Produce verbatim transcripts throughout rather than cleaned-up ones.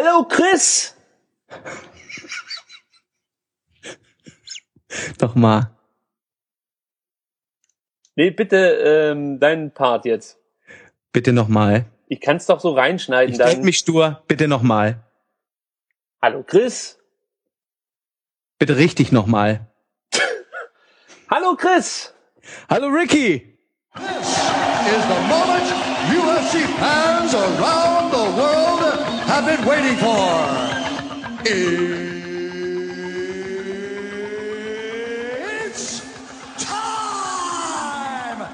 Hello Chris! Doch mal. Nee, bitte ähm, deinen Part jetzt. Bitte nochmal. Ich kann es doch so reinschneiden. Ich dann. denk mich stur. Bitte nochmal. Hallo Chris! Bitte richtig nochmal. Hallo Chris! Hallo Ricky! This is the moment U F C fans around the world have been waiting for. It's time!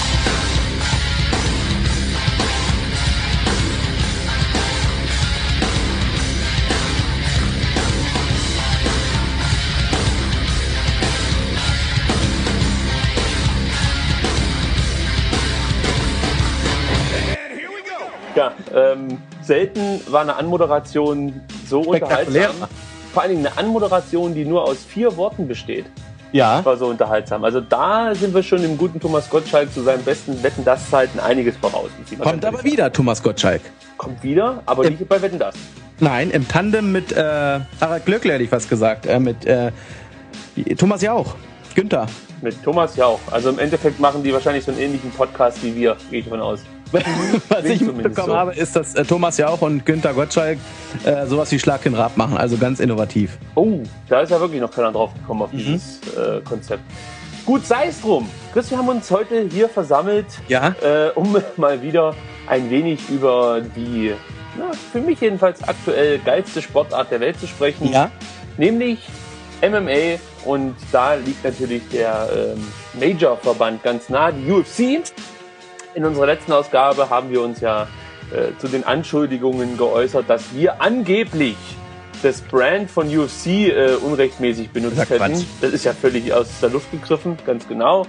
Ja, ähm, selten war eine Anmoderation so Spektakulär. unterhaltsam. Vor allen Dingen eine Anmoderation, die nur aus vier Worten besteht. Ja. War so unterhaltsam. Also da sind wir schon dem guten Thomas Gottschalk zu seinen besten Wetten-Das-Zeiten einiges voraus. Kommt aber wieder Thomas Gottschalk. Kommt wieder, aber Im- nicht bei Wetten-Das. Nein, im Tandem mit äh, Harald Glöckler hätte ich fast gesagt. Äh, mit äh, Thomas Jauch. Günther. Mit Thomas Jauch. Also im Endeffekt machen die wahrscheinlich so einen ähnlichen Podcast wie wir, gehe ich davon aus. Was Klingt ich zumindest mitbekommen so. habe, ist, dass äh, Thomas Jauch und Günther Gottschalk äh, sowas wie Schlag den Rab machen. Also ganz innovativ. Oh, da ist ja wirklich noch keiner drauf gekommen auf Mhm. dieses äh, Konzept. Gut, sei es drum. Chris, wir haben uns heute hier versammelt, Ja. äh, um mal wieder ein wenig über die, na, für mich jedenfalls aktuell geilste Sportart der Welt zu sprechen. Ja. Nämlich M M A. Und da liegt natürlich der ähm, Major-Verband ganz nah, die U F C. In unserer letzten Ausgabe haben wir uns ja äh, zu den Anschuldigungen geäußert, dass wir angeblich das Brand von U F C äh, unrechtmäßig benutzt Das ist ja hätten. Quatsch. Das ist ja völlig aus der Luft gegriffen, ganz genau.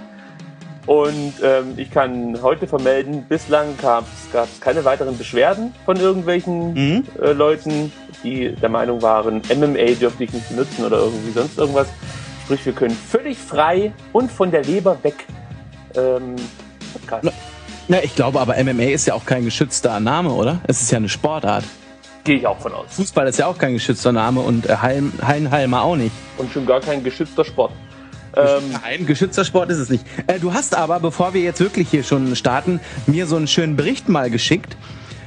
Und ähm, ich kann heute vermelden, bislang gab es keine weiteren Beschwerden von irgendwelchen Mhm. äh, Leuten, die der Meinung waren, M M A dürfte ich nicht benutzen oder irgendwie sonst irgendwas. Sprich, wir können völlig frei und von der Leber weg ähm, podcasten. Na, ich glaube aber, M M A ist ja auch kein geschützter Name, oder? Es ist ja eine Sportart. Gehe ich auch von aus. Fußball ist ja auch kein geschützter Name und äh, Hallen, Hallenhalmer auch nicht. Und schon gar kein geschützter Sport. Ähm, Nein, geschützter Sport ist es nicht. Äh, du hast aber, bevor wir jetzt wirklich hier schon starten, mir so einen schönen Bericht mal geschickt,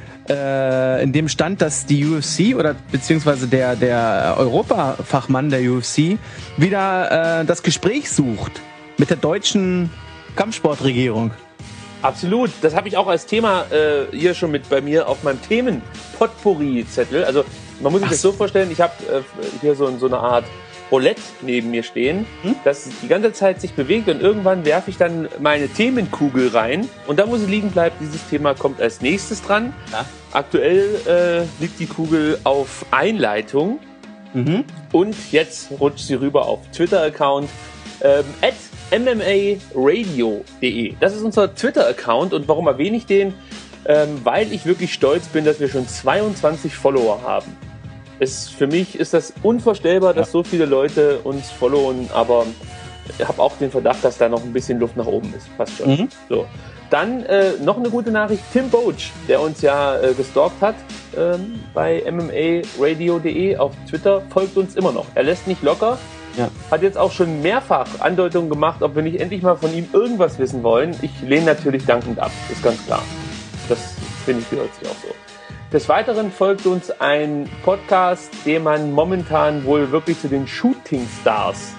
äh, in dem stand, dass die U F C oder beziehungsweise der, der Europafachmann der U F C wieder äh, das Gespräch sucht mit der deutschen Kampfsportregierung. Absolut. Das habe ich auch als Thema äh, hier schon mit bei mir auf meinem Themen-Potpourri-Zettel. Also man muss sich Ach das so vorstellen, ich habe äh, hier so, so eine Art Roulette neben mir stehen, Hm? das die ganze Zeit sich bewegt und irgendwann werfe ich dann meine Themenkugel rein und da, wo sie liegen bleibt, dieses Thema kommt als nächstes dran. Ja. Aktuell äh, liegt die Kugel auf Einleitung Mhm. und jetzt rutscht sie rüber auf Twitter-Account ähm, at m m a radio punkt de. Das ist unser Twitter-Account und warum erwähne ich den? Ähm, weil ich wirklich stolz bin, dass wir schon zweiundzwanzig Follower haben. Es, für mich ist das unvorstellbar, dass Ja. so viele Leute uns followen, aber ich habe auch den Verdacht, dass da noch ein bisschen Luft nach oben ist. Passt schon. Mhm. So. Dann äh, noch eine gute Nachricht. Tim Boach, der uns ja äh, gestalkt hat ähm, bei m m a radio punkt de auf Twitter, folgt uns immer noch. Er lässt nicht locker. Ja. Hat jetzt auch schon mehrfach Andeutungen gemacht, ob wir nicht endlich mal von ihm irgendwas wissen wollen. Ich lehne natürlich dankend ab, ist ganz klar. Das finde ich gehört sich auch so. Des Weiteren folgt uns ein Podcast, den man momentan wohl wirklich zu den Shooting Stars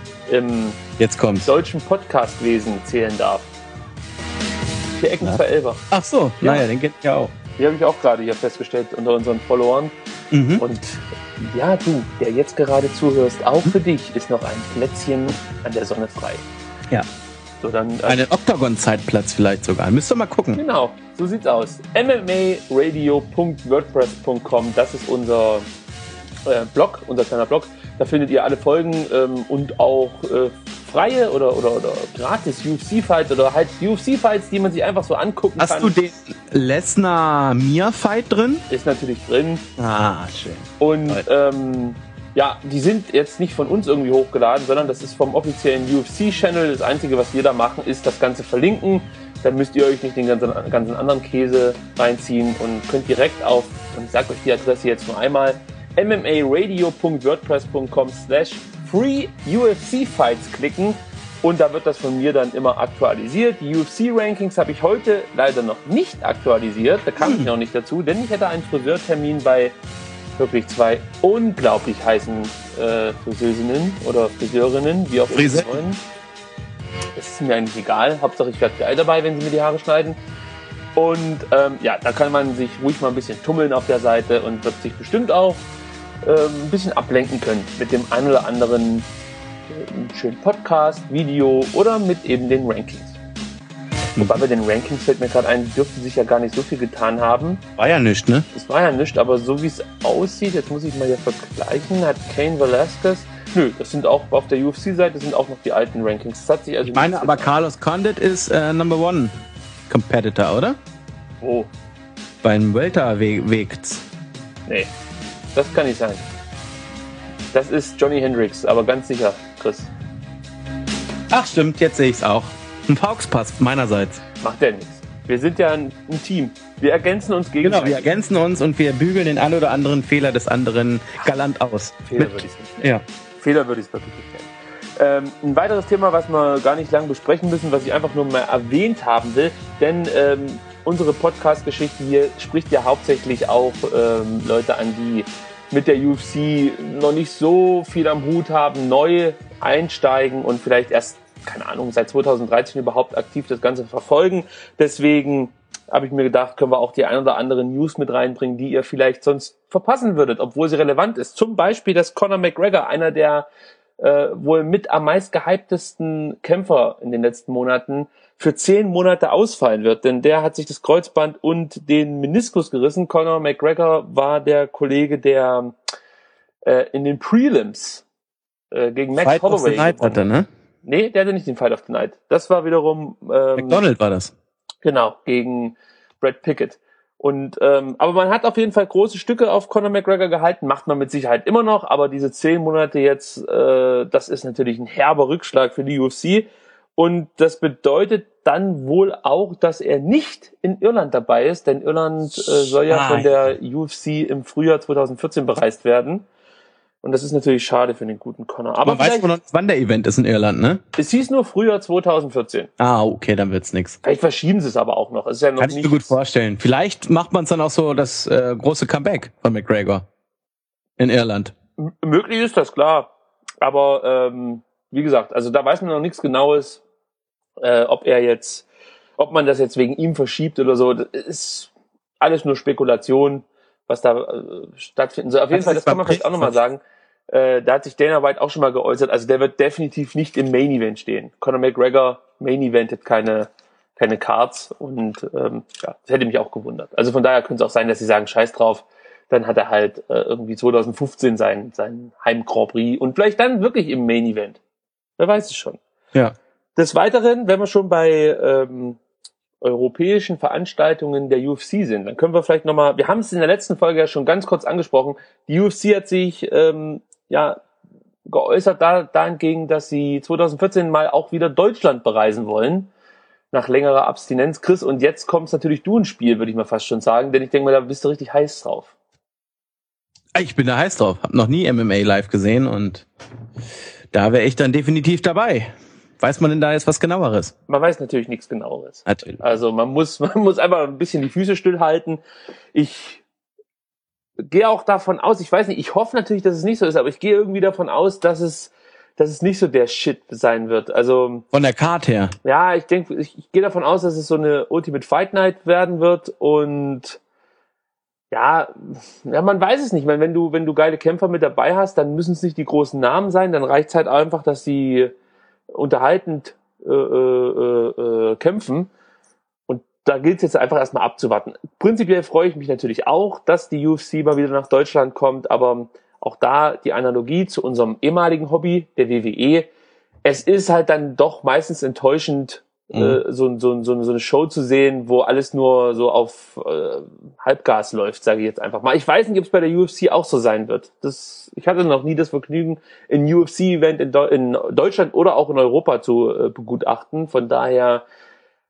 im Jetzt kommt's. deutschen Podcastwesen zählen darf. Der Ecken zwei Elfer. Ach so, Ja. naja, den kennt ich ja auch. Die habe ich auch gerade hier festgestellt unter unseren Followern. Mhm. Und ja, du, der jetzt gerade zuhörst, auch für dich ist noch ein Plätzchen an der Sonne frei. Ja. So, dann, äh, Einen Octagon-Zeitplatz vielleicht sogar. Müsst ihr mal gucken. genau, so sieht's aus. m m a radio punkt wordpress punkt com, das ist unser äh, Blog, unser kleiner Blog. Da findet ihr alle Folgen ähm, und auch äh, freie oder, oder, oder gratis U F C-Fights oder halt U F C-Fights, die man sich einfach so angucken Hast kann. du den Lesnar-Mia-Fight drin? Ist natürlich drin. Ah, schön. Und ähm, ja, die sind jetzt nicht von uns irgendwie hochgeladen, sondern das ist vom offiziellen U F C-Channel. Das Einzige, was wir da machen, ist das Ganze verlinken Dann müsst ihr euch nicht den ganzen, ganzen anderen Käse reinziehen und könnt direkt auf, und ich sage euch die Adresse jetzt nur einmal, m m a radio punkt wordpress punkt com slash free U F C fights klicken und da wird das von mir dann immer aktualisiert. Die U F C-Rankings habe ich heute leider noch nicht aktualisiert, da kam ich noch nicht dazu, denn ich hätte einen Friseurtermin bei wirklich zwei unglaublich heißen äh, Friseurinnen oder Friseurinnen, wie auch immer sie wollen. Das ist mir eigentlich egal, Hauptsache ich werde geil dabei, wenn sie mir die Haare schneiden. Und ähm, ja, da kann man sich ruhig mal ein bisschen tummeln auf der Seite und wird sich bestimmt auch ähm, ein bisschen ablenken können mit dem einen oder anderen äh, schönen Podcast, Video oder mit eben den Rankings. Wobei bei den Rankings fällt mir gerade ein, dürfte sich ja gar nicht so viel getan haben. War ja nichts, ne? Das war ja nichts, aber so wie es aussieht, jetzt muss ich mal hier vergleichen, hat Cain Velasquez, nö, das sind auch auf der U F C-Seite sind auch noch die alten Rankings. Das hat sich also ich meine, aber Carlos Condit ist äh, Number One Competitor, oder? Wo? Beim Welterweight. Nee, das kann nicht sein. Das ist Johnny Hendricks, aber ganz sicher, Chris. Ach stimmt, jetzt sehe ich es auch. Ein Fauxpass meinerseits. Macht ja nichts. Wir sind ja ein, ein Team. Wir ergänzen uns gegenseitig. Genau, wir ergänzen uns und wir bügeln den ein oder anderen Fehler des anderen galant aus. Fehler Mit, würde ich es nicht ja. Fehler würde ich es wirklich nicht nennen. Ähm, ein weiteres Thema, was wir gar nicht lang besprechen müssen, was ich einfach nur mal erwähnt haben will, denn ähm, unsere Podcast-Geschichte hier spricht ja hauptsächlich auch ähm, Leute an, die mit der U F C noch nicht so viel am Hut haben, neu einsteigen und vielleicht erst, keine Ahnung, seit zweitausenddreizehn überhaupt aktiv das Ganze verfolgen. Deswegen habe ich mir gedacht, können wir auch die ein oder andere News mit reinbringen, die ihr vielleicht sonst verpassen würdet, obwohl sie relevant ist. Zum Beispiel, dass Conor McGregor, einer der äh, wohl mit am meist gehyptesten Kämpfer in den letzten Monaten, für zehn Monate ausfallen wird. Denn der hat sich das Kreuzband und den Meniskus gerissen. Conor McGregor war der Kollege, der äh, in den Prelims äh, gegen Max Fight Holloway of the Night hatte, ne? Nee, der hatte nicht den Fight of the Night. Das war wiederum ähm, McDonald war das. Genau, gegen Brad Pickett. Und ähm, aber man hat auf jeden Fall große Stücke auf Conor McGregor gehalten, macht man mit Sicherheit immer noch, aber diese zehn Monate jetzt, äh, das ist natürlich ein herber Rückschlag für die U F C. Und das bedeutet dann wohl auch, dass er nicht in Irland dabei ist, denn Irland äh, soll ja von der U F C im Frühjahr zweitausendvierzehn bereist werden. Und das ist natürlich schade für den guten Conor. Aber man weiß noch nicht, wann der Event ist in Irland, ne? Es hieß nur Frühjahr zweitausendvierzehn. Ah, okay, dann wird's nix. Vielleicht verschieben sie es aber auch noch. Es ist ja noch Kann ich mir gut vorstellen. Vielleicht macht man es dann auch so, das äh, große Comeback von McGregor in Irland. M- möglich ist das, klar. Aber ähm, wie gesagt, also da weiß man noch nichts Genaues, äh, ob er jetzt, ob man das jetzt wegen ihm verschiebt oder so. Das ist alles nur Spekulation, was da äh, stattfinden soll. Auf jeden Das Fall, ist das kann man vielleicht auch nochmal sagen. Äh, da hat sich Dana White auch schon mal geäußert. Also der wird definitiv nicht im Main Event stehen. Conor McGregor Main Eventet keine keine Cards und ähm, ja, das hätte mich auch gewundert. Also von daher könnte es auch sein, dass sie sagen, scheiß drauf. Dann hat er halt äh, irgendwie zweitausendfünfzehn sein sein Heim Grand Prix und vielleicht dann wirklich im Main Event. Wer weiß es schon. Ja. Des Weiteren, wenn wir schon bei ähm, europäischen Veranstaltungen der U F C sind, dann können wir vielleicht nochmal, wir haben es in der letzten Folge ja schon ganz kurz angesprochen, die U F C hat sich ähm, ja geäußert da, dahingegen, dass sie zweitausendvierzehn mal auch wieder Deutschland bereisen wollen, nach längerer Abstinenz. Chris, und jetzt kommst natürlich du ins Spiel, würde ich mal fast schon sagen, denn ich denke mal, da bist du richtig heiß drauf. Ich bin da heiß drauf, hab noch nie M M A live gesehen und da wäre ich dann definitiv dabei. Weiß man denn da jetzt was Genaueres? Man weiß natürlich nichts Genaueres. Natürlich. Also man muss, man muss einfach ein bisschen die Füße stillhalten. Ich gehe auch davon aus, ich weiß nicht, ich hoffe natürlich, dass es nicht so ist, aber ich gehe irgendwie davon aus, dass es, dass es nicht so der Shit sein wird. Also von der Karte her. Ja, ich denke, ich, ich gehe davon aus, dass es so eine Ultimate Fight Night werden wird und ja, ja, man weiß es nicht. Ich meine, wenn du, wenn du geile Kämpfer mit dabei hast, dann müssen es nicht die großen Namen sein, dann reicht es halt einfach, dass sie unterhaltend äh, äh, äh, kämpfen. Und da gilt es jetzt einfach erstmal abzuwarten. Prinzipiell freue ich mich natürlich auch, dass die U F C mal wieder nach Deutschland kommt, aber auch da die Analogie zu unserem ehemaligen Hobby, der W W E. Es ist halt dann doch meistens enttäuschend, mhm. äh, so, so, so, so eine Show zu sehen, wo alles nur so auf äh, Halbgas läuft, sage ich jetzt einfach mal. Ich weiß nicht, ob es bei der U F C auch so sein wird. Das, ich hatte noch nie das Vergnügen, ein U F C-Event in, in Deutschland oder auch in Europa zu äh, begutachten. Von daher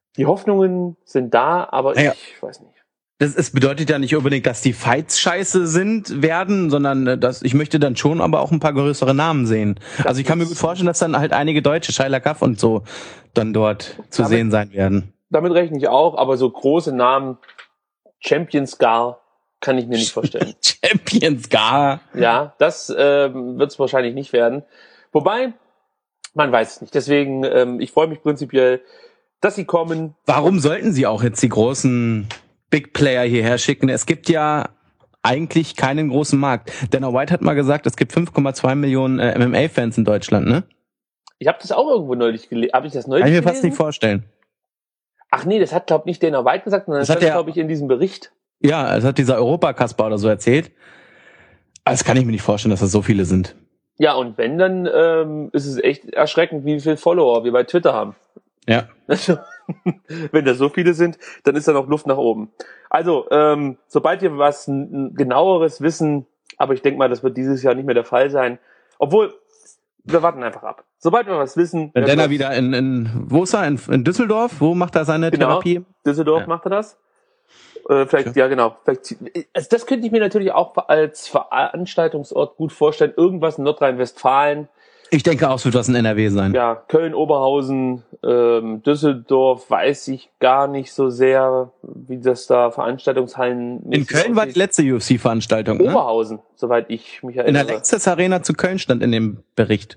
die Hoffnungen sind da, aber Naja. ich weiß nicht. Das, es bedeutet ja nicht unbedingt, dass die Fights scheiße sind, werden, sondern äh, dass ich möchte dann schon aber auch ein paar größere Namen sehen. Das also ich kann mir gut vorstellen, dass dann halt einige Deutsche, Shia LaBeouf und so, dann dort zu Damit- sehen sein werden. Damit rechne ich auch, aber so große Namen, Champion Scar, kann ich mir nicht vorstellen. Champions gar. Ja, das ähm, wird es wahrscheinlich nicht werden. Wobei, man weiß es nicht. Deswegen, ähm, ich freue mich prinzipiell, dass sie kommen. Warum sollten sie auch jetzt die großen Big Player hierher schicken? Es gibt ja eigentlich keinen großen Markt. Dana White hat mal gesagt, es gibt fünf Komma zwei Millionen äh, M M A-Fans in Deutschland, ne? Ich habe das auch irgendwo neulich gelesen. Habe ich das neulich Kann ich mir gelesen? fast nicht vorstellen. Ach nee, das hat, glaube ich, nicht Dana White gesagt, sondern das, Das das hat stand, der- glaube ich, in diesem Bericht. Ja, das hat dieser Europakasper oder so erzählt. Aber das kann ich mir nicht vorstellen, dass das so viele sind. Ja, und wenn, dann ähm, ist es echt erschreckend, wie viele Follower wir bei Twitter haben. Ja. Also, wenn da so viele sind, dann ist da noch Luft nach oben. Also, ähm, sobald wir was n- n- genaueres wissen, aber ich denke mal, das wird dieses Jahr nicht mehr der Fall sein. Obwohl, wir warten einfach ab. Sobald wir was wissen. Wenn werden Denner wir- wieder in, in, wo ist er? In, in Düsseldorf? Wo macht er seine Genau. Therapie? Düsseldorf Ja. macht er das. Äh, vielleicht, Okay. ja genau. Vielleicht, also das könnte ich mir natürlich auch als Veranstaltungsort gut vorstellen. Irgendwas in Nordrhein-Westfalen. Ich denke auch, es wird was in N R W sein. Ja, Köln, Oberhausen, ähm, Düsseldorf, weiß ich gar nicht so sehr, wie das da Veranstaltungshallen. In Köln war die letzte U F C-Veranstaltung, ne? Oberhausen, soweit ich mich In der erinnere. Lexus Arena zu Köln stand in dem Bericht.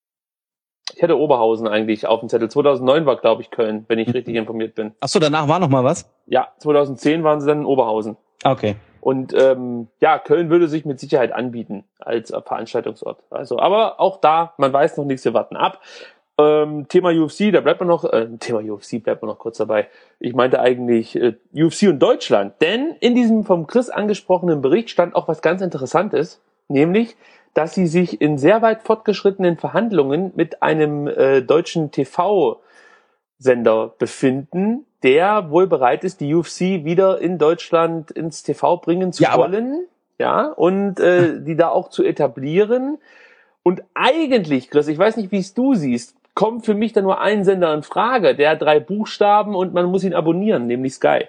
Ich hätte Oberhausen eigentlich auf dem Zettel. zweitausendneun war, glaube ich, Köln, wenn ich richtig informiert bin. Achso, danach war noch mal was? Ja, zweitausendzehn waren sie dann in Oberhausen. Okay. Und ähm, ja, Köln würde sich mit Sicherheit anbieten als äh, Veranstaltungsort. Also, aber auch da, man weiß noch nichts, wir warten ab. Ähm, Thema U F C, da bleibt man noch, äh, Thema U F C bleibt man noch kurz dabei. Ich meinte eigentlich äh, U F C und Deutschland, denn in diesem vom Chris angesprochenen Bericht stand auch was ganz Interessantes, nämlich, dass sie sich in sehr weit fortgeschrittenen Verhandlungen mit einem äh, deutschen T V-Sender befinden, der wohl bereit ist, die U F C wieder in Deutschland ins T V bringen zu Ja, aber- wollen, ja, und äh, die da auch zu etablieren. Und eigentlich, Chris, ich weiß nicht, wie es du siehst, kommt für mich da nur ein Sender in Frage, der hat drei Buchstaben und man muss ihn abonnieren, nämlich Sky.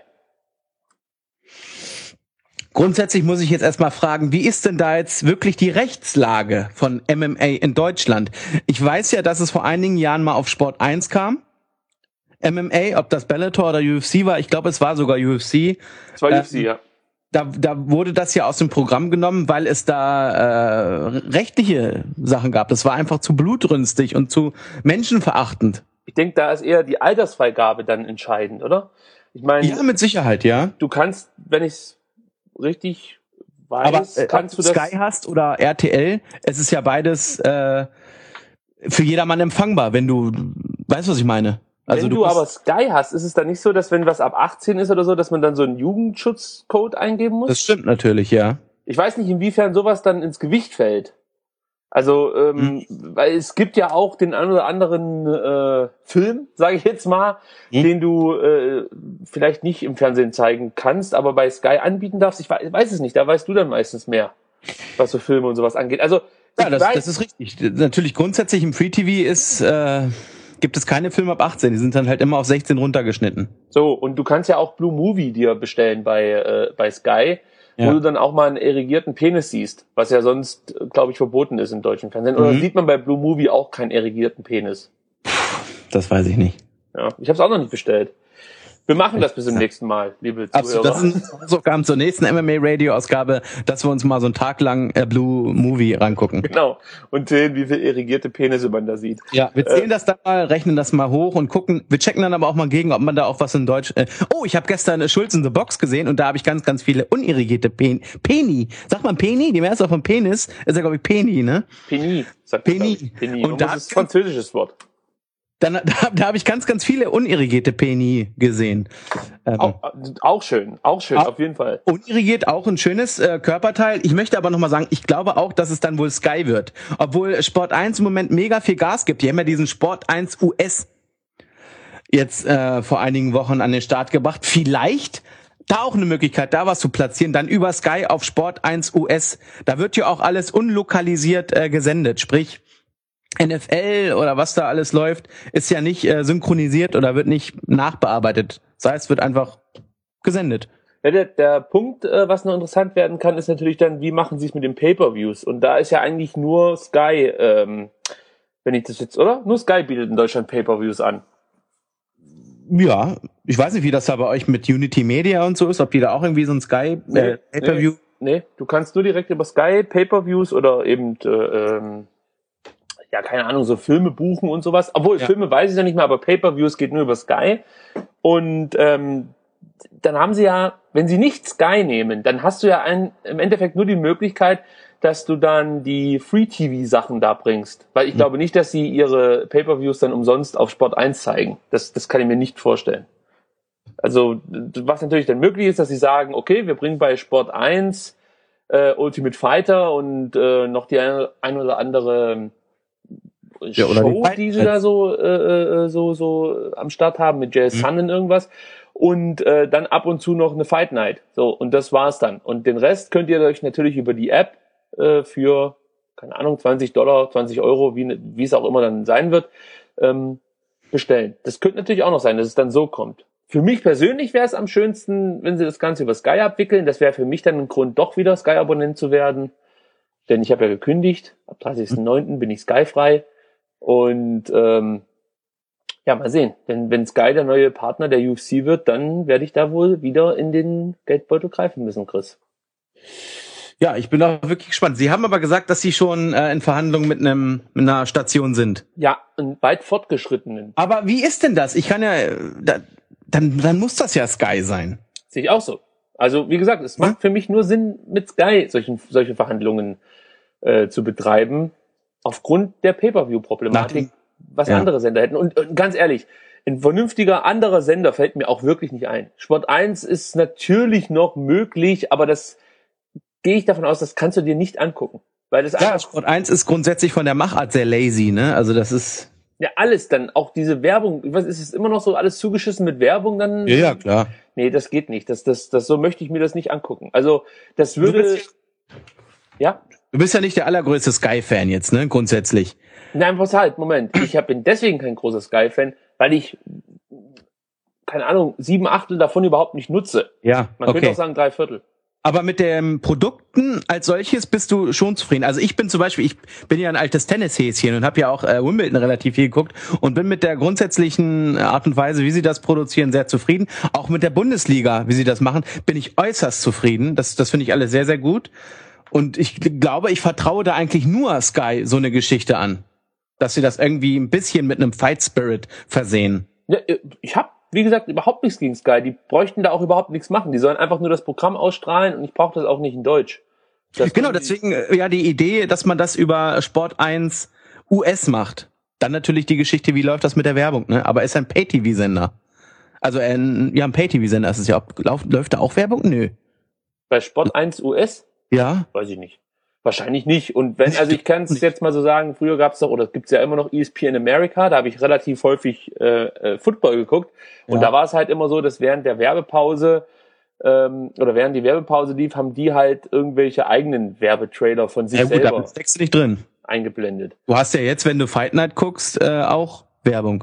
Grundsätzlich muss ich jetzt erstmal fragen, wie ist denn da jetzt wirklich die Rechtslage von M M A in Deutschland? Ich weiß ja, dass es vor einigen Jahren mal auf Sport eins kam. M M A, ob das Bellator oder U F C war, ich glaube, es war sogar U F C. Das war Ähm, U F C, ja. Da, da wurde das ja aus dem Programm genommen, weil es da äh, rechtliche Sachen gab. Das war einfach zu blutrünstig und zu menschenverachtend. Ich denke, da ist eher die Altersfreigabe dann entscheidend, oder? Ich meine, Ja, mit Sicherheit, ja. du kannst, wenn ich es richtig weiß, Aber äh, ob kannst du du das... Sky hast oder R T L, es ist ja beides äh, für jedermann empfangbar, wenn du, weißt was ich meine? Also wenn du, musst- aber Sky hast, ist es dann nicht so, dass wenn was ab achtzehn ist oder so, dass man dann so einen Jugendschutzcode eingeben muss? Das stimmt natürlich, ja. Ich weiß nicht, inwiefern sowas dann ins Gewicht fällt. Also, ähm, Hm. weil es gibt ja auch den ein oder anderen äh, Film, sage ich jetzt mal, Hm. den du äh, vielleicht nicht im Fernsehen zeigen kannst, aber bei Sky anbieten darfst. Ich weiß, weiß es nicht, da weißt du dann meistens mehr, was so Filme und sowas angeht. Also, Ja, ich das, weiß, das ist richtig. Natürlich grundsätzlich im Free T V ist äh, gibt es keine Filme ab achtzehn, die sind dann halt immer auf sechzehn runtergeschnitten. so, und du kannst ja auch Blue Movie dir bestellen bei, äh, bei Sky, wo Ja. du dann auch mal einen erigierten Penis siehst, was ja sonst, glaube ich, verboten ist im deutschen Fernsehen. Oder Mhm. sieht man bei Blue Movie auch keinen erigierten Penis? Das weiß ich nicht. Ja, ich habe es auch noch nicht bestellt. Wir machen das bis zum nächsten Mal, liebe Absolut. Zuhörer. Das sind Hausaufgaben zur nächsten M M A Radio Ausgabe, dass wir uns mal so einen Tag lang äh, Blue Movie rangucken. Genau. Und sehen, wie viel erigierte Penisse man da sieht. Ja, wir zählen das dann mal, rechnen das mal hoch und gucken. Wir checken dann aber auch mal gegen, ob man da auch was in Deutsch. Äh, oh, ich habe gestern äh, Schulz in the Box gesehen und da habe ich ganz, ganz viele unirrigierte Pen Peni. Sagt man Peni? Die Mehrzahl von Penis ist ja glaube ich Peni, ne? Penny, sagt man, Penny. glaub ich. Penny. Und Und da- das ist ein französisches Wort. Dann da, da habe ich ganz, ganz viele unirrigierte Peni gesehen. Ähm, Auch, auch schön, auch schön, Auch- auf jeden Fall. Unirrigiert auch ein schönes äh, Körperteil. Ich möchte aber nochmal sagen, ich glaube auch, dass es dann wohl Sky wird. Obwohl Sport eins im Moment mega viel Gas gibt. Die haben ja diesen Sport eins U S jetzt äh, vor einigen Wochen an den Start gebracht. Vielleicht da auch eine Möglichkeit, da was zu platzieren. Dann über Sky auf Sport eins U S. Da wird ja auch alles unlokalisiert äh, gesendet. Sprich, N F L oder was da alles läuft, ist ja nicht äh, synchronisiert oder wird nicht nachbearbeitet. Das heißt, wird einfach gesendet. Ja, der, der Punkt, äh, was noch interessant werden kann, ist natürlich dann, wie machen sie es mit den Pay-Per-Views? Und da ist ja eigentlich nur Sky, ähm, wenn ich das jetzt, oder? Nur Sky bietet in Deutschland Pay-Per-Views an. Ja, ich weiß nicht, wie das da bei euch mit Unity Media und so ist, ob die da auch irgendwie so ein Sky Nee, äh, Pay-Per-View... Nee, nee, du kannst nur direkt über Sky Pay-Per-Views oder eben, äh, ähm, ja, keine Ahnung, so Filme buchen und sowas. Obwohl, Ja. Filme weiß ich ja nicht mehr, aber Pay-Per-Views geht nur über Sky. Und ähm, dann haben sie ja, wenn sie nicht Sky nehmen, dann hast du ja ein, im Endeffekt nur die Möglichkeit, dass du dann die Free-T V-Sachen da bringst. Weil ich Mhm. glaube nicht, dass sie ihre Pay-Per-Views dann umsonst auf Sport eins zeigen. Das, das kann ich mir nicht vorstellen. Also, was natürlich dann möglich ist, dass sie sagen, okay, wir bringen bei Sport eins äh, Ultimate Fighter und äh, noch die ein, ein oder andere Ja, oder die Show, Fight die sie da so, äh, äh, so, so am Start haben mit Jay Mhm. Sun und irgendwas. Und äh, dann ab und zu noch eine Fight Night. So, und das war's dann. Und den Rest könnt ihr euch natürlich über die App äh, für, keine Ahnung, zwanzig Dollar, zwanzig Euro, wie, wie es auch immer dann sein wird, ähm, bestellen. Das könnte natürlich auch noch sein, dass es dann so kommt. Für mich persönlich wäre es am schönsten, wenn sie das Ganze über Sky abwickeln. Das wäre für mich dann ein Grund, doch wieder Sky-Abonnent zu werden. Denn ich habe ja gekündigt. Ab dreißigsten neunten bin ich Sky-frei. Und ähm, ja, mal sehen. Denn wenn Sky der neue Partner der U F C wird, dann werde ich da wohl wieder in den Geldbeutel greifen müssen, Chris. Ja, ich bin auch wirklich gespannt. Sie haben aber gesagt, dass Sie schon äh, in Verhandlungen mit einem mit einer Station sind. Ja, einen weit fortgeschrittenen. Aber wie ist denn das? Ich kann ja, äh, da, dann, dann muss das ja Sky sein. Sehe ich auch so. Also, wie gesagt, es macht für mich nur Sinn, mit Sky solchen, solche Verhandlungen äh, zu betreiben, aufgrund der Pay-Per-View-Problematik, was ja. andere Sender hätten. Und, und ganz ehrlich, ein vernünftiger anderer Sender fällt mir auch wirklich nicht ein. Sport eins ist natürlich noch möglich, aber das gehe ich davon aus, das kannst du dir nicht angucken. Weil das Ja, einfach, Sport eins ist grundsätzlich von der Machart sehr lazy, ne? Also das ist... ja, alles dann, auch diese Werbung, was ist es immer noch so alles zugeschissen mit Werbung dann? Ja, ja, klar. Nee, das geht nicht. Das, das, das, so möchte ich mir das nicht angucken. Also, das würde, Du bist- ja? Du bist ja nicht der allergrößte Sky-Fan jetzt, ne? Grundsätzlich. Nein, was halt, Moment. Ich hab, bin deswegen kein großer Sky-Fan, weil ich, keine Ahnung, sieben Achtel davon überhaupt nicht nutze. Ja, Man okay. könnte auch sagen drei Viertel. Aber mit den Produkten als solches bist du schon zufrieden. Also ich bin zum Beispiel, ich bin ja ein altes Tennishäschen und habe ja auch äh, Wimbledon relativ viel geguckt und bin mit der grundsätzlichen Art und Weise, wie sie das produzieren, sehr zufrieden. Auch mit der Bundesliga, wie sie das machen, bin ich äußerst zufrieden. Das, das finde ich alles sehr, sehr gut. Und ich glaube, ich vertraue da eigentlich nur Sky so eine Geschichte an. Dass sie das irgendwie ein bisschen mit einem Fight Spirit versehen. Ja, ich habe, wie gesagt, überhaupt nichts gegen Sky. Die bräuchten da auch überhaupt nichts machen. Die sollen einfach nur das Programm ausstrahlen und ich brauche das auch nicht in Deutsch. Das Genau, deswegen äh, ja die Idee, dass man das über Sport eins U S macht. Dann natürlich die Geschichte, wie läuft das mit der Werbung, ne? Aber ist ein Pay-T V-Sender. Also ein, ja, ein Pay-T V-Sender ist es ja. Lauf, läuft da auch Werbung? Nö. Bei Sport eins U S? Ja. Weiß ich nicht. Wahrscheinlich nicht. Und wenn, also ich kann es jetzt mal so sagen, früher gab es doch, oder es gibt ja immer noch E S P N America, da habe ich relativ häufig äh, äh, Football geguckt. Und Ja. da war es halt immer so, dass während der Werbepause ähm, oder während die Werbepause lief, haben die halt irgendwelche eigenen Werbetrailer von sich Ja gut, da selber steckst du nicht drin. eingeblendet. Du hast ja jetzt, wenn du Fight Night guckst, äh, auch Werbung.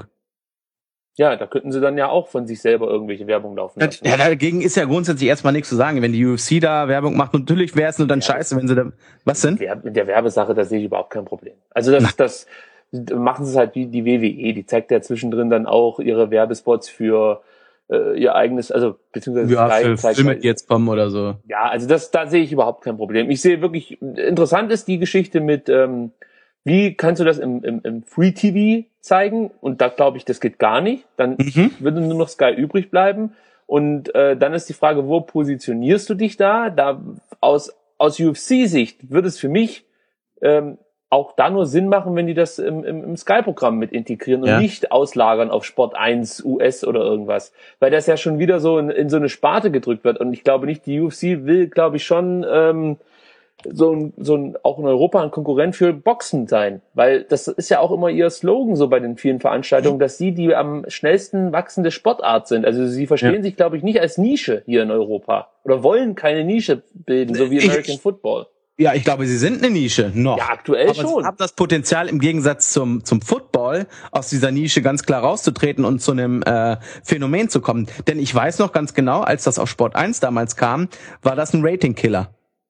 Ja, da könnten sie dann ja auch von sich selber irgendwelche Werbung laufen lassen. Ja, dagegen ist ja grundsätzlich erstmal nichts zu sagen. Wenn die U F C da Werbung macht, natürlich wäre es nur dann Ja, scheiße, wenn sie da... Was denn? Der, mit der Werbesache, da sehe ich überhaupt kein Problem. Also das, das machen sie es halt wie die W W E. Die zeigt ja zwischendrin dann auch ihre Werbespots für äh, ihr eigenes, also beziehungsweise Ja, Sky für zeigt Filme, halt- die jetzt kommen oder so. Ja, also das, da sehe ich überhaupt kein Problem. Ich sehe wirklich, interessant ist die Geschichte mit, ähm, wie kannst du das im, im, im Free-T V zeigen? Und da glaube ich, das geht gar nicht. Dann Mhm. würde nur noch Sky übrig bleiben. Und äh, dann ist die Frage, wo positionierst du dich da? Da aus, aus U F C-Sicht würde es für mich ähm, auch da nur Sinn machen, wenn die das im, im, im Sky-Programm mit integrieren und Ja. nicht auslagern auf Sport eins U S oder irgendwas. Weil das ja schon wieder so in, in so eine Sparte gedrückt wird. Und ich glaube nicht, die U F C will, glaube ich, schon ähm, so ein, so ein, auch in Europa ein Konkurrent für Boxen sein. Weil das ist ja auch immer ihr Slogan so bei den vielen Veranstaltungen, dass sie die am schnellsten wachsende Sportart sind. Also sie verstehen Ja. sich, glaube ich, nicht als Nische hier in Europa. Oder wollen keine Nische bilden, so wie Ich- American Football. Ja, ich glaube, sie sind eine Nische, noch. Ja, aktuell aber schon. Sie haben das Potenzial, im Gegensatz zum zum Football, aus dieser Nische ganz klar rauszutreten und zu einem äh, Phänomen zu kommen. Denn ich weiß noch ganz genau, als das auf Sport eins damals kam, war das ein Rating-Killer.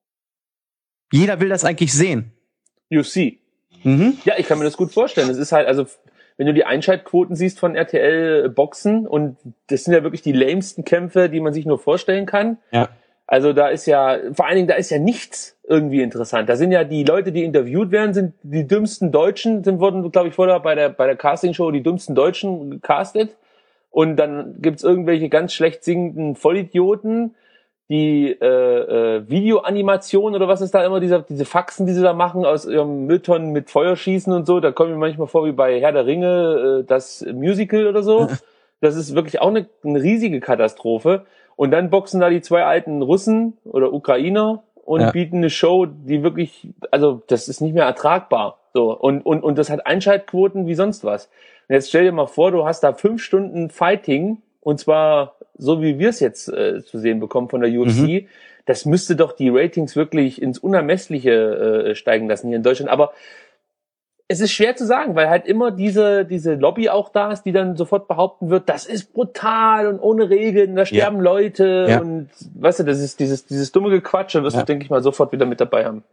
Jeder will das eigentlich sehen. U F C. Mhm. Ja, ich kann mir das gut vorstellen. Es ist halt, also, wenn du die Einschaltquoten siehst von R T L Boxen, und das sind ja wirklich die lamesten Kämpfe, die man sich nur vorstellen kann. Ja. Also da ist ja, vor allen Dingen, da ist ja nichts irgendwie interessant. Da sind ja die Leute, die interviewt werden, sind die dümmsten Deutschen, sind wurden, glaube ich, vorher bei der bei der Castingshow die dümmsten Deutschen gecastet. Und dann gibt's irgendwelche ganz schlecht singenden Vollidioten, die äh, äh, Videoanimation oder was ist da immer, diese, diese Faxen, die sie da machen, aus ihrem Mülltonnen mit Feuer schießen und so. Da kommen mir manchmal vor wie bei Herr der Ringe, äh, das Musical oder so. Das ist wirklich auch eine, eine riesige Katastrophe. Und dann boxen da die zwei alten Russen oder Ukrainer und ja. bieten eine Show, die wirklich, also das ist nicht mehr ertragbar. So, und, und, und das hat Einschaltquoten wie sonst was. Und jetzt stell dir mal vor, du hast da fünf Stunden Fighting, und zwar so wie wir es jetzt äh, zu sehen bekommen von der U F C. Mhm. Das müsste doch die Ratings wirklich ins Unermessliche äh, steigen lassen hier in Deutschland. Aber es ist schwer zu sagen, weil halt immer diese diese Lobby auch da ist, die dann sofort behaupten wird, das ist brutal und ohne Regeln, da sterben ja. Leute ja. und weißt du, das ist dieses dieses dumme Gequatsche, wirst ja. du, denke ich mal, sofort wieder mit dabei haben.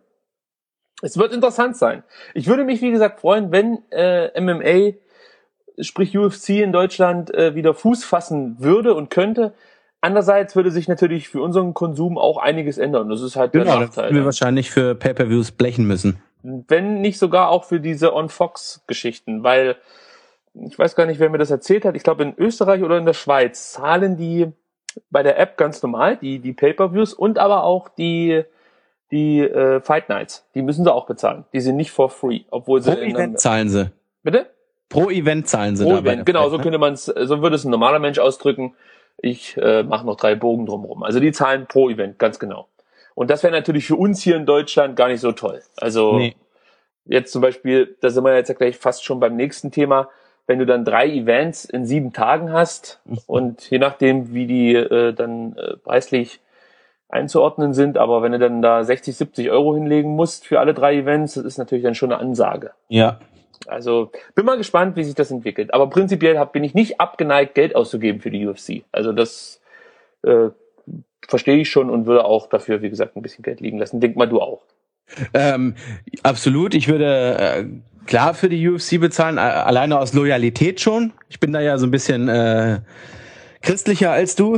Es wird interessant sein. Ich würde mich, wie gesagt, freuen, wenn äh, M M A, sprich U F C in Deutschland, äh, wieder Fuß fassen würde und könnte. Andererseits würde sich natürlich für unseren Konsum auch einiges ändern. Das ist halt genau, der Nachteil. Genau, wir wahrscheinlich für Pay-Per-Views blechen müssen. Wenn nicht sogar auch für diese On-Fox-Geschichten, weil ich weiß gar nicht, wer mir das erzählt hat. Ich glaube, in Österreich oder in der Schweiz zahlen die bei der App ganz normal die die Pay-Per-Views und aber auch die die äh, Fight Nights. Die müssen sie auch bezahlen. Die sind nicht for free, obwohl Pro sie Event einem, zahlen sie. Bitte? Pro Event zahlen sie Pro dabei. Event, genau, so könnte man es, so würde es ein normaler Mensch ausdrücken. Ich äh, mache noch drei Bogen drumherum. Also die zahlen pro Event, ganz genau. Und das wäre natürlich für uns hier in Deutschland gar nicht so toll. Also nee. Jetzt zum Beispiel, da sind wir jetzt ja gleich fast schon beim nächsten Thema, wenn du dann drei Events in sieben Tagen hast und je nachdem, wie die äh, dann äh, preislich einzuordnen sind, aber wenn du dann da sechzig, siebzig Euro hinlegen musst für alle drei Events, das ist natürlich dann schon eine Ansage. Ja. Also bin mal gespannt, wie sich das entwickelt. Aber prinzipiell hab, bin ich nicht abgeneigt, Geld auszugeben für die U F C. Also das äh, verstehe ich schon und würde auch dafür, wie gesagt, ein bisschen Geld liegen lassen. Denk mal du auch. Ähm, absolut. Ich würde äh, klar für die U F C bezahlen, alleine aus Loyalität schon. Ich bin da ja so ein bisschen äh, christlicher als du.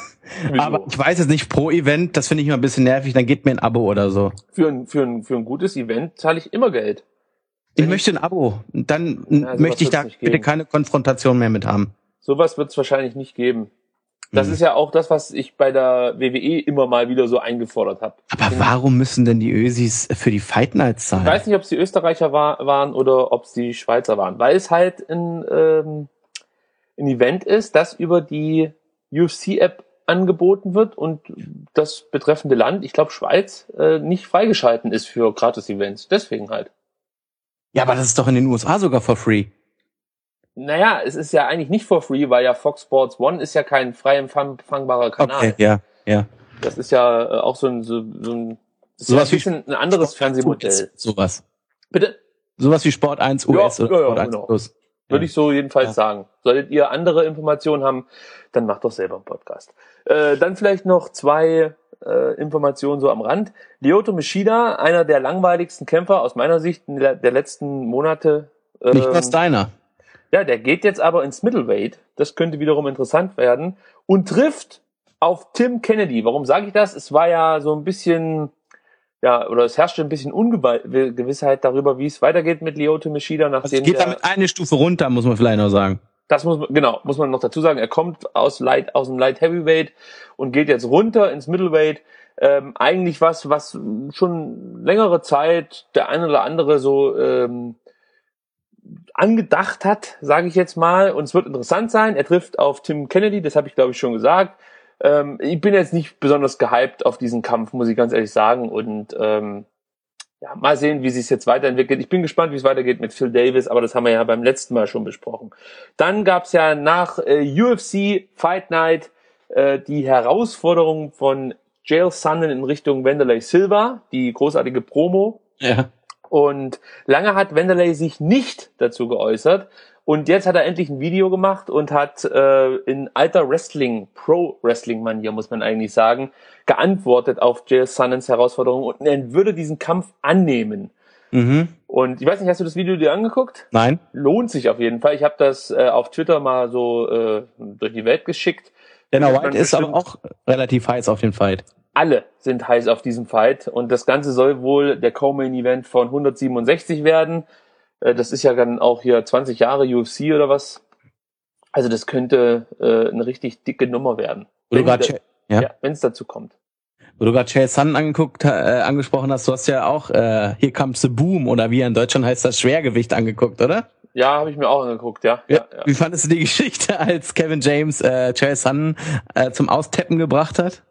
Aber ich weiß es nicht, pro Event, das finde ich immer ein bisschen nervig, dann geht mir ein Abo oder so. Für ein, für ein, für ein gutes Event zahle ich immer Geld. Ich möchte ein Abo. Dann ja, möchte ich da bitte keine Konfrontation mehr mit haben. Sowas wird es wahrscheinlich nicht geben. Das mhm. ist ja auch das, was ich bei der W W E immer mal wieder so eingefordert habe. Aber Deswegen, warum müssen denn die Ösis für die Fight Nights zahlen? Ich weiß nicht, ob es die Österreicher war, waren oder ob es die Schweizer waren. Weil es halt ein, ähm, ein Event ist, das über die U F C-App angeboten wird und das betreffende Land, ich glaube Schweiz, äh, nicht freigeschalten ist für Gratis-Events. Deswegen halt. Ja, aber das ist doch in den U S A sogar for free. Naja, es ist ja eigentlich nicht for free, weil ja Fox Sports One ist ja kein frei empfangbarer Kanal. Okay, ja, ja. Das ist ja äh, auch so ein, so, so ein, das ist ja ein bisschen ein anderes Fernsehmodell. Sowas. Bitte? Sowas wie Sport eins U S ja, oder ja, Sport ja, eins genau. Plus. Würde ja. ich so jedenfalls ja. sagen. Solltet ihr andere Informationen haben, dann macht doch selber einen Podcast. Äh, dann vielleicht noch zwei äh, Informationen so am Rand. Lyoto Machida, einer der langweiligsten Kämpfer aus meiner Sicht der, der letzten Monate. Ähm, Nicht nur deiner. Ja, der geht jetzt aber ins Middleweight. Das könnte wiederum interessant werden. Und trifft auf Tim Kennedy. Warum sage ich das? Es war ja so ein bisschen, ja, oder es herrschte ein bisschen Ungewissheit darüber, wie es weitergeht mit Lyoto Machida. Nachdem also es geht der, damit eine Stufe runter, muss man vielleicht noch sagen. Das muss man, genau, muss man noch dazu sagen. Er kommt aus Light, aus dem Light Heavyweight und geht jetzt runter ins Middleweight. Ähm, eigentlich was, was schon längere Zeit der eine oder andere so ähm, angedacht hat, sage ich jetzt mal. Und es wird interessant sein. Er trifft auf Tim Kennedy, das habe ich glaube ich schon gesagt. Ähm, ich bin jetzt nicht besonders gehypt auf diesen Kampf, muss ich ganz ehrlich sagen. Und ähm, ja, mal sehen, wie sich jetzt weiterentwickelt. Ich bin gespannt, wie es weitergeht mit Phil Davis, aber das haben wir ja beim letzten Mal schon besprochen. Dann gab's ja nach äh, U F C Fight Night äh, die Herausforderung von Chael Sonnen in Richtung Wanderlei Silva, die großartige Promo. Ja. Und lange hat Wanderlei sich nicht dazu geäußert. Und jetzt hat er endlich ein Video gemacht und hat äh, in alter Wrestling, Pro-Wrestling-Manier, muss man eigentlich sagen, geantwortet auf Chael Sonnens Herausforderung und er würde diesen Kampf annehmen. Mhm. Und ich weiß nicht, hast du das Video dir angeguckt? Nein. Lohnt sich auf jeden Fall. Ich habe das äh, auf Twitter mal so äh, durch die Welt geschickt. Dana White ist aber auch relativ heiß auf den Fight. Alle sind heiß auf diesen Fight und das Ganze soll wohl der Co-Main-Event von hundertsiebenundsechzig werden. Äh, das ist ja dann auch hier zwanzig Jahre U F C oder was. Also das könnte äh, eine richtig dicke Nummer werden. Wo du Wenn grad, da- ja. ja, wenn es dazu kommt. Wo du gerade Chael Sonnen angeguckt, äh, angesprochen hast, du hast ja auch äh, Here Comes the Boom oder wie er in Deutschland heißt, das Schwergewicht angeguckt, oder? Ja, habe ich mir auch angeguckt, ja. ja, ja. Wie fandest du die Geschichte, als Kevin James äh, Chael Sonnen äh, zum Austeppen gebracht hat?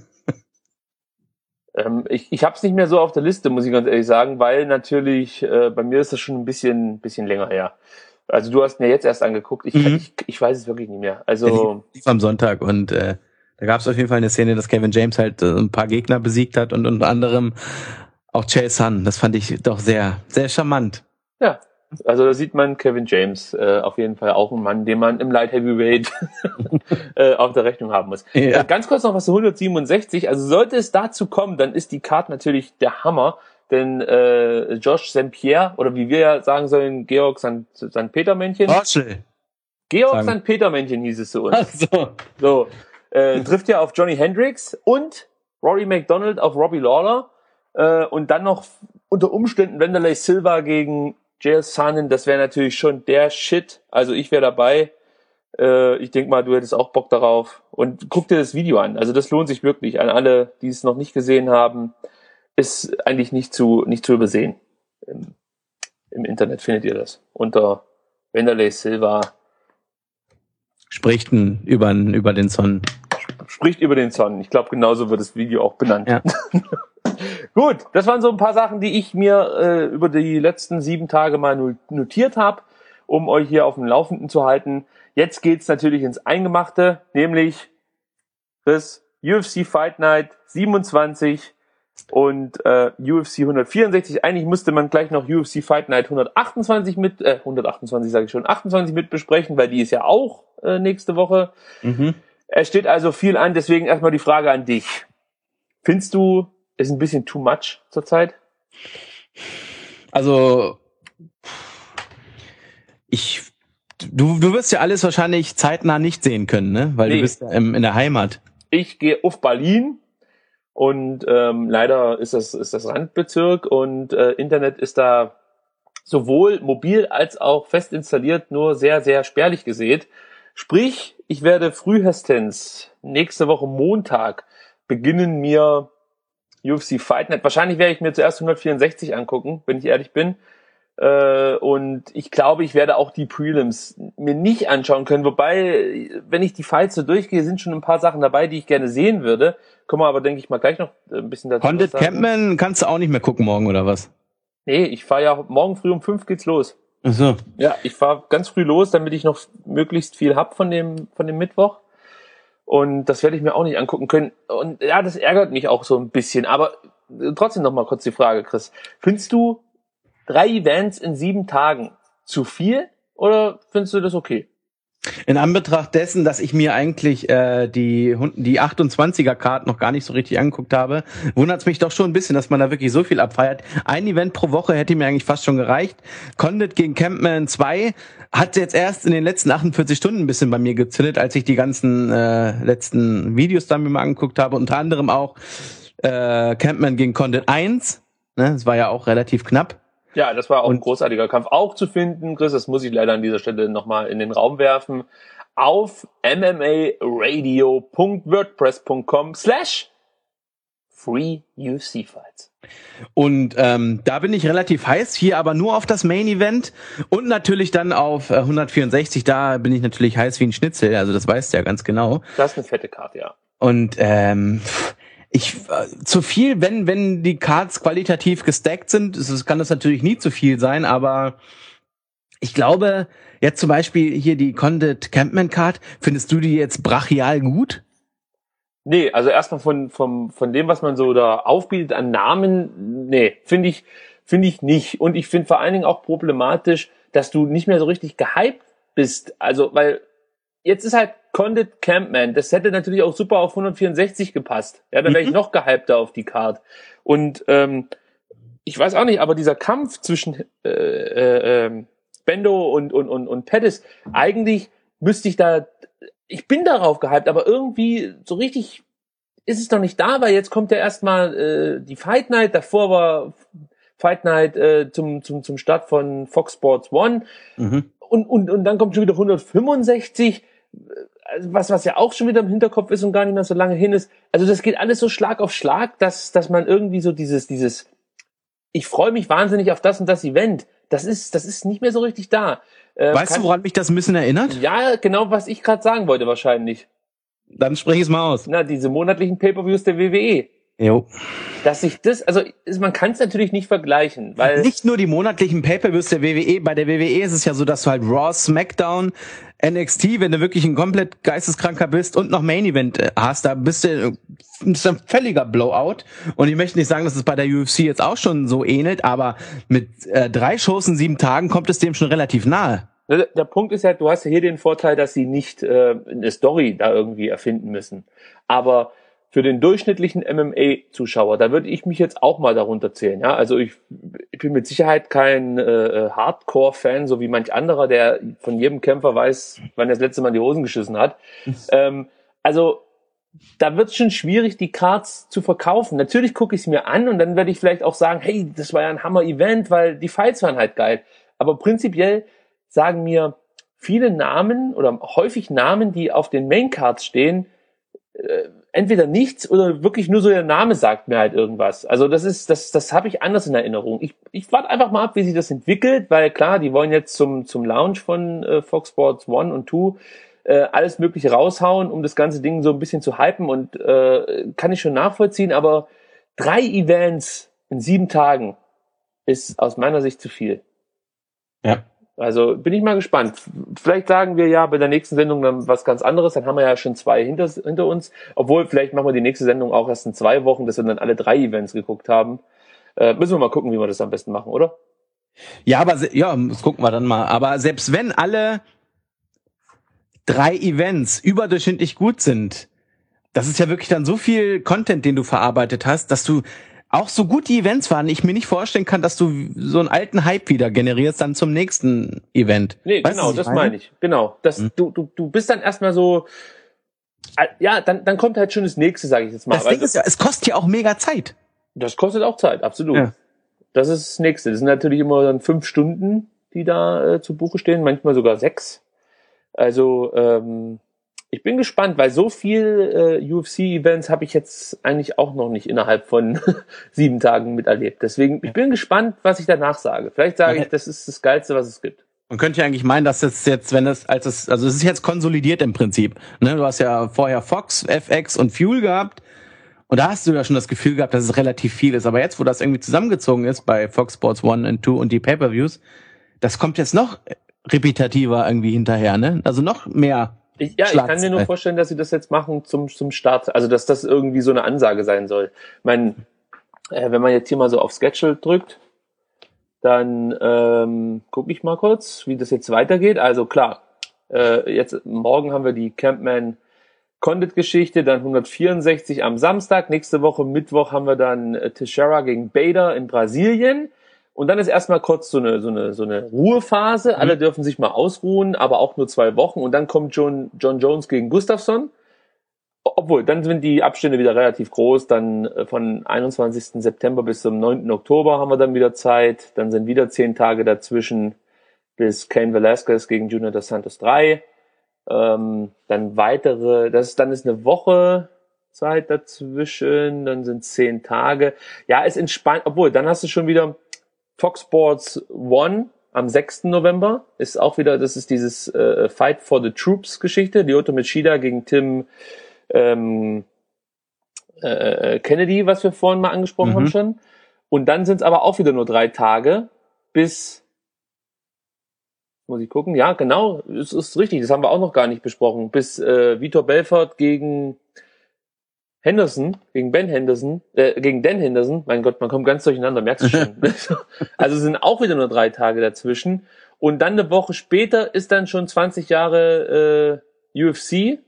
Ähm, ich ich habe es nicht mehr so auf der Liste, muss ich ganz ehrlich sagen, weil natürlich, äh, bei mir ist das schon ein bisschen bisschen länger her. Also du hast mir jetzt erst angeguckt, ich, Mhm. ich, ich weiß es wirklich nicht mehr. Also Lief am Sonntag und äh, da gab es auf jeden Fall eine Szene, dass Kevin James halt äh, ein paar Gegner besiegt hat und unter anderem auch Chael Sonnen. Das fand ich doch sehr, sehr charmant. ja, also da sieht man Kevin James äh, auf jeden Fall auch ein Mann, den man im Light Heavyweight äh, auf der Rechnung haben muss. Ja. Äh, ganz kurz noch was zu hundertsiebenundsechzig. Also sollte es dazu kommen, dann ist die Card natürlich der Hammer, denn äh, Josh Saint Pierre oder wie wir ja sagen sollen, Georg Sankt Petermännchen. Rotschel. Georg sagen. Sankt Petermännchen hieß es zu uns. Also. So, äh, trifft ja auf Johnny Hendricks und Rory McDonald auf Robbie Lawler äh, und dann noch unter Umständen Wanderlei Silva gegen Chael Sonnen. Das wäre natürlich schon der Shit. Also ich wäre dabei. Äh, ich denke mal, du hättest auch Bock darauf. Und guck dir das Video an. Also das lohnt sich wirklich. An alle, die es noch nicht gesehen haben, ist eigentlich nicht zu nicht zu übersehen. Im, im Internet findet ihr das unter Wanderlei Silva. Spricht n- über, n- über den Sonnen. Spricht über den Sonnen. Ich glaube, genauso wird das Video auch benannt. Ja. Gut, das waren so ein paar Sachen, die ich mir äh, über die letzten sieben Tage mal no- notiert habe, um euch hier auf dem Laufenden zu halten. Jetzt geht's natürlich ins Eingemachte, nämlich das U F C Fight Night siebenundzwanzig und äh, U F C hundertvierundsechzig. Eigentlich müsste man gleich noch U F C Fight Night hundertachtundzwanzig mit, äh, hundertachtundzwanzig sage ich schon, achtundzwanzig mit besprechen, weil die ist ja auch äh, nächste Woche. Mhm. Es steht also viel an, deswegen erstmal die Frage an dich. Findest du, ist ein bisschen too much zurzeit? Also, ich, du, du wirst ja alles wahrscheinlich zeitnah nicht sehen können, ne? Weil Nee. du bist ja im, in der Heimat. Ich gehe auf Berlin und ähm, leider ist das ist das Randbezirk und äh, Internet ist da sowohl mobil als auch fest installiert nur sehr, sehr spärlich gesät. Sprich, ich werde frühestens nächste Woche Montag beginnen, mir U F C Fight Night. Wahrscheinlich werde ich mir zuerst hundertvierundsechzig angucken, wenn ich ehrlich bin. Äh, und ich glaube, ich werde auch die Prelims mir nicht anschauen können. Wobei, wenn ich die Fights so durchgehe, sind schon ein paar Sachen dabei, die ich gerne sehen würde. Können wir aber, denke ich mal, gleich noch ein bisschen dazu Condit was sagen. Campman kannst du auch nicht mehr gucken morgen, oder was? Nee, ich fahre ja morgen früh um fünf geht's los. Ach so. Ja, ich fahre ganz früh los, damit ich noch möglichst viel hab von dem von dem Mittwoch. Und das werde ich mir auch nicht angucken können. Und ja, das ärgert mich auch so ein bisschen. Aber trotzdem noch mal kurz die Frage, Chris. Findest du drei Events in sieben Tagen zu viel oder findest du das okay? In Anbetracht dessen, dass ich mir eigentlich äh, die Hund- die achtundzwanziger-Card noch gar nicht so richtig angeguckt habe, wundert es mich doch schon ein bisschen, dass man da wirklich so viel abfeiert. Ein Event pro Woche hätte mir eigentlich fast schon gereicht. Condit gegen Campman zwei hat jetzt erst in den letzten achtundvierzig Stunden ein bisschen bei mir gezündet, als ich die ganzen äh, letzten Videos dann mir mal angeguckt habe. Unter anderem auch äh, Campman gegen Condit eins. Ne, das war ja auch relativ knapp. Ja, das war auch ein Und- großartiger Kampf. Auch zu finden, Chris, das muss ich leider an dieser Stelle nochmal in den Raum werfen, auf mmaradio.wordpress.com slash free U F C Fights. Und ähm, da bin ich relativ heiß, hier aber nur auf das Main Event und natürlich dann auf äh, hundertvierundsechzig, da bin ich natürlich heiß wie ein Schnitzel, also das weißt du ja ganz genau. Das ist eine fette Karte, ja. Und ähm, ich äh, zu viel, wenn wenn die Cards qualitativ gestackt sind, es, es kann das natürlich nie zu viel sein, aber ich glaube, jetzt zum Beispiel hier die Condit Campman Card, findest du die jetzt brachial gut? Nee, also erstmal von, vom, von dem, was man so da aufbietet an Namen, nee, finde ich, finde ich nicht. Und ich finde vor allen Dingen auch problematisch, dass du nicht mehr so richtig gehypt bist. Also, weil jetzt ist halt Condit Campman, das hätte natürlich auch super auf hundertvierundsechzig gepasst. Ja, dann wäre ich noch gehypter auf die Card. Und ähm, ich weiß auch nicht, aber dieser Kampf zwischen äh, äh, äh, Bendo und, und, und, und Pettis, eigentlich müsste ich da, ich bin darauf gehypt, aber irgendwie so richtig ist es noch nicht da, weil jetzt kommt ja erstmal äh, die Fight Night, davor war Fight Night äh, zum, zum, zum Start von Fox Sports One Mhm. und, und, und dann kommt schon wieder hundertfünfundsechzig, also was, was ja auch schon wieder im Hinterkopf ist und gar nicht mehr so lange hin ist. Also das geht alles so Schlag auf Schlag, dass, dass man irgendwie so dieses, dieses, ich freue mich wahnsinnig auf das und das Event, das ist, das ist nicht mehr so richtig da. Äh, Weißt kann, du, woran mich das ein bisschen erinnert? Ja, genau, was ich gerade sagen wollte wahrscheinlich. Dann sprich es mal aus. Na, diese monatlichen Pay-Per-Views der W W E. Jo. Dass sich das, also ist, man kann es natürlich nicht vergleichen, weil Nicht nur die monatlichen Pay-Per-Views der W W E, bei der W W E ist es ja so, dass du halt Raw, SmackDown, N X T, wenn du wirklich ein komplett geisteskranker bist und noch Main Event äh, hast, da bist du äh, das ist ein völliger Blowout. Und ich möchte nicht sagen, dass es bei der U F C jetzt auch schon so ähnelt, aber mit äh, drei Shows in sieben Tagen kommt es dem schon relativ nahe. der, der Punkt ist ja, du hast ja hier den Vorteil, dass sie nicht äh, eine Story da irgendwie erfinden müssen. Aber für den durchschnittlichen M M A-Zuschauer, da würde ich mich jetzt auch mal darunter zählen. Ja, also ich, ich bin mit Sicherheit kein äh, Hardcore-Fan, so wie manch anderer, der von jedem Kämpfer weiß, wann er das letzte Mal in die Hosen geschissen hat. ähm, also da wird es schon schwierig, die Cards zu verkaufen. Natürlich gucke ich es mir an und dann werde ich vielleicht auch sagen, hey, das war ja ein Hammer-Event, weil die Fights waren halt geil. Aber prinzipiell sagen mir viele Namen oder häufig Namen, die auf den Main-Cards stehen, äh, entweder nichts oder wirklich nur so der Name sagt mir halt irgendwas. Also das ist, das, das habe ich anders in Erinnerung. Ich, ich warte einfach mal ab, wie sich das entwickelt, weil klar, die wollen jetzt zum, zum Launch von äh, Fox Sports One und Two äh, alles Mögliche raushauen, um das ganze Ding so ein bisschen zu hypen und äh, kann ich schon nachvollziehen, aber drei Events in sieben Tagen ist aus meiner Sicht zu viel. Ja. Also bin ich mal gespannt. Vielleicht sagen wir ja bei der nächsten Sendung dann was ganz anderes. Dann haben wir ja schon zwei hinter, hinter uns. Obwohl, vielleicht machen wir die nächste Sendung auch erst in zwei Wochen, dass wir dann alle drei Events geguckt haben. Äh, müssen wir mal gucken, wie wir das am besten machen, oder? Ja, aber se- ja, das gucken wir dann mal. Aber selbst wenn alle drei Events überdurchschnittlich gut sind, das ist ja wirklich dann so viel Content, den du verarbeitet hast, dass du auch so gut die Events waren, ich mir nicht vorstellen kann, dass du so einen alten Hype wieder generierst dann zum nächsten Event. Nee, Weißt du, genau, was ich das meine? meine ich. Genau. Das, Hm. du, du, du bist dann erstmal so, äh, ja, dann, dann kommt halt schon das nächste, sage ich jetzt mal. Das Ding Also, ist ja, es kostet ja auch mega Zeit. das kostet auch Zeit, absolut. Ja. Das ist das nächste. Das sind natürlich immer dann fünf Stunden, die da äh, zu Buche stehen, manchmal sogar sechs. Also, ähm, ich bin gespannt, weil so viel äh, U F C-Events habe ich jetzt eigentlich auch noch nicht innerhalb von sieben Tagen miterlebt. Deswegen, ich bin gespannt, was ich danach sage. Vielleicht sage Okay. ich, das ist das Geilste, was es gibt. Man könnte ja eigentlich meinen, dass es jetzt, wenn es, als es, also es ist jetzt konsolidiert im Prinzip. Ne, du hast ja vorher Fox, F X und Fuel gehabt. Und da hast du ja schon das Gefühl gehabt, dass es relativ viel ist. Aber jetzt, wo das irgendwie zusammengezogen ist bei Fox Sports One und Two und die Pay-Per-Views, das kommt jetzt noch repetitiver irgendwie hinterher, ne? Also noch mehr. Ich, ja, ich kann mir nur Schlagzeilen. vorstellen, dass sie das jetzt machen zum zum Start. Also, dass das irgendwie so eine Ansage sein soll. Ich meine, äh, wenn man jetzt hier mal so auf Schedule drückt, dann ähm, gucke ich mal kurz, wie das jetzt weitergeht. Also klar, äh, jetzt morgen haben wir die Campman Condit-Geschichte, dann hundertvierundsechzig am Samstag. Nächste Woche Mittwoch haben wir dann äh, Teixeira gegen Bader in Brasilien. Und dann ist erstmal kurz so eine, so eine, so eine Ruhephase. Alle dürfen sich mal ausruhen, aber auch nur zwei Wochen. Und dann kommt John, John Jones gegen Gustafsson. Obwohl, dann sind die Abstände wieder relativ groß. Dann äh, von einundzwanzigsten September bis zum neunten Oktober haben wir dann wieder Zeit. Dann sind wieder zehn Tage dazwischen bis Cain Velasquez gegen Junior dos Santos drei. Ähm, dann weitere, das ist, dann ist eine Woche Zeit dazwischen. Dann sind zehn Tage. Ja, es entspannt. Obwohl, dann hast du schon wieder Fox Sports One am sechsten November. Ist auch wieder, das ist dieses äh, Fight for the Troops Geschichte. Lyoto Machida gegen Tim ähm, äh, Kennedy, was wir vorhin mal angesprochen Mhm. haben schon. Und dann sind es aber auch wieder nur drei Tage bis, muss ich gucken, ja genau, es ist richtig, das haben wir auch noch gar nicht besprochen, bis äh, Vitor Belfort gegen Henderson, gegen Ben Henderson, äh, gegen Dan Henderson, mein Gott, man kommt ganz durcheinander, merkst du schon. Also es sind auch wieder nur drei Tage dazwischen. Und dann eine Woche später ist dann schon zwanzig Jahre äh, U F C.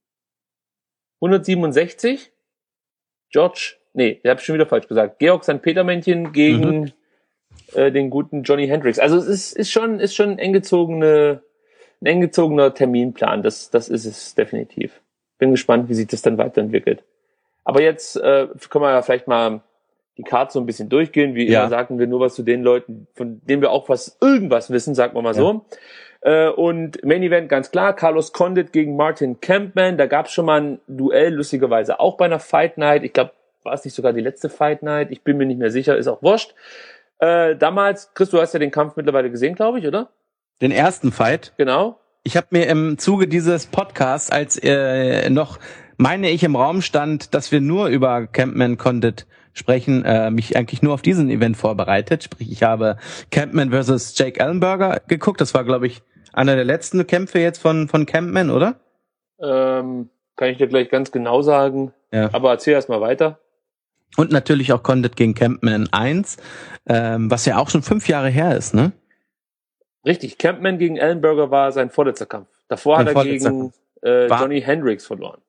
hundertsiebenundsechzig. George, nee, der hab ich schon wieder falsch gesagt. Georg Sankt Petermännchen gegen mhm. äh, den guten Johnny Hendricks. Also es ist, ist schon, ist schon ein eng gezogene, ein eng gezogener Terminplan. Das, das ist es definitiv. Bin gespannt, wie sich das dann weiterentwickelt. Aber jetzt äh, können wir ja vielleicht mal die Karte so ein bisschen durchgehen. Wie ja. immer sagten wir nur was zu den Leuten, von denen wir auch was irgendwas wissen, sagen wir mal ja. so. Äh, und Main Event ganz klar, Carlos Condit gegen Martin Kampmann. Da gab es schon mal ein Duell, lustigerweise auch bei einer Fight Night. Ich glaube, war es nicht sogar die letzte Fight Night? Ich bin mir nicht mehr sicher, ist auch wurscht. Äh, damals, Chris, du hast ja den Kampf mittlerweile gesehen, glaube ich, oder? Den ersten Fight? Genau. Ich habe mir im Zuge dieses Podcasts, als äh, noch, meine ich, im Raum stand, dass wir nur über Kampmann Condit sprechen, äh, mich eigentlich nur auf diesen Event vorbereitet. Sprich, ich habe Kampmann versus Jake Ellenberger geguckt. Das war, glaube ich, einer der letzten Kämpfe jetzt von von Kampmann, oder? Ähm, kann ich dir gleich ganz genau sagen. Ja. Aber erzähl erst mal weiter. Und natürlich auch Condit gegen Kampmann eins, ähm, was ja auch schon fünf Jahre her ist, ne? Richtig, Kampmann gegen Ellenberger war sein vorletzter Kampf. Davor sein hat er gegen äh, Johnny Hendricks verloren.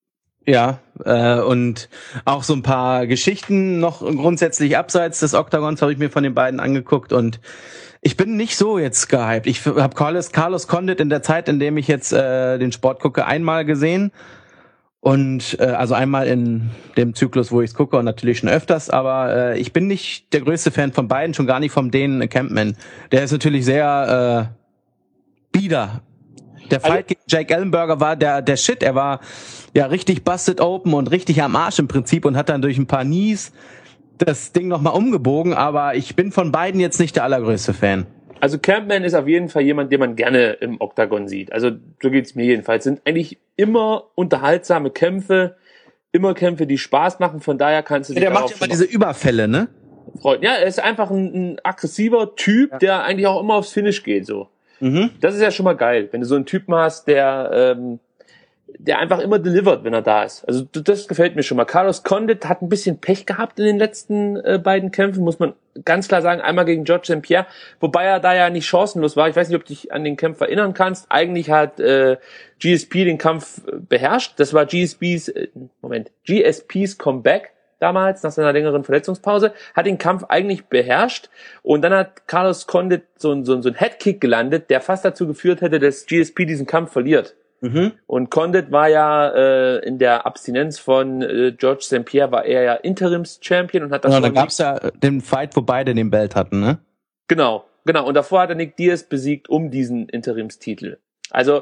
Ja, äh, und auch so ein paar Geschichten noch grundsätzlich abseits des Oktagons habe ich mir von den beiden angeguckt und ich bin nicht so jetzt gehypt. Ich habe Carlos, Carlos Condit in der Zeit, in dem ich jetzt äh, den Sport gucke, einmal gesehen und äh, also einmal in dem Zyklus, wo ich es gucke und natürlich schon öfters, aber äh, ich bin nicht der größte Fan von beiden, schon gar nicht vom Dane Kampmann. Der ist natürlich sehr äh, bieder. Der Fight also, gegen Jake Ellenberger war der der Shit. Er war ja richtig busted open und richtig am Arsch im Prinzip und hat dann durch ein paar Knees das Ding nochmal umgebogen. Aber ich bin von beiden jetzt nicht der allergrößte Fan. Also Kampmann ist auf jeden Fall jemand, den man gerne im Oktagon sieht. Also so geht's mir jedenfalls. Sind eigentlich immer unterhaltsame Kämpfe, immer Kämpfe, die Spaß machen. Von daher kannst du ja, der macht ja immer diese Überfälle, ne? Freuen. Ja, er ist einfach ein, ein aggressiver Typ, ja. der eigentlich auch immer aufs Finish geht, so. Mhm. Das ist ja schon mal geil, wenn du so einen Typen hast, der ähm, der einfach immer delivert, wenn er da ist. Also das gefällt mir schon mal. Carlos Condit hat ein bisschen Pech gehabt in den letzten äh, beiden Kämpfen, muss man ganz klar sagen. Einmal gegen George Saint Pierre, wobei er da ja nicht chancenlos war. Ich weiß nicht, ob du dich an den Kampf erinnern kannst. Eigentlich hat äh, G S P den Kampf beherrscht. Das war G S Ps, äh, Moment, G S Ps Comeback damals, nach seiner längeren Verletzungspause, hat den Kampf eigentlich beherrscht und dann hat Carlos Condit so ein, so ein, so ein Headkick gelandet, der fast dazu geführt hätte, dass G S P diesen Kampf verliert. Mhm. Und Condit war ja äh, in der Abstinenz von äh, George Saint Pierre, war er ja Interims-Champion und hat das. Genau, da gab's ja den Fight, wo beide den Belt hatten, ne? Genau, genau. Und davor hat er Nick Diaz besiegt um diesen Interimstitel. Also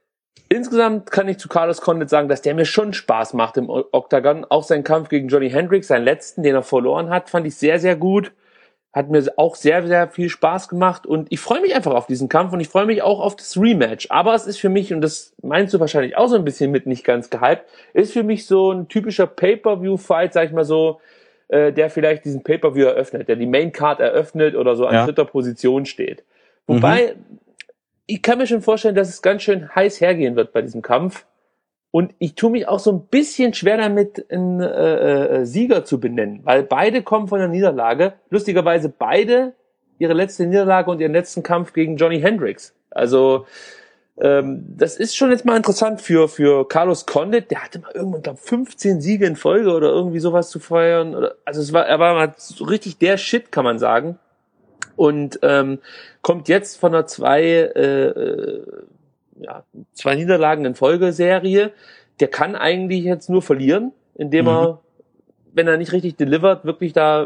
insgesamt kann ich zu Carlos Condit sagen, dass der mir schon Spaß macht im Oktagon. Auch sein Kampf gegen Johnny Hendricks, seinen letzten, den er verloren hat, fand ich sehr, sehr gut. Hat mir auch sehr, sehr viel Spaß gemacht. Und ich freue mich einfach auf diesen Kampf und ich freue mich auch auf das Rematch. Aber es ist für mich, und das meinst du wahrscheinlich auch so ein bisschen mit nicht ganz gehypt, ist für mich so ein typischer Pay-Per-View-Fight, sag ich mal so, äh, der vielleicht diesen Pay-Per-View eröffnet, der die Main-Card eröffnet oder so an ja. dritter Position steht. Wobei, mhm. ich kann mir schon vorstellen, dass es ganz schön heiß hergehen wird bei diesem Kampf. Und ich tue mich auch so ein bisschen schwer damit, einen äh, äh, Sieger zu benennen, weil beide kommen von der Niederlage. Lustigerweise beide ihre letzte Niederlage und ihren letzten Kampf gegen Johnny Hendricks. Also ähm, das ist schon jetzt mal interessant für für Carlos Condit. Der hatte mal irgendwann, glaube fünfzehn Siege in Folge oder irgendwie sowas zu feiern. Oder, also es war, er war mal so richtig der Shit, kann man sagen. Und ähm, kommt jetzt von einer zwei äh, ja, zwei Niederlagen in Folgeserie. Der kann eigentlich jetzt nur verlieren, indem mhm. er, wenn er nicht richtig delivert, wirklich da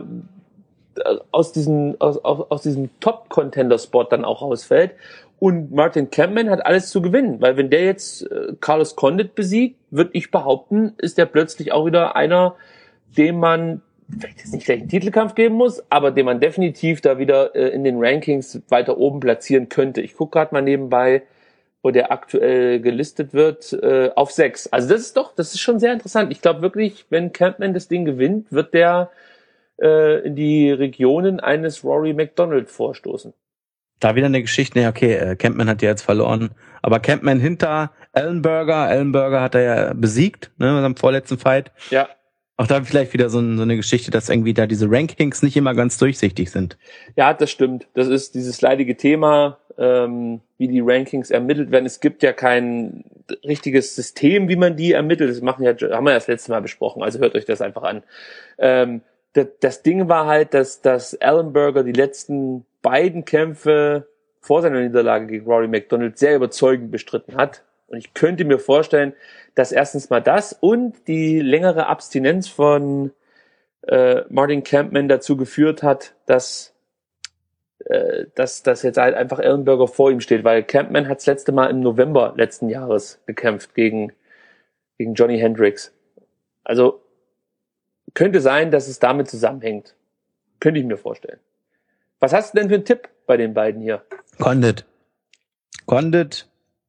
aus diesem aus, aus, aus diesem Top-Contender-Spot dann auch rausfällt. Und Martin Kampmann hat alles zu gewinnen, weil wenn der jetzt äh, Carlos Condit besiegt, würde ich behaupten, ist der plötzlich auch wieder einer, dem man vielleicht jetzt nicht gleich einen Titelkampf geben muss, aber den man definitiv da wieder äh, in den Rankings weiter oben platzieren könnte. Ich gucke gerade mal nebenbei, wo der aktuell gelistet wird, äh, auf sechs. Also das ist doch, das ist schon sehr interessant. Ich glaube wirklich, wenn Kampmann das Ding gewinnt, wird der äh, in die Regionen eines Rory McDonald vorstoßen. Da wieder eine Geschichte, ne, okay, äh, Kampmann hat ja jetzt verloren, aber Kampmann hinter Ellenberger. Ellenberger hat er ja besiegt, ne, am vorletzten Fight. Ja. Auch da vielleicht wieder so, ein, so eine Geschichte, dass irgendwie da diese Rankings nicht immer ganz durchsichtig sind. Ja, das stimmt. Das ist dieses leidige Thema, ähm, wie die Rankings ermittelt werden. Es gibt ja kein richtiges System, wie man die ermittelt. Das machen ja, haben wir ja das letzte Mal besprochen. Also hört euch das einfach an. Ähm, das, das Ding war halt, dass, dass Ellenberger die letzten beiden Kämpfe vor seiner Niederlage gegen Rory McDonald sehr überzeugend bestritten hat. Und ich könnte mir vorstellen, dass erstens mal das und die längere Abstinenz von äh, Martin Kampmann dazu geführt hat, dass äh, dass, dass jetzt halt einfach Ellenberger vor ihm steht, weil Kampmann hat das letzte Mal im November letzten Jahres gekämpft gegen gegen Johnny Hendricks. Also könnte sein, dass es damit zusammenhängt. Könnte ich mir vorstellen. Was hast du denn für einen Tipp bei den beiden hier? Condit. Condit,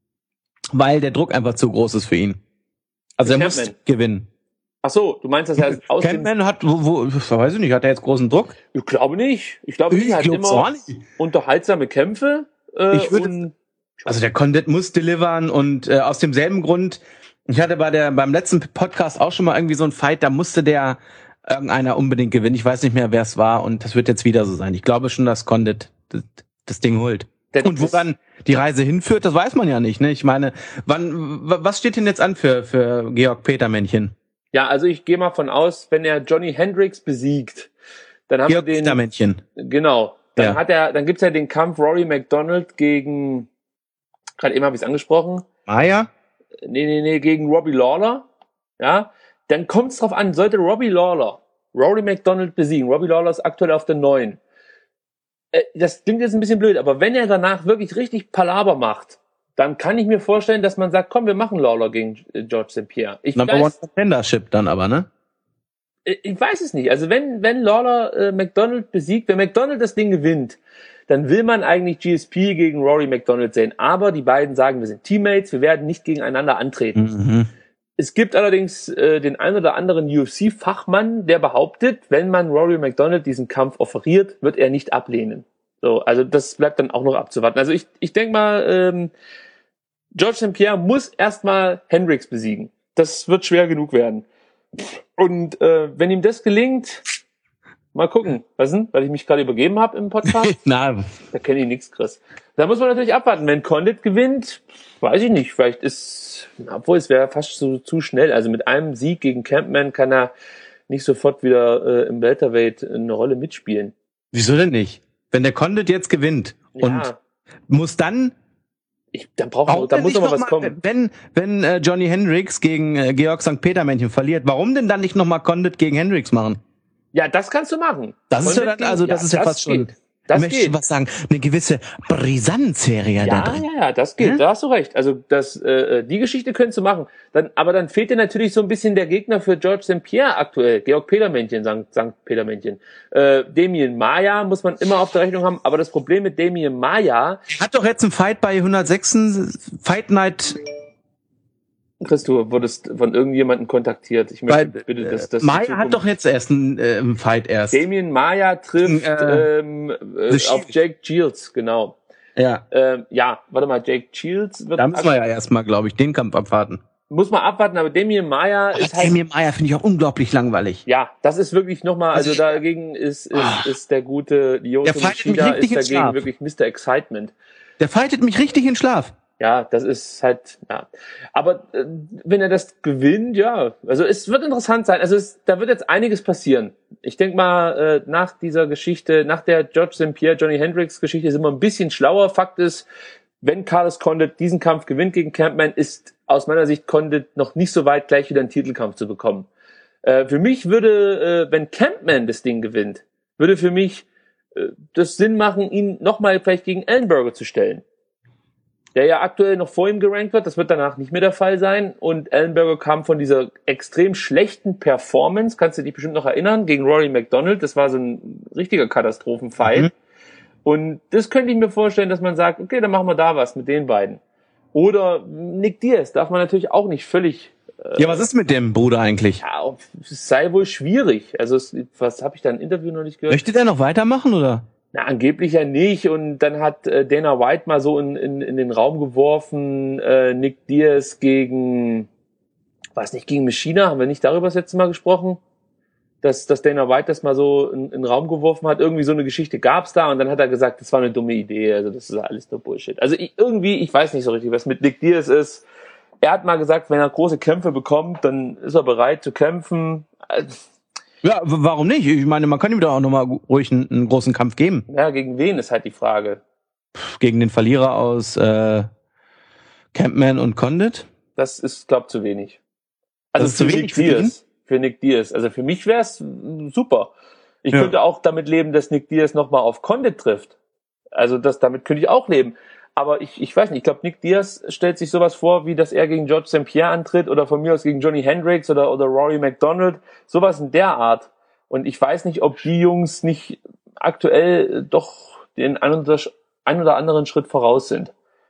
weil der Druck einfach zu groß ist für ihn. Also er muss gewinnen. Ach so, du meinst, dass er aus dem... Kampmann hat, wo, wo, weiß ich nicht, hat er jetzt großen Druck? Ich glaube nicht. Ich glaube, Ich er hat glaub's immer auch nicht. unterhaltsame Kämpfe. Äh, Ich würde- und Also der Condit muss delivern und äh, aus demselben Grund, ich hatte bei der beim letzten Podcast auch schon mal irgendwie so ein Fight, da musste der irgendeiner unbedingt gewinnen. Ich weiß nicht mehr, wer es war und das wird jetzt wieder so sein. Ich glaube schon, dass Condit das, das Ding holt. Der- Und woran die Reise hinführt, das weiß man ja nicht. Ne? Ich meine, wann, w- was steht denn jetzt an für für Georg Petermännchen? ja, also ich gehe mal von aus, wenn er Johnny Hendricks besiegt, dann haben Georg wir den... Petermännchen. Genau. Dann Ja. hat er, dann gibt's ja den Kampf Rory McDonald gegen, gerade eben habe ich es angesprochen, Maya? nee, nee, nee, gegen Robbie Lawler. Ja, dann kommt's drauf an, sollte Robbie Lawler Rory McDonald besiegen, Robbie Lawler ist aktuell auf der neun. Äh, das klingt jetzt ein bisschen blöd, aber wenn er danach wirklich richtig Palaver macht, dann kann ich mir vorstellen, dass man sagt, komm, wir machen Lawler gegen äh, George Saint Pierre. Ich Number One weiß, Contendership dann aber, ne? äh, ich weiß es nicht. Also wenn, wenn Lawler äh, McDonald besiegt, wenn McDonald das Ding gewinnt, dann will man eigentlich G S P gegen Rory McDonald sehen. Aber die beiden sagen, wir sind Teammates, wir werden nicht gegeneinander antreten. Mhm. Es gibt allerdings äh, den ein oder anderen U F C-Fachmann, der behauptet, wenn man Rory McDonald diesen Kampf offeriert, wird er nicht ablehnen. So, also das bleibt dann auch noch abzuwarten. Also ich, ich denke mal, ähm, George Saint Pierre muss erstmal Hendricks besiegen. Das wird schwer genug werden. Und äh, wenn ihm das gelingt, mal gucken. Was denn? Weil ich mich gerade übergeben habe im Podcast? Na, Da kenne ich nichts, Chris. Da muss man natürlich abwarten. Wenn Condit gewinnt, weiß ich nicht. Vielleicht ist, obwohl es wäre fast so zu schnell. Also mit einem Sieg gegen Kampmann kann er nicht sofort wieder äh, im Welterweight eine Rolle mitspielen. wieso denn nicht? Wenn der Condit jetzt gewinnt und Ja, muss dann ich, dann braucht man, Warum da denn muss nicht noch mal was mal, kommen. Wenn, wenn äh, Johnny Hendricks gegen äh, Georg Sankt Petermännchen verliert, warum denn dann nicht nochmal Condit gegen Hendricks machen? Ja, das kannst du machen. Das ist ja Condit dann, also das ist ja fast schon, geht. Das ich möchte geht. schon was sagen, eine gewisse Brisanz wäre ja, da Ja, drin. ja, ja, das geht, Hm? da hast du recht. Also das, äh, die Geschichte könntest du machen. Dann, aber dann fehlt dir natürlich so ein bisschen der Gegner für George Saint Pierre aktuell. Georg Petermännchen, Sankt, Sankt Petermännchen. Äh, Damien Maia muss man immer auf der Rechnung haben. Aber das Problem mit Damien Maia, Hat doch jetzt ein Fight bei hundertsechs, Fight Night, Chris, du wurdest von irgendjemandem kontaktiert. Ich möchte bei, bitte, dass äh, das Maya hat doch jetzt erst einen äh, einen Fight erst. Damien Maia trifft Äh, ähm, äh, The auf Shield. Jake Shields, genau. Ja, Ähm, ja, warte mal, Jake Shields wird da müssen wir ja erstmal, glaube ich, den Kampf abwarten. muss man abwarten, aber Damien Maia Aber ist halt, Damien Maya finde ich auch unglaublich langweilig. ja, das ist wirklich nochmal, also Also ich- dagegen ist, ist, Ah. ist der gute Lyoto Der fightet mich Machida richtig ist in dagegen Schlaf. wirklich Mister Excitement. Der fightet mich richtig in Schlaf. Ja, das ist halt, ja. Aber äh, wenn er das gewinnt, ja, also es wird interessant sein. Also es, da wird jetzt einiges passieren. Ich denke mal, äh, nach dieser Geschichte, nach der George Saint Pierre, Johnny Hendricks Geschichte sind wir ein bisschen schlauer. Fakt ist, wenn Carlos Condit diesen Kampf gewinnt gegen Kampmann, ist aus meiner Sicht Condit noch nicht so weit, gleich wieder einen Titelkampf zu bekommen. Äh, für mich würde, äh, wenn Kampmann das Ding gewinnt, würde für mich äh, das Sinn machen, ihn nochmal vielleicht gegen Ellenberger zu stellen. Der ja aktuell noch vor ihm gerankt wird, das wird danach nicht mehr der Fall sein. Und Ellenberger kam von dieser extrem schlechten Performance, kannst du dich bestimmt noch erinnern, gegen Rory McDonald. Das war so ein richtiger Katastrophenfight. Mhm. Und das könnte ich mir vorstellen, dass man sagt, okay, dann machen wir da was mit den beiden. Oder Nick Diaz darf man natürlich auch nicht völlig, Ja, was ist mit dem Bruder eigentlich? ja, es sei wohl schwierig. Also es, was habe ich da ein Interview noch nicht gehört? Möchte der noch weitermachen oder? Na, angeblich ja nicht. Und dann hat äh, Dana White mal so in, in, in den Raum geworfen, äh, Nick Diaz gegen, was nicht, gegen Machina, haben wir nicht darüber das letzte Mal gesprochen? Dass, dass Dana White das mal so in, in den Raum geworfen hat. Irgendwie so eine Geschichte gab's da und dann hat er gesagt, das war eine dumme Idee, also das ist alles nur Bullshit. Also ich, irgendwie, ich weiß nicht so richtig, was mit Nick Diaz ist. Er hat mal gesagt, wenn er große Kämpfe bekommt, dann ist er bereit zu kämpfen. Ja, w- warum nicht? Ich meine, man kann ihm doch auch nochmal ruhig einen, einen großen Kampf geben. Ja, gegen wen ist halt die Frage. Pff, gegen den Verlierer aus äh, Campman und Condit. Das ist, glaub, zu wenig. Also Das ist zu für wenig Nick für ihn? Diaz. Für Nick Diaz. Also für mich wär's super. Ich Ja. könnte auch damit leben, dass Nick Diaz nochmal auf Condit trifft. Also das, damit könnte ich auch leben. Aber ich, ich weiß nicht, ich glaube, Nick Diaz stellt sich sowas vor, wie dass er gegen George Saint Pierre antritt oder von mir aus gegen Johnny Hendricks oder, oder Rory McDonald. Sowas in der Art. Und ich weiß nicht, ob die Jungs nicht aktuell doch den ein oder, ein oder anderen Schritt voraus sind.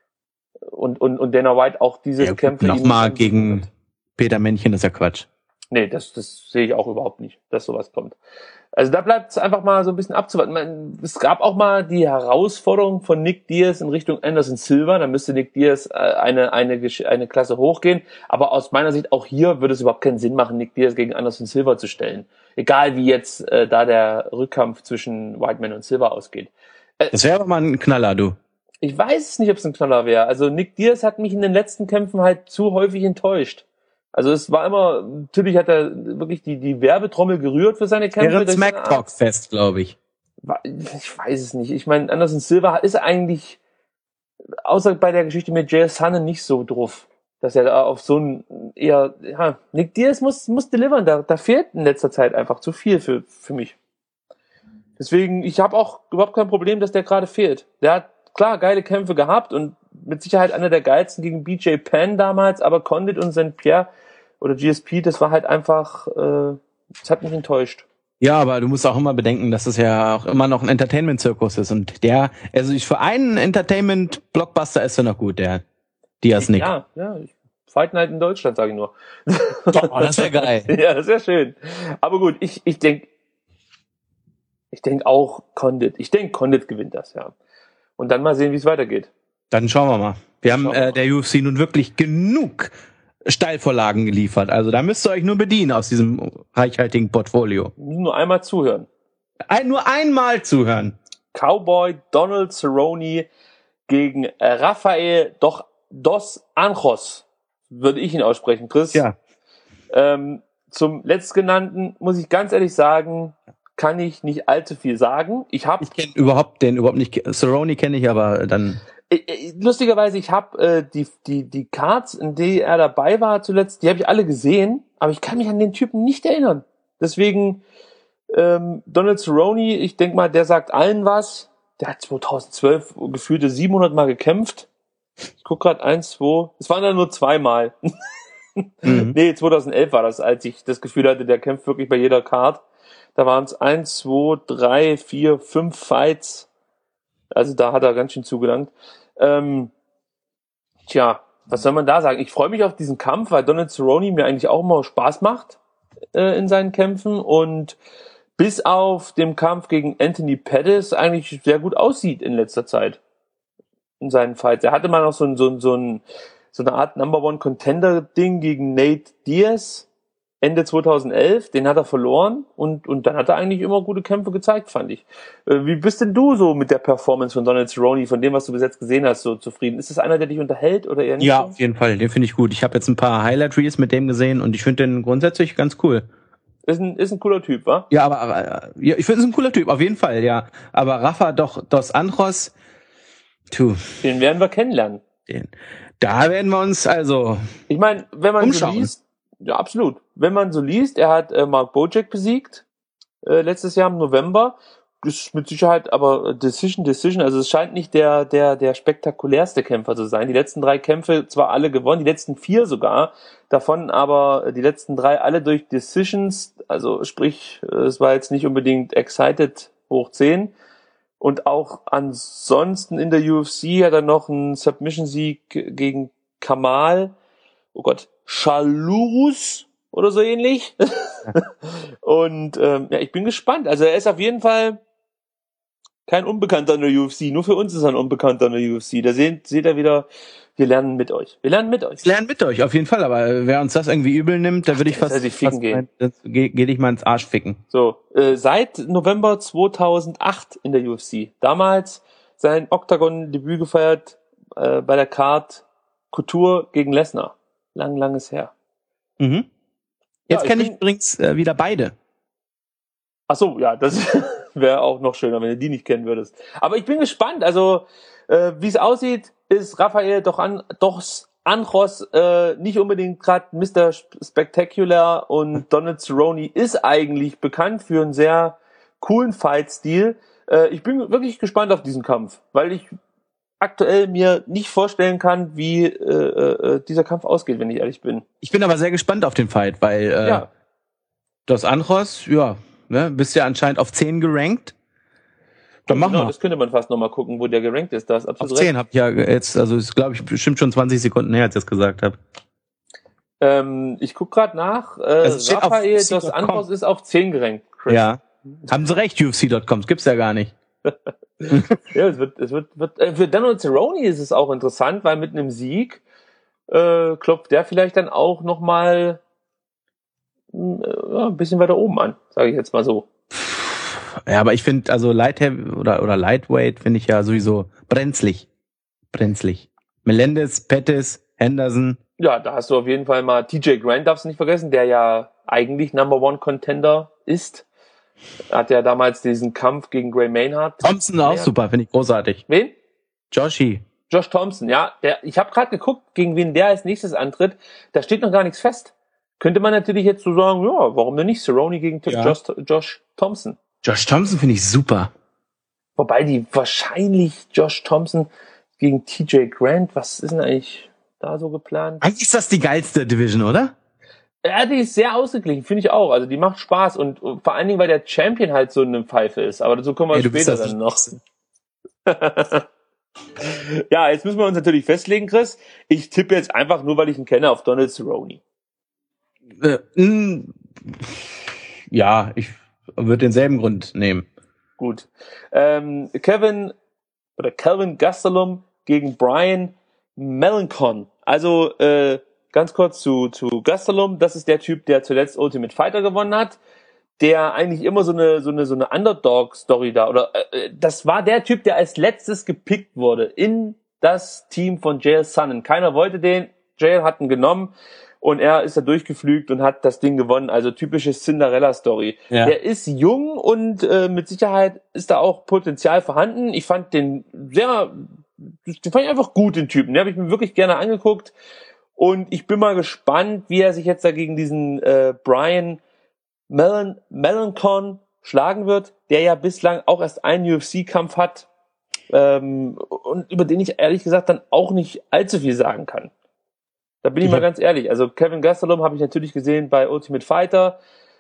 Und, und, und Dana White auch diese Ja, Kämpfe... nochmal ihm- gegen Peter Männchen, das ist ja Quatsch. Nee, das, das sehe ich auch überhaupt nicht, dass sowas kommt. Also da bleibt es einfach mal so ein bisschen abzuwarten. Man, es gab auch mal die Herausforderung von Nick Diaz in Richtung Anderson Silva. Da müsste Nick Diaz äh, eine, eine, Gesch- eine Klasse hochgehen. Aber aus meiner Sicht auch hier würde es überhaupt keinen Sinn machen, Nick Diaz gegen Anderson Silva zu stellen. Egal wie jetzt äh, da der Rückkampf zwischen Whiteman und Silva ausgeht. Das wäre aber mal ein Knaller, du. Ich weiß es nicht, ob es ein Knaller wäre. Also Nick Diaz hat mich in den letzten Kämpfen halt zu häufig enttäuscht. Also es war immer, natürlich hat er wirklich die, die Werbetrommel gerührt für seine Kämpfe. Wäre ein durch seine Smack Talk Fest, glaube ich. Art. Ich weiß es nicht. Ich meine, Anderson Silva ist eigentlich, außer bei der Geschichte mit J S Hanne, nicht so drauf, dass er da auf so ein eher, ja, Nick Diaz muss, muss delivern. Da, da fehlt in letzter Zeit einfach zu viel für, für mich. Deswegen, ich habe auch überhaupt kein Problem, dass der gerade fehlt. Der hat, klar, geile Kämpfe gehabt und mit Sicherheit einer der geilsten gegen B J Penn damals, aber Condit und Saint Pierre oder G S P, das war halt einfach, äh, das hat mich enttäuscht. Ja, aber du musst auch immer bedenken, dass es ja auch immer noch ein Entertainment-Zirkus ist. Und der, also ich für einen Entertainment-Blockbuster ist er noch gut, der Diaz Nick. Ja, ja, ich, Fight Night in Deutschland, sage ich nur. Oh, das wäre geil. Ja, das wäre schön. Aber gut, ich, ich denke, ich denke auch Condit. Ich denke, Condit gewinnt das, ja. Und dann mal sehen, wie es weitergeht. Dann schauen wir mal. Wir haben Schauen wir äh, mal. der U F C nun wirklich genug Steilvorlagen geliefert. Also da müsst ihr euch nur bedienen aus diesem reichhaltigen Portfolio. Wir müssen nur einmal zuhören. Ein, nur einmal zuhören. Cowboy Donald Cerrone gegen äh, Rafael doch, Dos Anjos, würde ich ihn aussprechen, Chris. Ja. Ähm, zum letztgenannten muss ich ganz ehrlich sagen, kann ich nicht allzu viel sagen. Ich habe Ich kenne überhaupt den überhaupt nicht. Cerrone kenne ich, aber dann. Äh, äh, lustigerweise, ich habe äh, die die die Cards, in die er dabei war zuletzt, die habe ich alle gesehen, aber ich kann mich an den Typen nicht erinnern. Deswegen ähm, Donald Cerrone, ich denk mal, der sagt allen was. Der hat zweitausendzwölf gefühlte siebenhundert Mal gekämpft. Ich guck gerade eins, zwei, es waren dann nur zweimal. Mhm. Nee, zweitausendelf war das, als ich das Gefühl hatte, der kämpft wirklich bei jeder Card. Da waren es eins, zwei, drei, vier, fünf Fights. Also da hat er ganz schön zugelangt. Ähm, tja, was soll man da sagen? Ich freue mich auf diesen Kampf, weil Donald Cerrone mir eigentlich auch immer Spaß macht äh, in seinen Kämpfen und bis auf den Kampf gegen Anthony Pettis eigentlich sehr gut aussieht in letzter Zeit in seinen Fights. Er hatte mal noch so ein, so ein, so ein, so eine Art Number One Contender Ding gegen Nate Diaz Ende zweitausendelf, den hat er verloren und, und dann hat er eigentlich immer gute Kämpfe gezeigt, fand ich. Äh, wie bist denn du so mit der Performance von Donald Cerrone, von dem, was du bis jetzt gesehen hast, so zufrieden? Ist das einer, der dich unterhält oder eher nicht? Ja, so? auf jeden Fall. Den finde ich gut. Ich habe jetzt ein paar Highlight-Reels mit dem gesehen und ich finde den grundsätzlich ganz cool. Ist ein, ist ein cooler Typ, wa? Ja, aber, aber ja, ich finde es ein cooler Typ, auf jeden Fall, ja. Aber Rafa doch Dos Anjos, tu, Den werden wir kennenlernen. den, da werden wir uns also Ich meine, wenn man Umschauen. so liest, ja, absolut. Wenn man so liest, er hat äh, Mark Bojack besiegt, äh, letztes Jahr im November. Das ist mit Sicherheit aber Decision, Decision. Also es scheint nicht der, der, der spektakulärste Kämpfer zu sein. Die letzten drei Kämpfe zwar alle gewonnen, die letzten vier sogar, davon aber die letzten drei alle durch Decisions. Also sprich, äh, es war jetzt nicht unbedingt excited hoch zehn. Und auch ansonsten in der U F C hat er noch einen Submission-Sieg gegen Kamal, oh Gott, Chalurus oder so ähnlich. Und ähm, ja, ich bin gespannt. Also er ist auf jeden Fall kein Unbekannter in der U F C. Nur für uns ist er ein Unbekannter in der U F C. Da seht, seht ihr wieder, wir lernen mit euch. Wir lernen mit euch. Wir lernen mit euch, auf jeden Fall. Aber wer uns das irgendwie übel nimmt, da würde ich Ach, fast, sich ficken fast gehen. Mein, geh, geh dich mal ins Arsch ficken. So, äh, seit November zweitausendacht in der U F C. Damals sein Octagon-Debüt gefeiert äh, bei der Card Couture gegen Lesnar. Lang, langes her. Mhm. Jetzt Ja, kenne ich ich bin- übrigens äh, wieder beide. Ach so, ja, das wäre auch noch schöner, wenn du die nicht kennen würdest. Aber ich bin gespannt. Also, äh, wie es aussieht, ist Rafael doch an, dos Anjos äh, nicht unbedingt gerade Mister Spectacular und Donald Cerrone ist eigentlich bekannt für einen sehr coolen Fight-Stil. Äh, ich bin wirklich gespannt auf diesen Kampf, weil ich aktuell mir nicht vorstellen kann, wie äh, äh, dieser Kampf ausgeht, wenn ich ehrlich bin. Ich bin aber sehr gespannt auf den Fight, weil äh, Ja. Dos Anjos, ja, ne, bist ja anscheinend auf zehn gerankt. Dann machen genau, wir. das könnte man fast nochmal gucken, wo der gerankt ist. Da ist Auf absolut zehn hab ich ja jetzt, also ist glaube ich bestimmt schon zwanzig Sekunden her, als ich das gesagt habe. Ähm, ich guck gerade nach. Äh, Also es steht auf Rafael U F C dos Punkt com. Anjos ist auf zehn gerankt. Chris. Ja. Haben sie recht, U F C Punkt com, gibt's ja gar nicht. Ja, es wird, es wird, wird äh, für Donald Cerrone ist es auch interessant, weil mit einem Sieg äh, klopft der vielleicht dann auch nochmal äh, ja, ein bisschen weiter oben an, sage ich jetzt mal so. Ja, aber ich finde, also Light Heavy oder, oder Lightweight finde ich ja sowieso brenzlig. Brenzlig. Melendez, Pettis, Henderson. Ja, da hast du auf jeden Fall mal T J Grant, darfst du nicht vergessen, der ja eigentlich Number One Contender ist. Hat ja damals diesen Kampf gegen Gray Maynard. Thompson auch Ja. super, finde ich großartig. Wen? Joshi. Josh Thompson, ja. Der, ich habe gerade geguckt, gegen wen der als nächstes antritt. Da steht noch gar nichts fest. Könnte man natürlich jetzt so sagen, ja, warum denn nicht? Cerrone gegen Ja. Josh, Josh Thompson. Josh Thompson finde ich super. Wobei die wahrscheinlich Josh Thompson gegen T J Grant, was ist denn eigentlich da so geplant? Eigentlich ist das die geilste Division, oder? Ja, die ist sehr ausgeglichen, finde ich auch. Also die macht Spaß und äh, vor allen Dingen, weil der Champion halt so eine Pfeife ist. Aber dazu kommen wir Ey, du bist später das dann noch. Ja, jetzt müssen wir uns natürlich festlegen, Chris. Ich tippe jetzt einfach nur, weil ich ihn kenne, auf Donald Cerrone. Äh, mh, ja, ich würde denselben Grund nehmen. Gut. Ähm, Kevin oder Calvin Gastelum gegen Brian Melancon. Also äh, ganz kurz zu zu Gastelum. Das ist der Typ, der zuletzt Ultimate Fighter gewonnen hat, der eigentlich immer so eine so eine so eine Underdog-Story da oder äh, das war der Typ, der als letztes gepickt wurde in das Team von J L Sonnen. Keiner wollte den. J L hat ihn genommen. Und er ist da durchgeflügt und hat das Ding gewonnen. Also typische Cinderella-Story. Ja. Er ist jung und äh, mit Sicherheit ist da auch Potenzial vorhanden. Ich fand den sehr, den fand ich einfach gut, den Typen. Den habe ich mir wirklich gerne angeguckt. Und ich bin mal gespannt, wie er sich jetzt da gegen diesen äh, Brian Melan Melancon schlagen wird, der ja bislang auch erst einen U F C-Kampf hat ähm, und über den ich ehrlich gesagt dann auch nicht allzu viel sagen kann. Da bin ich, Ich mal hab- ganz ehrlich. Also Kevin Gastelum habe ich natürlich gesehen bei Ultimate Fighter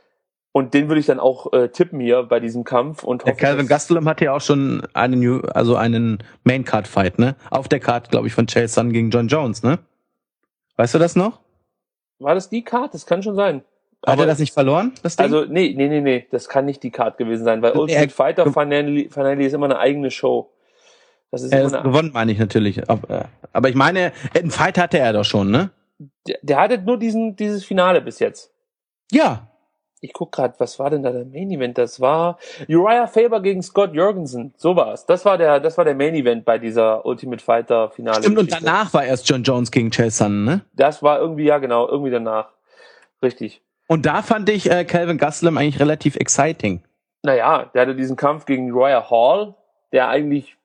und den würde ich dann auch äh, tippen hier bei diesem Kampf und Der hoffe, Calvin dass- Gastelum hatte ja auch schon einen, New- also einen Main-Card-Fight, ne? Auf der Card, glaube ich, von Chael Sonnen gegen John Jones, ne? Weißt du das noch? war das die Card? Das kann schon sein. Hat er das nicht verloren, das Ding? Also nee, nee, nee, nee, das kann nicht die Card gewesen sein, weil Er- Ultimate Fighter Finale, Finale ist immer eine eigene Show. Das ist er immer ist eine, gewonnen, meine ich natürlich. Aber, aber ich meine, einen Fight hatte er doch schon, ne? der, der hatte nur diesen dieses Finale bis jetzt. Ja. Ich guck gerade, was war denn da der Main Event? Das war Uriah Faber gegen Scott Jorgensen. So war's. Das war der, das war der Main Event bei dieser Ultimate Fighter Finale. Stimmt, und Geschichte. danach war erst John Jones gegen Chael Sonnen, ne? Das war irgendwie, ja genau, irgendwie danach. Richtig. Und da fand ich äh, Calvin Gastelum eigentlich relativ exciting. Naja, der hatte diesen Kampf gegen Uriah Hall, der eigentlich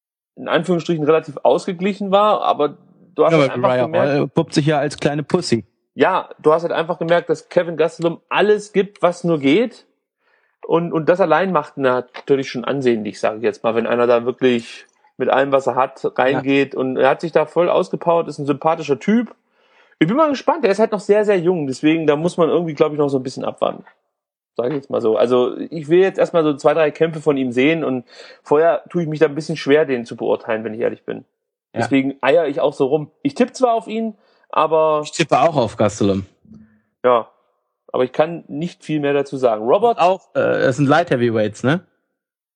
in Anführungsstrichen relativ ausgeglichen war, aber du hast Ja, halt aber einfach Uriah gemerkt, Hall puppt sich ja als kleine Pussy. ja, du hast halt einfach gemerkt, dass Kevin Gastelum alles gibt, was nur geht. Und, und das allein macht ihn natürlich schon ansehnlich, sage ich jetzt mal, wenn einer da wirklich mit allem, was er hat, reingeht. Und er hat sich da voll ausgepowert, ist ein sympathischer Typ. Ich bin mal gespannt, er ist halt noch sehr, sehr jung, deswegen, da muss man irgendwie, glaube ich, noch so ein bisschen abwarten. Sage ich jetzt mal so. Also ich will jetzt erstmal so zwei, drei Kämpfe von ihm sehen und vorher tue ich mich da ein bisschen schwer, den zu beurteilen, wenn ich ehrlich bin. Ja. Deswegen eier ich auch so rum. Ich tippe zwar auf ihn, aber Ich tippe auch auf Gastelum. ja, aber ich kann nicht viel mehr dazu sagen. Robert, Auch, äh, es sind Light Heavyweights, ne?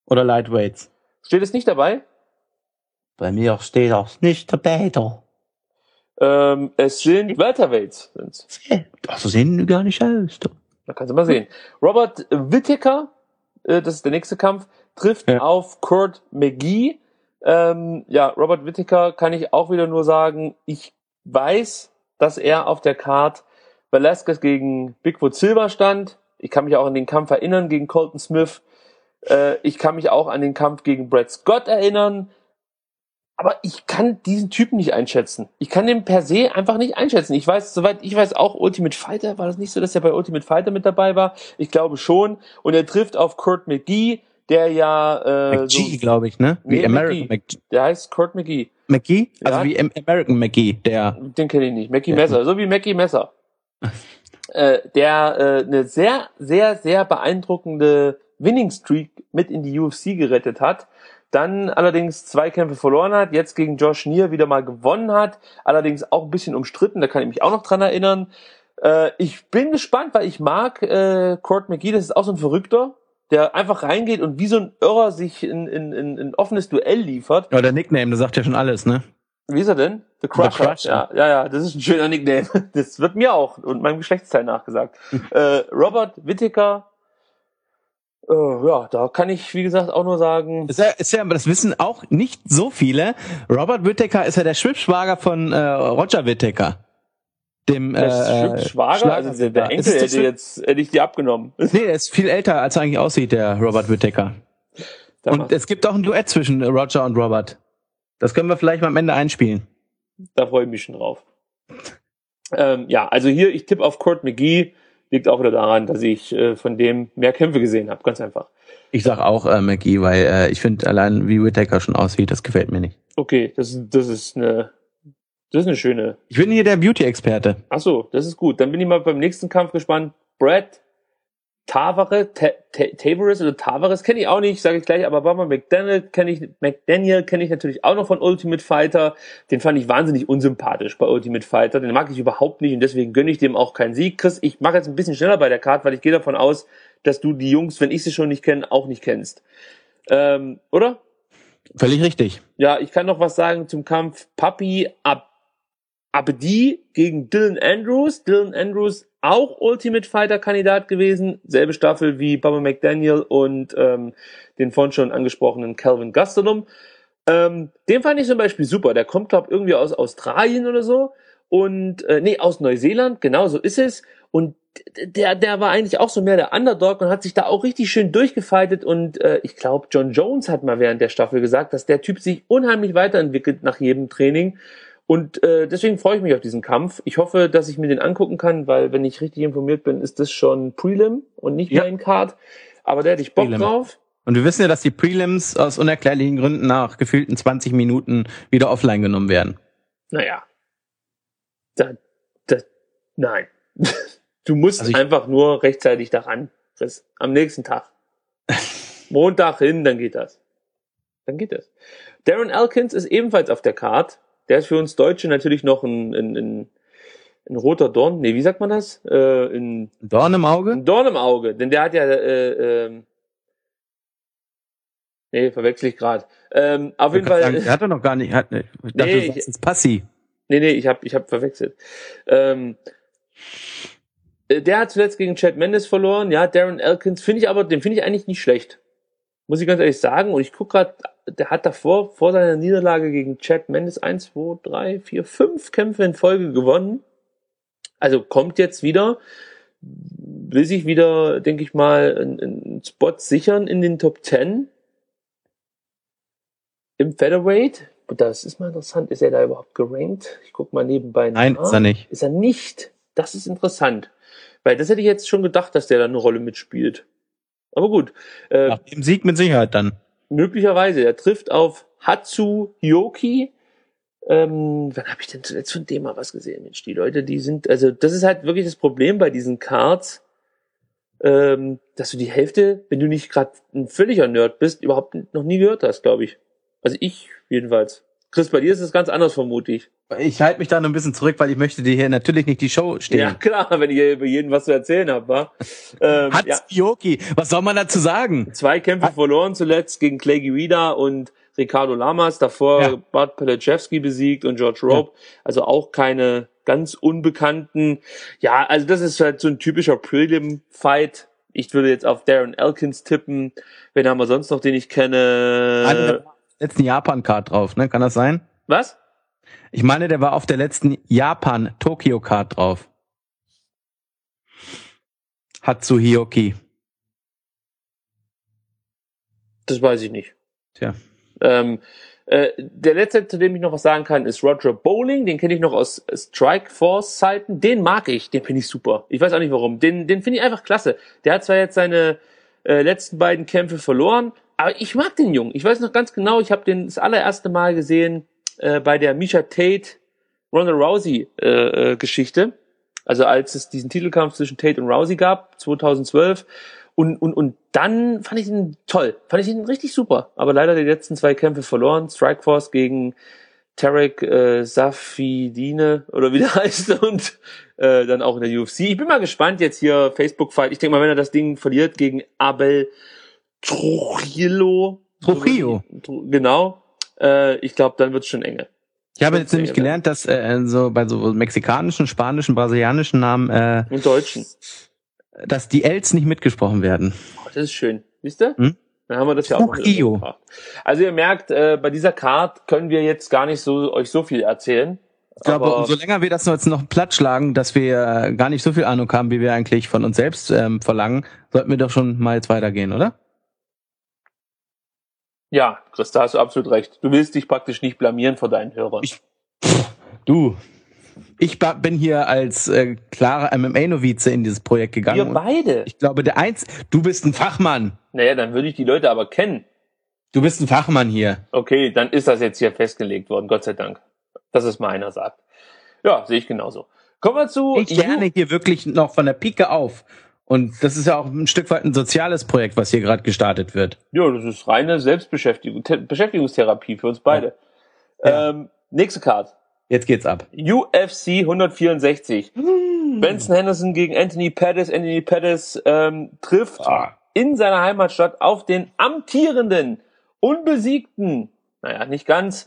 Oder Lightweights? Steht es nicht dabei? Bei mir steht das nicht dabei. Da. Ähm, es sind Welterweights. Sind's. Ach, so sehen die gar nicht aus. Da, da kannst du mal sehen. Robert Whittaker, äh, das ist der nächste Kampf, trifft ja. auf Kurt McGee. Ähm, ja, Robert Whittaker kann ich auch wieder nur sagen, ich weiß, dass er auf der Card Velasquez gegen Bigfoot Silva stand. Ich kann mich auch an den Kampf erinnern gegen Colton Smith. Äh, ich kann mich auch an den Kampf gegen Brad Scott erinnern. Aber ich kann diesen Typen nicht einschätzen. Ich kann den per se einfach nicht einschätzen. Ich weiß, soweit ich weiß, auch Ultimate Fighter. War das nicht so, dass er bei Ultimate Fighter mit dabei war? Ich glaube schon. Und er trifft auf Kurt McGee, der ja... Äh, McGee, so, glaube ich, ne? Wie nee, American McGee. Der heißt Kurt McGee. McGee? Also ja? wie American McGee, der... Den kenne ich nicht. Mackie ja. Messer, so wie Mackie Messer. äh, der äh, eine sehr, sehr, sehr beeindruckende Winning Streak mit in die U F C gerettet hat. Dann allerdings zwei Kämpfe verloren hat, jetzt gegen Josh Neer wieder mal gewonnen hat, allerdings auch ein bisschen umstritten, da kann ich mich auch noch dran erinnern. Äh, ich bin gespannt, weil ich mag äh, Kurt McGee, das ist auch so ein Verrückter, der einfach reingeht und wie so ein Irrer sich in, in, in ein offenes Duell liefert. Ja, der Nickname, das sagt ja schon alles, ne? Wie ist er denn? The Crusher. The Crusher. Ja, ja, ja, das ist ein schöner Nickname. Das wird mir auch und meinem Geschlechtsteil nachgesagt. äh, Robert Whittaker. Uh, ja, da kann ich, wie gesagt, auch nur sagen... Ist ja, ist ja, aber das wissen auch nicht so viele. Robert Whittaker ist ja der Schwibschwager von äh, Roger Whittaker. Dem der äh, Schwibschwager? Also der, der Enkel hätte jetzt hätte ich die abgenommen. Nee, der ist viel älter, als er eigentlich aussieht, der Robert Whittaker. Und es gibt auch ein Duett zwischen Roger und Robert. Das können wir vielleicht mal am Ende einspielen. Da freue ich mich schon drauf. ähm, ja, also hier, ich tippe auf Kurt McGee. Liegt auch wieder daran, dass ich äh, von dem mehr Kämpfe gesehen habe, ganz einfach. Ich sag auch äh, McGee, weil äh, ich finde allein wie Whittaker schon aussieht, das gefällt mir nicht. Okay, das, das ist eine das ist eine schöne... Ich bin hier der Beauty-Experte. Ach so, das ist gut. Dann bin ich mal beim nächsten Kampf gespannt. Brad Tavares, Tavares oder Tavares kenne ich auch nicht, sage ich gleich, aber Barbara McDaniel kenne ich, McDaniel kenne ich natürlich auch noch von Ultimate Fighter. Den fand ich wahnsinnig unsympathisch bei Ultimate Fighter. Den mag ich überhaupt nicht und deswegen gönne ich dem auch keinen Sieg. Chris, ich mache jetzt ein bisschen schneller bei der Card, weil ich gehe davon aus, dass du die Jungs, wenn ich sie schon nicht kenne, auch nicht kennst. Ähm, oder? Völlig richtig. Ja, ich kann noch was sagen zum Kampf Papi Ab Abdi gegen Dylan Andrews. Dylan Andrews auch Ultimate Fighter Kandidat gewesen, selbe Staffel wie Bubba McDaniel und ähm, den vorhin schon angesprochenen Calvin Gastelum. Ähm, den fand ich zum Beispiel super. Der kommt, glaube ich, irgendwie aus Australien oder so und äh, nee, aus Neuseeland, genau so ist es. Und der der war eigentlich auch so mehr der Underdog und hat sich da auch richtig schön durchgefightet und äh, ich glaube, John Jones hat mal während der Staffel gesagt, dass der Typ sich unheimlich weiterentwickelt nach jedem Training. Und äh, deswegen freue ich mich auf diesen Kampf. Ich hoffe, dass ich mir den angucken kann, weil, wenn ich richtig informiert bin, ist das schon Prelim und nicht ja. Main Card. Aber da hätte ich Bock Prelim. drauf. Und wir wissen ja, dass die Prelims aus unerklärlichen Gründen nach gefühlten zwanzig Minuten wieder offline genommen werden. Naja. Da, da, nein. Du musst also einfach nur rechtzeitig daran, Chris. Am nächsten Tag. Montag hin, dann geht das. Dann geht das. Darren Elkins ist ebenfalls auf der Card. Der ist für uns Deutsche natürlich noch ein, ein, ein, ein roter Dorn. Nee, wie sagt man das? Äh, ein Dorn im Auge? Ein Dorn im Auge. Denn der hat ja... Äh, äh, nee, verwechsel ich gerade. Ähm, auf jeden Fall... Sagen, der hat er noch gar nicht... Hat, ich dachte, nee, du sagst jetzt Passi. Nee, nee, ich habe ich hab verwechselt. Ähm, der hat zuletzt gegen Chad Mendes verloren. Ja, Darren Elkins finde ich aber... Den finde ich eigentlich nicht schlecht. Muss ich ganz ehrlich sagen. Und ich gucke gerade... Der hat davor, vor seiner Niederlage gegen Chad Mendes, eins, zwei, drei, vier, fünf Kämpfe in Folge gewonnen. Also kommt jetzt wieder, will sich wieder, denke ich mal, einen Spot sichern in den Top zehn im Featherweight. Das ist mal interessant. Ist er da überhaupt gerankt? Ich gucke mal nebenbei nach. Nein, ist er nicht. Ist er nicht? Das ist interessant. Weil das hätte ich jetzt schon gedacht, dass der da eine Rolle mitspielt. Aber gut. Äh, Nach dem Sieg mit Sicherheit dann. Möglicherweise. Er trifft auf Hatsu Yoki. Ähm, wann habe ich denn zuletzt von dem mal was gesehen? Mensch, die Leute, die sind, also das ist halt wirklich das Problem bei diesen Cards, ähm, dass du die Hälfte, wenn du nicht gerade ein völliger Nerd bist, überhaupt noch nie gehört hast, glaube ich. Also ich jedenfalls. Chris, bei dir ist es ganz anders, vermute ich. Ich halte mich da noch ein bisschen zurück, weil ich möchte dir hier natürlich nicht die Show stehlen. Ja, klar, wenn ich hier über jeden was zu erzählen habe, wa? Ähm, Hat's ja. Yoki, was soll man dazu sagen? Zwei Kämpfe Hat verloren zuletzt gegen Clay Guida und Ricardo Lamas, davor ja. Bart Pelechevsky besiegt und George Rope, ja. Also auch keine ganz unbekannten. Ja, also das ist halt so ein typischer Prelim-Fight. Ich würde jetzt auf Darren Elkins tippen. Wen haben wir sonst noch, den ich kenne? Letzten Japan-Card drauf, ne? Kann das sein? Was? Ich meine, der war auf der letzten Japan-Tokyo-Card drauf. Hatsuhioki. Das weiß ich nicht. Tja. Ähm, äh, der letzte, zu dem ich noch was sagen kann, ist Roger Bowling. Den kenne ich noch aus Strikeforce-Zeiten. Den mag ich. Den finde ich super. Ich weiß auch nicht warum. Den, den finde ich einfach klasse. Der hat zwar jetzt seine äh, letzten beiden Kämpfe verloren, aber ich mag den Jungen. Ich weiß noch ganz genau, ich habe den das allererste Mal gesehen äh, bei der Miesha Tate Ronda Rousey äh, äh, Geschichte. Also als es diesen Titelkampf zwischen Tate und Rousey gab, zweitausendzwölf. Und, und, und dann fand ich ihn toll. Fand ich ihn richtig super. Aber leider die letzten zwei Kämpfe verloren. Strikeforce gegen Tarek äh, Safidine oder wie der heißt. Und äh, dann auch in der U F C. Ich bin mal gespannt jetzt hier, Facebook-Fight. Ich denke mal, wenn er das Ding verliert gegen Abel Trujillo. Trujillo. Genau. Äh, ich glaube, dann wird's schon enge. Ich habe jetzt nämlich gelernt, dass äh, so bei so mexikanischen, spanischen, brasilianischen Namen äh, und deutschen, dass die Ls nicht mitgesprochen werden. Oh, das ist schön. Wisst ihr? Hm? Dann haben wir das ja auch Trujillo. Noch also ihr merkt, äh, bei dieser Card können wir jetzt gar nicht so euch so viel erzählen. Ich glaube, aber umso länger wir das jetzt noch platt schlagen, dass wir gar nicht so viel Ahnung haben, wie wir eigentlich von uns selbst ähm, verlangen, sollten wir doch schon mal jetzt weitergehen, oder? Ja, Chris, da hast du absolut recht. Du willst dich praktisch nicht blamieren vor deinen Hörern. Ich, du, ich bin hier als äh, klarer M M A-Novize in dieses Projekt gegangen. Wir beide? Ich glaube, der Eins, du bist ein Fachmann. Naja, dann würde ich die Leute aber kennen. Du bist ein Fachmann hier. Okay, dann ist das jetzt hier festgelegt worden, Gott sei Dank. Dass es mal einer sagt. Ja, sehe ich genauso. Kommen wir zu... Ich lerne hier wirklich noch von der Pike auf. Und das ist ja auch ein Stück weit ein soziales Projekt, was hier gerade gestartet wird. Ja, das ist reine Selbstbeschäftigung, Te- Beschäftigungstherapie für uns beide. Ja. Ähm, nächste Card. Jetzt geht's ab. U F C hundertvierundsechzig. Mm. Benson Henderson gegen Anthony Pettis. Anthony Pettis ähm, trifft ah. in seiner Heimatstadt auf den amtierenden, unbesiegten, naja, nicht ganz,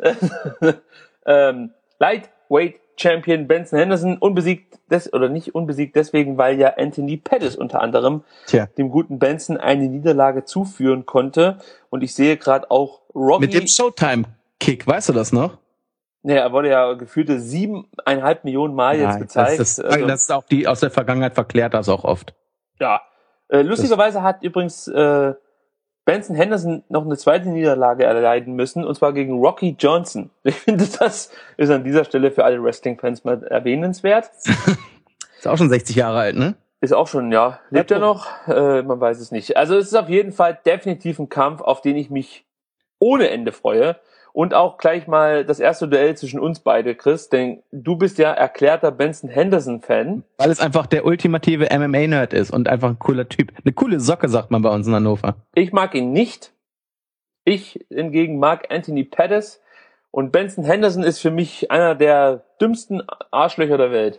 ähm, Lightweight Champion Benson Henderson, unbesiegt, des, oder nicht unbesiegt deswegen, weil ja Anthony Pettis unter anderem Tja. dem guten Benson eine Niederlage zuführen konnte. Und ich sehe gerade auch Rocky... Mit dem Showtime-Kick, weißt du das noch? Nee, er wurde ja gefühlte siebeneinhalb Millionen Mal ja, jetzt gezeigt. Das, das, also, das ist auch die aus der Vergangenheit verklärt das auch oft. Ja. Äh, lustigerweise das hat übrigens äh, Benson Henderson noch eine zweite Niederlage erleiden müssen, und zwar gegen Rocky Johnson. Ich finde, das ist an dieser Stelle für alle Wrestling-Fans mal erwähnenswert. Ist auch schon sechzig Jahre alt, ne? Ist auch schon, ja. Lebt er noch? Äh, man weiß es nicht. Also es ist auf jeden Fall definitiv ein Kampf, auf den ich mich ohne Ende freue. Und auch gleich mal das erste Duell zwischen uns beide, Chris, denn du bist ja erklärter Benson Henderson-Fan. Weil es einfach der ultimative M M A-Nerd ist und einfach ein cooler Typ. Eine coole Socke, sagt man bei uns in Hannover. Ich mag ihn nicht. Ich hingegen mag Anthony Pettis. Und Benson Henderson ist für mich einer der dümmsten Arschlöcher der Welt.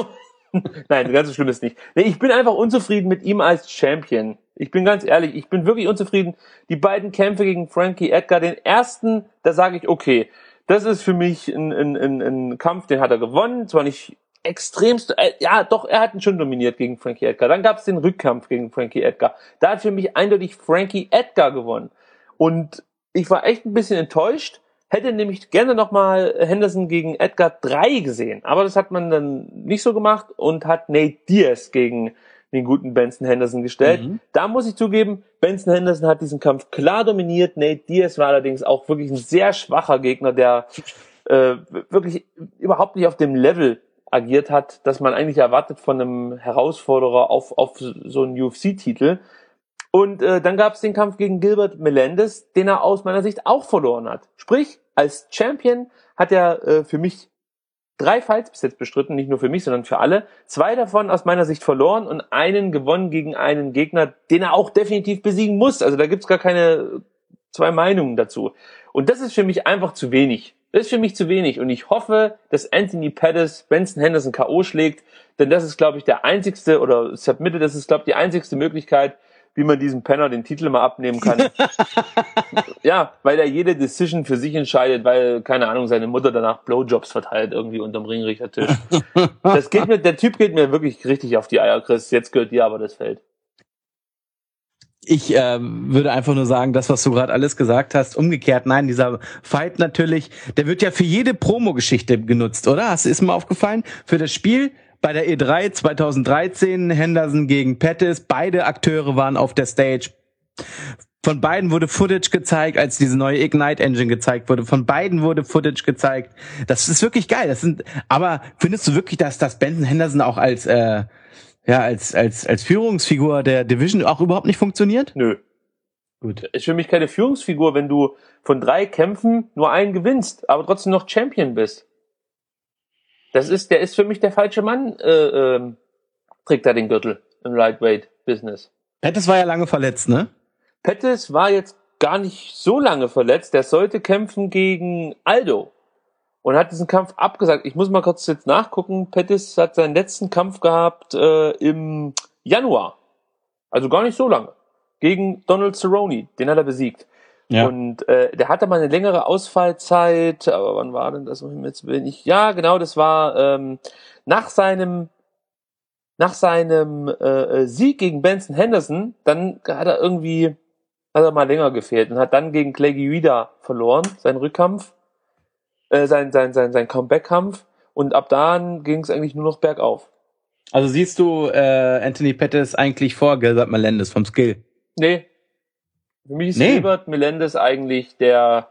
Nein, ganz so schlimm ist nicht. Nee, ich bin einfach unzufrieden mit ihm als Champion. Ich bin ganz ehrlich, ich bin wirklich unzufrieden. Die beiden Kämpfe gegen Frankie Edgar, den ersten, da sage ich, okay, das ist für mich ein, ein, ein, ein Kampf, den hat er gewonnen. Zwar nicht extremst, äh, ja doch, er hat ihn schon dominiert gegen Frankie Edgar. Dann gab es den Rückkampf gegen Frankie Edgar. Da hat für mich eindeutig Frankie Edgar gewonnen. Und ich war echt ein bisschen enttäuscht. Hätte nämlich gerne nochmal Henderson gegen Edgar drei gesehen. Aber das hat man dann nicht so gemacht und hat Nate Diaz gegen den guten Benson Henderson gestellt. Mhm. Da muss ich zugeben, Benson Henderson hat diesen Kampf klar dominiert. Nate Diaz war allerdings auch wirklich ein sehr schwacher Gegner, der äh, wirklich überhaupt nicht auf dem Level agiert hat, das man eigentlich erwartet von einem Herausforderer auf, auf so einen U F C-Titel. Und äh, dann gab es den Kampf gegen Gilbert Melendez, den er aus meiner Sicht auch verloren hat. Sprich, als Champion hat er äh, für mich drei Fights bis jetzt bestritten, nicht nur für mich, sondern für alle. Zwei davon aus meiner Sicht verloren und einen gewonnen gegen einen Gegner, den er auch definitiv besiegen muss. Also da gibt's gar keine zwei Meinungen dazu. Und das ist für mich einfach zu wenig. Das ist für mich zu wenig. Und ich hoffe, dass Anthony Pettis Benson Henderson K O schlägt, denn das ist, glaube ich, der einzigste, oder Submitted, das ist, glaube ich, die einzigste Möglichkeit, wie man diesem Penner den Titel mal abnehmen kann. Ja, weil er jede Decision für sich entscheidet, weil, keine Ahnung, seine Mutter danach Blowjobs verteilt irgendwie unterm Ringrichtertisch. Das geht mir, der Typ geht mir wirklich richtig auf die Eier, Chris. Jetzt gehört dir aber das Feld. Ich äh, würde einfach nur sagen, das, was du gerade alles gesagt hast, umgekehrt, nein, dieser Fight natürlich, der wird ja für jede Promo-Geschichte genutzt, oder? Hast du, ist mir aufgefallen? Für das Spiel bei der E drei zweitausenddreizehn, Henderson gegen Pettis, beide Akteure waren auf der Stage. Von beiden wurde Footage gezeigt, als diese neue Ignite Engine gezeigt wurde. Von beiden wurde Footage gezeigt. Das ist wirklich geil. Das sind, aber findest du wirklich, dass, dass Benson Henderson auch als, äh, ja, als, als, als Führungsfigur der Division auch überhaupt nicht funktioniert? Nö. Gut. Ist für mich keine Führungsfigur, wenn du von drei Kämpfen nur einen gewinnst, aber trotzdem noch Champion bist. Das ist, der ist für mich der falsche Mann, äh, ähm, trägt da den Gürtel im Lightweight-Business. Pettis war ja lange verletzt, ne? Pettis war jetzt gar nicht so lange verletzt. Der sollte kämpfen gegen Aldo und hat diesen Kampf abgesagt. Ich muss mal kurz jetzt nachgucken. Pettis hat seinen letzten Kampf gehabt äh, im Januar. Also gar nicht so lange. Gegen Donald Cerrone. Den hat er besiegt. Ja. Und äh, der hatte mal eine längere Ausfallzeit. Aber wann war denn das? Jetzt bin ich. Ja, genau, das war ähm, nach seinem nach seinem äh, Sieg gegen Benson Henderson. Dann hat er irgendwie hat er mal länger gefehlt und hat dann gegen Clay Guida verloren, seinen Rückkampf, äh, sein, sein, sein, sein Comeback-Kampf, und ab dann ging es eigentlich nur noch bergauf. Also siehst du äh, Anthony Pettis eigentlich vor Gilbert Melendez vom Skill? Nee. Für mich ist nee. Gilbert Melendez eigentlich der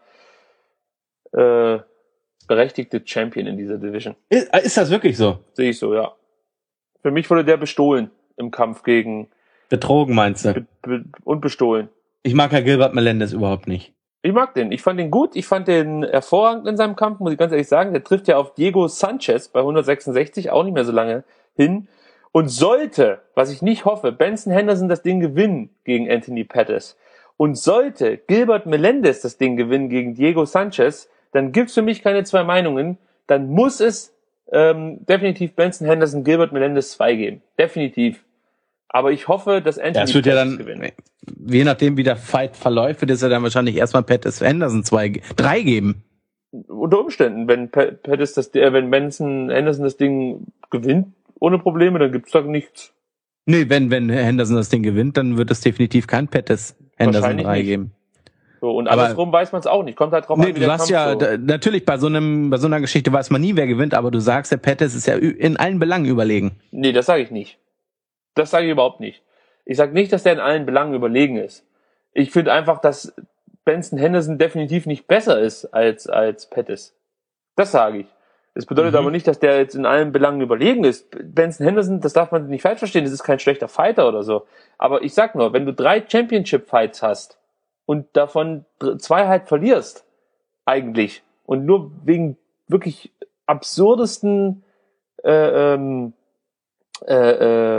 äh, berechtigte Champion in dieser Division. Ist, ist das wirklich so? Sehe ich so, ja. Für mich wurde der bestohlen im Kampf gegen... Betrogen, meinst du? Be- be- und bestohlen. Ich mag ja Gilbert Melendez überhaupt nicht. Ich mag den. Ich fand den gut. Ich fand den hervorragend in seinem Kampf, muss ich ganz ehrlich sagen. Der trifft ja auf Diego Sanchez bei hundertsechsundsechzig, auch nicht mehr so lange hin. Und sollte, was ich nicht hoffe, Benson Henderson das Ding gewinnen gegen Anthony Pettis, und sollte Gilbert Melendez das Ding gewinnen gegen Diego Sanchez, dann gibt's für mich keine zwei Meinungen. Dann muss es ähm, definitiv Benson Henderson Gilbert Melendez zwei geben. Definitiv. Aber ich hoffe, dass Anthony ja, das wird Pettis ja dann gewinnt. Je nachdem, wie der Fight verläuft, wird es ja dann wahrscheinlich erstmal Pettis Henderson zwei, drei geben. Unter Umständen, wenn Pettis das, äh, wenn Benson Henderson das Ding gewinnt ohne Probleme, dann gibt's da nichts. Nee, wenn wenn Henderson das Ding gewinnt, dann wird es definitiv kein Pettis Henderson drei geben. So, und andersrum aber weiß man es auch nicht. Kommt halt drauf nee, an, wie du der sagst Kampf ja, so. da, natürlich bei so einem bei so einer Geschichte weiß man nie, wer gewinnt, aber du sagst, der Pettis ist ja in allen Belangen überlegen. Nee, das sage ich nicht. Das sage ich überhaupt nicht. Ich sage nicht, dass der in allen Belangen überlegen ist. Ich finde einfach, dass Benson Henderson definitiv nicht besser ist als als Pettis. Das sage ich. Das bedeutet mhm. aber nicht, dass der jetzt in allen Belangen überlegen ist. Benson Henderson, das darf man nicht falsch verstehen, das ist kein schlechter Fighter oder so. Aber ich sag nur, wenn du drei Championship-Fights hast und davon zwei halt verlierst, eigentlich, und nur wegen wirklich absurdesten äh, ähm, äh, äh,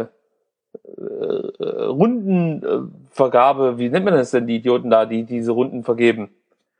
äh, Rundenvergabe, wie nennt man das denn, die Idioten da, die diese Runden vergeben?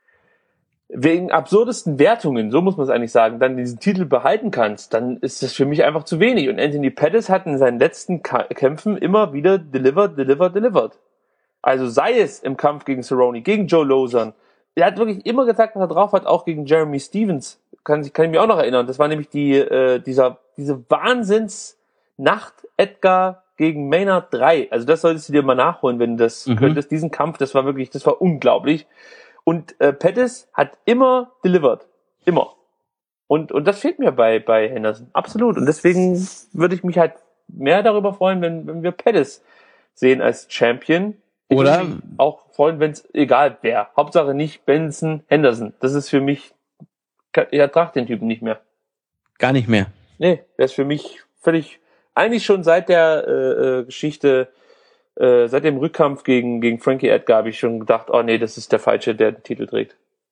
Wegen absurdesten Wertungen, so muss man es eigentlich sagen, dann diesen Titel behalten kannst, dann ist das für mich einfach zu wenig. Und Anthony Pettis hat in seinen letzten Ka- Kämpfen immer wieder delivered, delivered, delivered. Also sei es im Kampf gegen Cerrone, gegen Joe Lozon. Er hat wirklich immer gesagt, was er drauf hat, auch gegen Jeremy Stevens. Kann, kann ich mich auch noch erinnern. Das war nämlich die, äh, dieser, diese Wahnsinns-Nacht Edgar gegen Maynard drei. Also das solltest du dir mal nachholen, wenn du das mhm. könntest. Diesen Kampf, das war wirklich, das war unglaublich. Und äh, Pettis hat immer delivered. Immer. Und und das fehlt mir bei bei Henderson. Absolut. Und deswegen würde ich mich halt mehr darüber freuen, wenn wenn wir Pettis sehen als Champion. Ich Oder würde mich auch freuen, wenn es egal wer. Hauptsache nicht Benson Henderson. Das ist für mich, ich ertrage den Typen nicht mehr. Gar nicht mehr. Nee, der ist für mich völlig, eigentlich schon seit der äh, Geschichte, äh, seit dem Rückkampf gegen gegen Frankie Edgar habe ich schon gedacht, oh nee, das ist der Falsche, der den Titel trägt.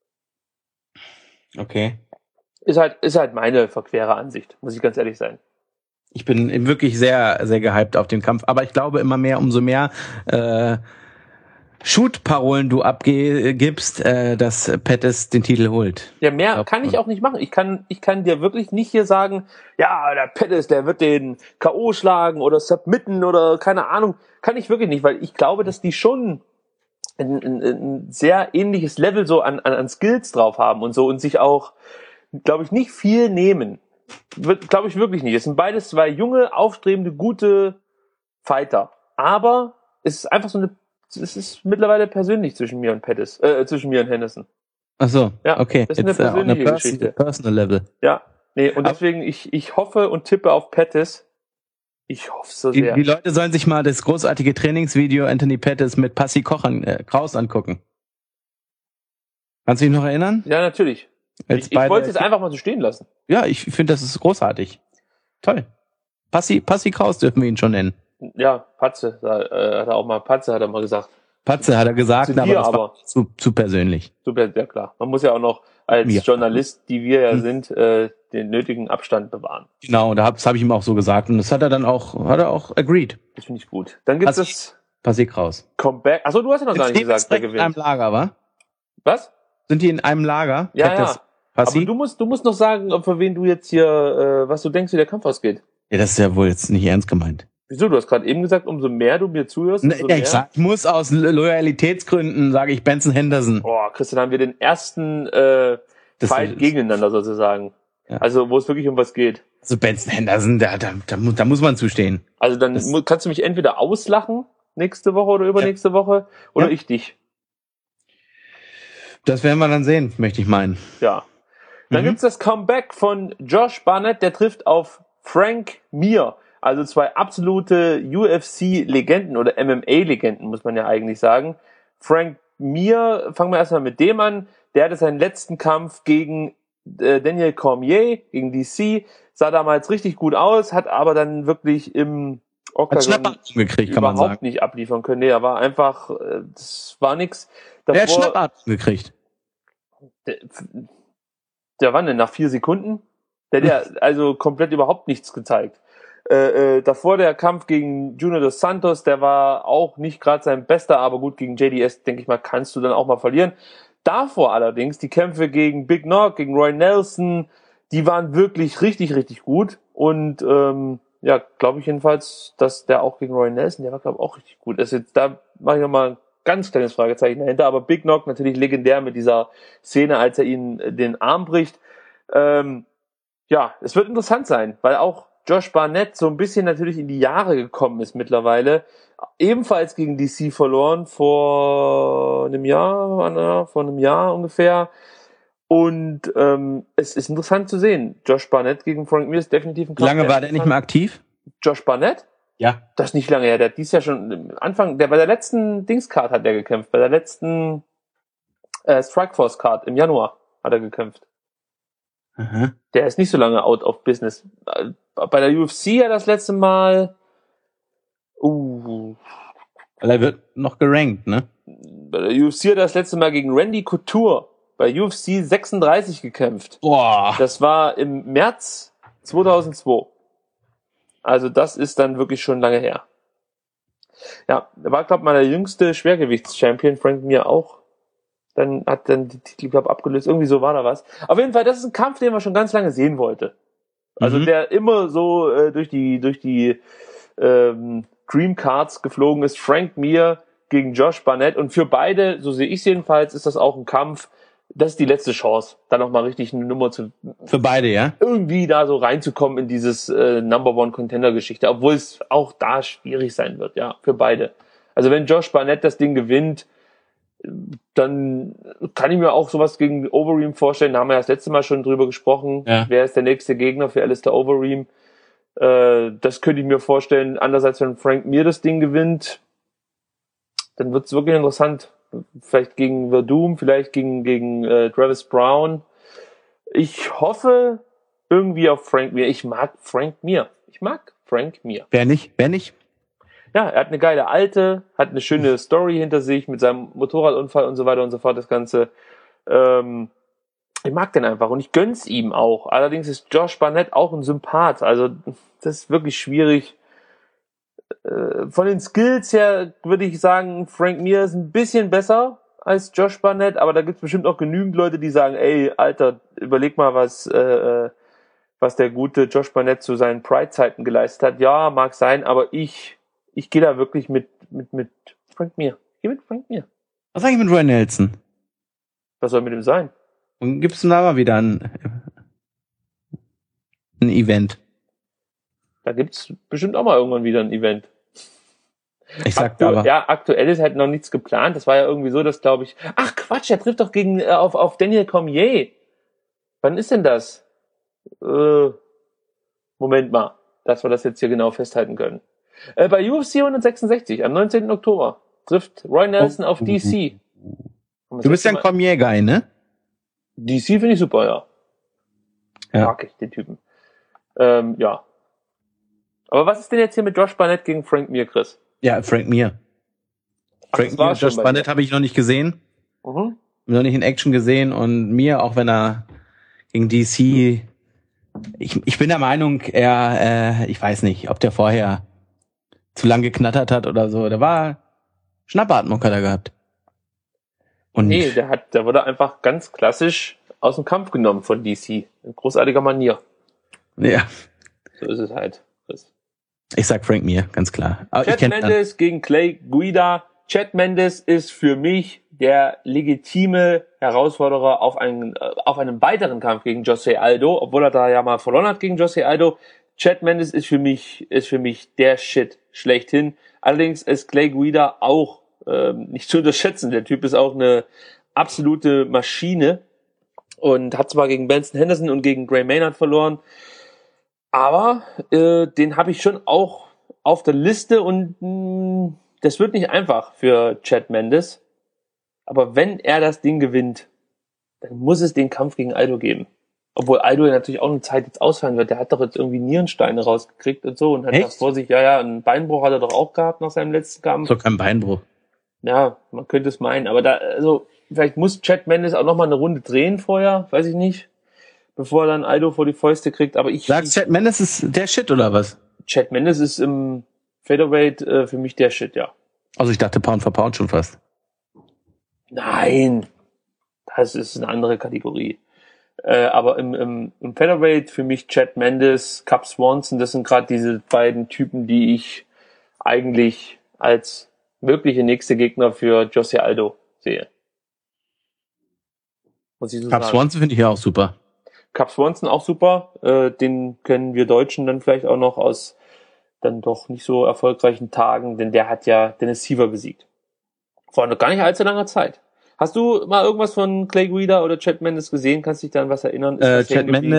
Okay. Ist halt, ist halt meine verquere Ansicht, muss ich ganz ehrlich sein. Ich bin wirklich sehr, sehr gehypt auf den Kampf, aber ich glaube immer mehr, umso mehr äh, Shoot-Parolen du abgibst, äh, dass Pettis den Titel holt. Ja, mehr kann ich auch nicht machen. Ich kann, ich kann dir wirklich nicht hier sagen, ja, der Pettis, der wird den K O schlagen oder submitten oder keine Ahnung. Kann ich wirklich nicht, weil ich glaube, dass die schon ein, ein, ein sehr ähnliches Level so an, an, an Skills drauf haben und so und sich auch, glaube ich, nicht viel nehmen. Glaube ich wirklich nicht. Es sind beides zwei junge, aufstrebende, gute Fighter. Aber es ist einfach so eine, es ist mittlerweile persönlich zwischen mir und Pettis, äh, zwischen mir und Henderson. Ach so, Ja, okay. das ist eine Jetzt, äh, persönliche on a person, Geschichte. Personal Level. Ja, nee, und deswegen, ich, ich hoffe und tippe auf Pettis. Ich hoffe so Die, sehr. die Leute sollen sich mal das großartige Trainingsvideo Anthony Pettis mit Passi Koch an, äh, Kraus angucken. Kannst du dich noch erinnern? Ja, natürlich. Als Ich, ich wollte es jetzt einfach mal so stehen lassen. Ja, ich finde, das ist großartig. Toll. Passi, Passi Kraus dürfen wir ihn schon nennen. Ja, Patze, da, äh, hat er auch mal, Patze hat er mal gesagt. Patze hat er gesagt, Zu aber dir das aber. war zu, zu persönlich. Super, ja klar. Man muss ja auch noch als Ja. Journalist, die wir ja Hm. sind, äh, den nötigen Abstand bewahren. Genau, da hab, das habe ich ihm auch so gesagt und das hat er dann auch, hat er auch agreed. Das finde ich gut. Dann gibt es Passi- das Passi Kraus. Comeback. Achso, du hast ja noch gar nicht Stehen gesagt, wer direkt in einem gewinnt. Lager, wa? Was? Sind die in einem Lager? Ja, Pettis, ja. Passi? Aber du musst, du musst noch sagen, ob für wen du jetzt hier, äh, was du denkst, wie der Kampf ausgeht. Ja, das ist ja wohl jetzt nicht ernst gemeint. Wieso? Du hast gerade eben gesagt, umso mehr du mir zuhörst, Ne, umso ja, mehr. ich, sag, ich muss aus Lo- Loyalitätsgründen, sage ich Benson Henderson. Oh, Christian, haben wir den ersten äh, Das Fight ist- gegeneinander sozusagen. Ja. Also, wo es wirklich um was geht. Also Benson Henderson, da, da, da, mu- da muss man zustehen. Also dann Das- mu- kannst du mich entweder auslachen nächste Woche oder übernächste Woche oder Ja. ich dich. Das werden wir dann sehen, möchte ich meinen. Ja. Dann Mhm. gibt's das Comeback von Josh Barnett, der trifft auf Frank Mir. Also zwei absolute U F C-Legenden oder M M A-Legenden, muss man ja eigentlich sagen. Frank Mir, fangen wir erstmal mit dem an. Der hatte seinen letzten Kampf gegen äh, Daniel Cormier, gegen D C. Sah damals richtig gut aus, hat aber dann wirklich im Hat Octagon Schnappatmung gekriegt, kann man überhaupt sagen. nicht abliefern können. Nee, er war einfach, äh, das war nix. Der hat Davor, Schnappatmung gekriegt. der, der war denn nach vier Sekunden? Der hat ja also komplett überhaupt nichts gezeigt. Äh, äh, davor der Kampf gegen Junior dos Santos, der war auch nicht gerade sein bester, aber gut, gegen J D S, denke ich mal, kannst du dann auch mal verlieren. Davor allerdings, die Kämpfe gegen Big Nog, gegen Roy Nelson, die waren wirklich richtig, richtig gut. Und ähm, ja, glaube ich jedenfalls, dass der auch gegen Roy Nelson, der war, glaube ich, auch richtig gut. Das ist jetzt, da mache ich nochmal ein ganz kleines Fragezeichen dahinter. Aber Big Nog natürlich legendär mit dieser Szene, als er ihn äh, den Arm bricht. Ähm, ja, es wird interessant sein, weil auch Josh Barnett so ein bisschen natürlich in die Jahre gekommen ist mittlerweile. Ebenfalls gegen D C verloren vor einem Jahr, na, vor einem Jahr ungefähr. Und ähm, es ist interessant zu sehen. Josh Barnett gegen Frank Mir ist definitiv ein Wie lange war der nicht mehr aktiv? Josh Barnett? Ja. Das ist nicht lange her. Der hat dies Jahr schon Anfang, der bei der letzten Dingscard hat der gekämpft. Bei der letzten äh, Strikeforce Card im Januar hat er gekämpft. Aha. Der ist nicht so lange out of business. Bei der U F C ja das letzte Mal. Uh, Weil er wird noch gerankt, ne? bei der U F C hat er das letzte Mal gegen Randy Couture bei U F C sechsunddreißig gekämpft. Boah. Das war im März zweitausendzwei. Also das ist dann wirklich schon lange her. Ja, er war, glaube ich, mal der jüngste Schwergewichtschampion, Frank Mir auch. Dann hat dann die Titel, glaube ich, abgelöst. Irgendwie so war da was. Auf jeden Fall, das ist ein Kampf, den man schon ganz lange sehen wollte. Also Mhm. der immer so äh, durch die durch die ähm, Dream Cards geflogen ist. Frank Mir gegen Josh Barnett. Und für beide, so sehe ich es jedenfalls, ist das auch ein Kampf. Das ist die letzte Chance, da nochmal richtig eine Nummer zu Für beide, ja? irgendwie da so reinzukommen in dieses äh, Number One Contender Geschichte, obwohl es auch da schwierig sein wird, ja, für beide. Also wenn Josh Barnett das Ding gewinnt, dann kann ich mir auch sowas gegen Overeem vorstellen. Da haben wir ja das letzte Mal schon drüber gesprochen. Ja. Wer ist der nächste Gegner für Alistair Overeem? Äh, das könnte ich mir vorstellen. Andererseits, wenn Frank Mir das Ding gewinnt, dann wird es wirklich interessant. Vielleicht gegen Verdum, vielleicht gegen gegen äh, Travis Brown. Ich hoffe irgendwie auf Frank Mir. Ich mag Frank Mir. Ich mag Frank Mir. Wer nicht? Wer nicht? Ja, er hat eine geile Alte, hat eine schöne Story hinter sich mit seinem Motorradunfall und so weiter und so fort, das Ganze. Ähm, ich mag den einfach und ich gönn's ihm auch. Allerdings ist Josh Barnett auch ein Sympath. Also das ist wirklich schwierig. äh, von den Skills her würde ich sagen, Frank Mir ist ein bisschen besser als Josh Barnett, aber da gibt's bestimmt auch genügend Leute, die sagen, ey, Alter, überleg mal, was äh, was der gute Josh Barnett zu seinen Pride-Zeiten geleistet hat. Ja, mag sein, aber ich ich gehe da wirklich mit mit mit Frank Mir. Ich gehe mit Frank Mir. Was sag ich mit Roy Nelson? Was soll mit ihm sein? Und gibt's denn da mal wieder ein, ein Event? Da gibt's bestimmt auch mal irgendwann wieder ein Event. Ich sag Aktu- aber. Ja, aktuell ist halt noch nichts geplant. Das war ja irgendwie so, dass, glaube ich... Ach, Quatsch, er trifft doch gegen äh, auf, auf Daniel Cormier. Wann ist denn das? Äh, Moment mal, dass wir das jetzt hier genau festhalten können. Äh, bei U F C hundertsechsundsechzig, am neunzehnten Oktober, trifft Roy Nelson auf D C. Du bist ja ein Cormier-Guy, ne? D C finde ich super, ja. Ja. Mag ich, den Typen. Ähm, ja. Aber was ist denn jetzt hier mit Josh Barnett gegen Frank Mir, Chris? Ja, Frank Mir. Ach, Frank das Mir war und schon Josh bei Barnett dir. habe ich noch nicht gesehen. Mhm. Noch nicht in Action gesehen und Mir, auch wenn er gegen D C, ich, ich bin der Meinung, er, äh, ich weiß nicht, ob der vorher zu lang geknattert hat oder so. Der war Schnappatmung hat er gehabt. Und Nee, der hat, der wurde einfach ganz klassisch aus dem Kampf genommen von D C. In großartiger Manier. ja, So ist es halt. Chris. ich sag Frank Mir, ganz klar. Aber ich Chad kenne Mendes gegen Clay Guida. Chad Mendes ist für mich der legitime Herausforderer auf einen, äh, auf einen weiteren Kampf gegen Jose Aldo, obwohl er da ja mal verloren hat gegen Jose Aldo. Chad Mendes ist für mich, ist für mich der Shit schlechthin. Allerdings ist Clay Guida auch ähm, nicht zu unterschätzen. Der Typ ist auch eine absolute Maschine und hat zwar gegen Benson Henderson und gegen Gray Maynard verloren, aber äh, den habe ich schon auch auf der Liste und mh, das wird nicht einfach für Chad Mendes. Aber wenn er das Ding gewinnt, dann muss es den Kampf gegen Aldo geben. Obwohl Aldo ja natürlich auch eine Zeit jetzt ausfallen wird. Der hat doch jetzt irgendwie Nierensteine rausgekriegt und so und hat Echt? da vor sich, ja, ja, einen Beinbruch hat er doch auch gehabt nach seinem letzten Kampf. so kein Beinbruch. Ja, man könnte es meinen. Aber da, also, vielleicht muss Chad Mendes auch nochmal eine Runde drehen vorher, weiß ich nicht, bevor er dann Aldo vor die Fäuste kriegt. Aber ich, Sagst Chad Mendes ist der Shit oder was? Chad Mendes ist im Featherweight äh, für mich der Shit, ja. Also ich dachte Pound for Pound schon fast. Nein, das ist eine andere Kategorie. Äh, aber im, im, im Featherweight für mich Chad Mendes, Cub Swanson, das sind gerade diese beiden Typen, die ich eigentlich als mögliche nächste Gegner für Jose Aldo sehe. Muss ich so Cap sagen. Swanson finde ich ja auch super. Cub Swanson auch super. Äh, den kennen wir Deutschen dann vielleicht auch noch aus dann doch nicht so erfolgreichen Tagen, denn der hat ja Dennis Siever besiegt. Vor noch gar nicht allzu langer Zeit. Hast du mal irgendwas von Clay Guida oder Chad Mendes gesehen? Kannst du dich da an was erinnern? Ist Äh, was Chad hängen geblieben?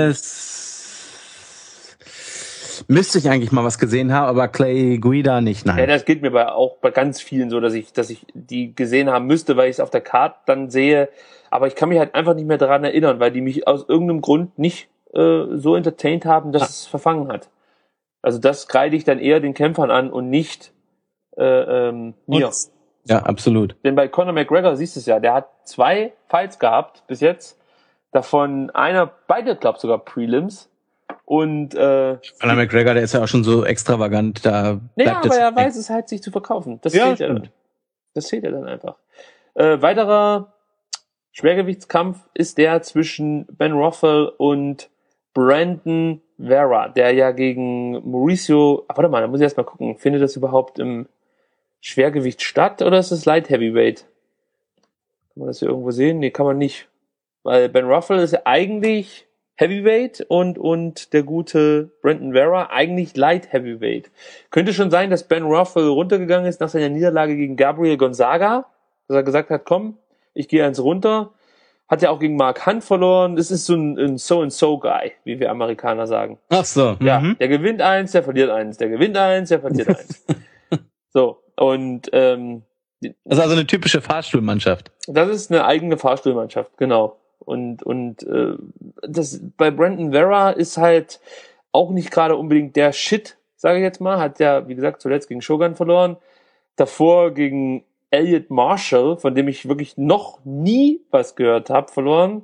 Mendes müsste ich eigentlich mal was gesehen haben, aber Clay Guida nicht, Ja, nein. das geht mir bei, auch bei ganz vielen so, dass ich, dass ich die gesehen haben müsste, weil ich es auf der Karte dann sehe. Aber ich kann mich halt einfach nicht mehr daran erinnern, weil die mich aus irgendeinem Grund nicht äh, so entertained haben, dass Ah. es verfangen hat. Also das kreide ich dann eher den Kämpfern an und nicht äh, ähm, mir. Ja, absolut. Denn bei Conor McGregor siehst du es ja, der hat zwei Fights gehabt bis jetzt. Davon einer, beide, glaub sogar Prelims. Und äh, Conor McGregor, der ist ja auch schon so extravagant, da naja, bleibt aber es er hängen. weiß es halt, sich zu verkaufen. Das Ja, fehlt ja stimmt. dann. Das fehlt ja dann einfach. Äh, weiterer Schwergewichtskampf ist der zwischen Ben Rothwell und Brandon Vera, der ja gegen Mauricio, ach, warte mal, da muss ich erst mal gucken, findet das überhaupt im Schwergewicht statt oder ist es Light Heavyweight? Kann man das hier irgendwo sehen? Nee, kann man nicht. Weil Ben Rothwell ist ja eigentlich Heavyweight und, und der gute Brandon Vera eigentlich Light Heavyweight. Könnte schon sein, dass Ben Rothwell runtergegangen ist nach seiner Niederlage gegen Gabriel Gonzaga, dass er gesagt hat, komm, ich gehe eins runter. Hat ja auch gegen Mark Hunt verloren. Das ist so ein, ein So-and-So-Guy, wie wir Amerikaner sagen. Ach so. Ja, Mhm. der gewinnt eins, der verliert eins. Der gewinnt eins, der verliert eins. So, und ähm, Das ist also eine typische Fahrstuhlmannschaft. das ist eine eigene Fahrstuhlmannschaft, genau. Und und äh, das bei Brandon Vera ist halt auch nicht gerade unbedingt der Shit, sage ich jetzt mal. Hat ja, wie gesagt, zuletzt gegen Shogun verloren. Davor gegen Elliot Marshall, von dem ich wirklich noch nie was gehört habe, verloren.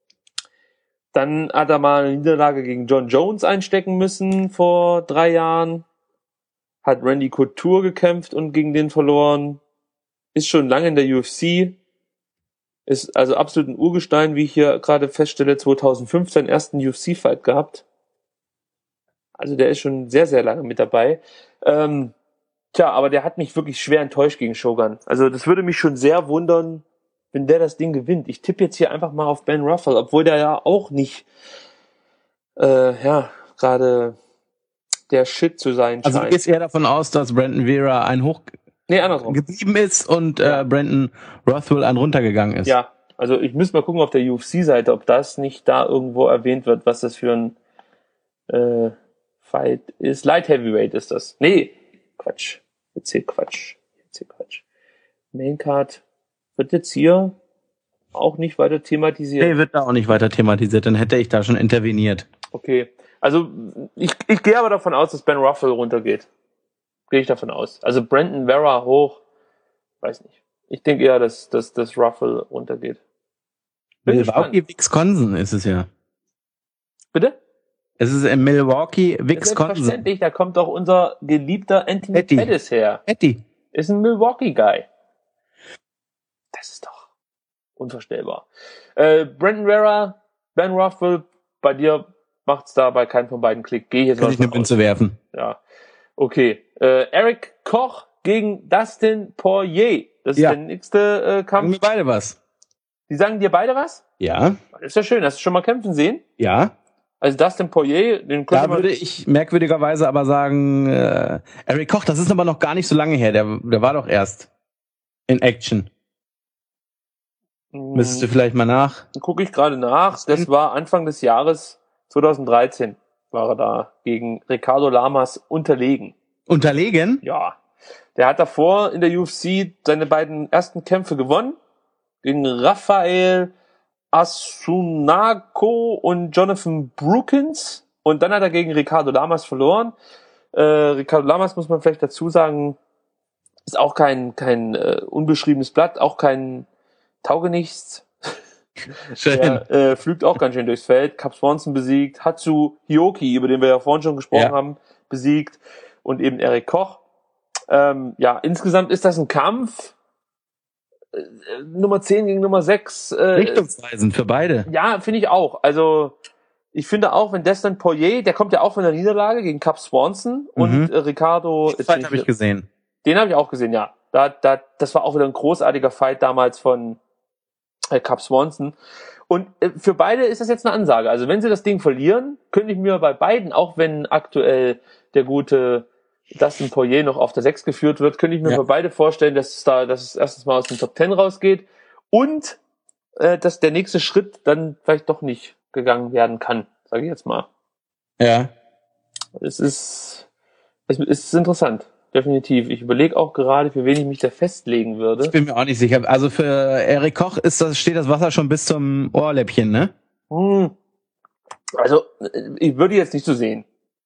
Dann hat er mal eine Niederlage gegen John Jones einstecken müssen vor drei Jahren. hat Randy Couture gekämpft und gegen den verloren, ist schon lange in der U F C, ist also absolut ein Urgestein, wie ich hier gerade feststelle, zweitausendfünf seinen ersten U F C-Fight gehabt. Also der ist schon sehr, sehr lange mit dabei. Ähm, tja, aber der hat mich wirklich schwer enttäuscht gegen Shogun. Also das würde mich schon sehr wundern, wenn der das Ding gewinnt. Ich tippe jetzt hier einfach mal auf Ben Ruffell, obwohl der ja auch nicht äh, ja, gerade der Shit zu sein Also du scheint. gehst eher davon aus, dass Brandon Vera ein Hoch Nee, andersrum. geblieben ist und Ja. äh, Brandon Rothwell ein runtergegangen ist. Ja, also ich müsste mal gucken auf der U F C-Seite, ob das nicht da irgendwo erwähnt wird, was das für ein äh, Fight ist. Light Heavyweight ist das. Nee, Quatsch. Jetzt hier Quatsch. Jetzt hier Quatsch. Maincard wird jetzt hier auch nicht weiter thematisiert. Nee, wird da auch nicht weiter thematisiert, dann hätte ich da schon interveniert. Okay. Also ich, ich gehe aber davon aus, dass Ben Ruffell runtergeht. Gehe ich davon aus. Also Brandon Vera hoch, weiß nicht. Ich denke eher, dass, dass, dass Ruffell runtergeht. Bin Milwaukee, gespannt. Wisconsin ist es ja. Bitte? Es ist in Milwaukee, Wisconsin. Selbstverständlich, da kommt auch unser geliebter Anthony Petty. Pettis her. Eddie. Ist ein Milwaukee-Guy. Das ist doch unvorstellbar. Äh, Brandon Vera, Ben Ruffell, bei dir macht's da bei keinem von beiden Klick. Geh ich jetzt Kann mal ich eine von aus. Münze werfen. Ja, okay. Äh, Eric Koch gegen Dustin Poirier. Das ist Ja. der nächste äh, Sagen Kampf. wir beide was. Die sagen dir beide was? Ja, Das ist ja schön. Hast du schon mal kämpfen sehen? ja. Also Dustin Poirier, den könnte Da man... würde ich merkwürdigerweise aber sagen, äh, Eric Koch, das ist aber noch gar nicht so lange her. Der, der war doch erst in Action. Müsstest du vielleicht mal nach. Gucke ich gerade nach. Das war Anfang des Jahres zweitausenddreizehn war er da gegen Ricardo Lamas unterlegen. Unterlegen? Ja. Der hat davor in der U F C seine beiden ersten Kämpfe gewonnen. Gegen Rafael Asunako und Jonathan Brookins. Und dann hat er gegen Ricardo Lamas verloren. Äh, Ricardo Lamas, muss man vielleicht dazu sagen, ist auch kein, kein äh, unbeschriebenes Blatt, auch kein Taugenichts. Schön. Der äh, flügt auch ganz schön durchs Feld. Cap Swanson besiegt, Hatsu Hioki, über den wir ja vorhin schon gesprochen Ja. haben, besiegt und eben Eric Koch. Ähm, ja, insgesamt ist das ein Kampf. Äh, Nummer zehn gegen Nummer sechs. Äh, Richtungsweisend für beide. ja, finde ich auch. Also ich finde auch, wenn Dustin Poirier, der kommt ja auch von der Niederlage gegen Cap Swanson und Mhm. äh, Ricardo. Den Fight habe ich gesehen. Den habe ich auch gesehen, ja. Da, da, das war auch wieder ein großartiger Fight damals von äh, Cap Swanson. Und äh, für beide ist das jetzt eine Ansage. Also wenn sie das Ding verlieren, könnte ich mir bei beiden, auch wenn aktuell der gute Dustin Poirier noch auf der sechs geführt wird, könnte ich mir Ja. bei beide vorstellen, dass es da, dass es erstens mal aus dem Top zehn rausgeht und äh, dass der nächste Schritt dann vielleicht doch nicht gegangen werden kann, sage ich jetzt mal. Ja. Es ist, es ist interessant. Definitiv. Ich überlege auch gerade, für wen ich mich da festlegen würde. Ich bin mir auch nicht sicher. Also für Eric Koch ist das, steht das Wasser schon bis zum Ohrläppchen, ne? Hm. Also, ich würde jetzt nicht so sehen.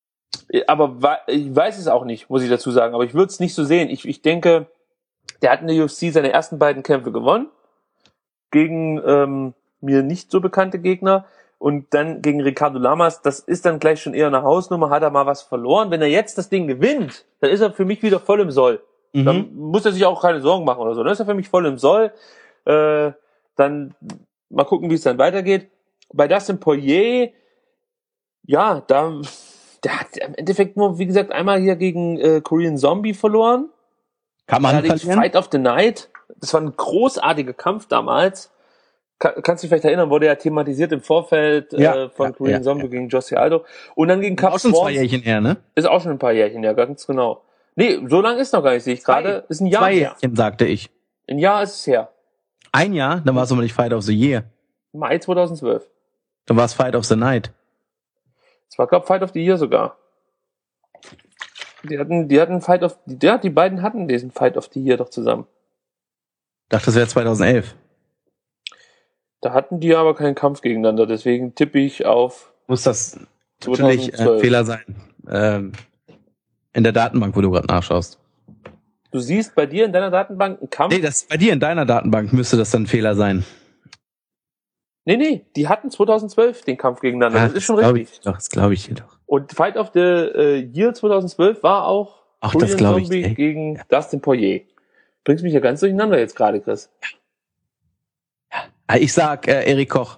Aber wa- ich weiß es auch nicht, muss ich dazu sagen. Aber ich würde es nicht so sehen. Ich, ich denke, der hat in der U F C seine ersten beiden Kämpfe gewonnen. Gegen ähm, mir nicht so bekannte Gegner. Und dann gegen Ricardo Lamas, das ist dann gleich schon eher eine Hausnummer, hat er mal was verloren. Wenn er jetzt das Ding gewinnt, dann ist er für mich wieder voll im Soll. Mhm. Dann muss er sich auch keine Sorgen machen oder so. Dann ist er für mich voll im Soll. Äh, dann mal gucken, wie es dann weitergeht. Bei Dustin Poirier, ja, da, der hat im Endeffekt nur, wie gesagt, einmal hier gegen äh, Korean Zombie verloren. Kann man Allerdings verlieren? Fight of the Night. Das war ein großartiger Kampf damals. Ka- kannst du dich vielleicht erinnern, wurde ja thematisiert im Vorfeld Ja, äh, von ja, Korean ja, Zombie ja. gegen José Aldo. Und dann gegen Cap Auch schon zwei Swanson. Jährchen her, ne? Ist auch schon ein paar Jährchen, ja, ganz genau. Nee, so lange ist noch gar nicht, sehe ich gerade. Ist ein Jahr Zwei her. Jährchen, sagte ich. Ein Jahr ist es her. Ein Jahr, dann war es aber nicht Fight of the Year. Mai zweitausendzwölf. Dann war es Fight of the Night. Das war, glaube Fight of the Year sogar. Die hatten, die hatten Fight of, die, ja, die beiden hatten diesen Fight of the Year doch zusammen. Dachte, das wäre zweitausendelf. Da hatten die aber keinen Kampf gegeneinander, deswegen tippe ich auf Muss das natürlich äh, zweitausendzwölf. Fehler sein. Ähm, in der Datenbank, wo du gerade nachschaust. Du siehst bei dir in deiner Datenbank einen Kampf. Nee, das bei dir in deiner Datenbank müsste das dann ein Fehler sein. Nee, nee, die hatten zweitausendzwölf den Kampf gegeneinander. Ja, das ist schon glaub richtig. Ich doch, das glaube ich dir doch. Und Fight of the äh, Year zweitausendzwölf war auch Ach, das glaube ich. Zombie Ey. gegen Dustin Poirier. Bringst mich ja ganz durcheinander jetzt gerade, Chris. Ich sag äh, Erik Koch.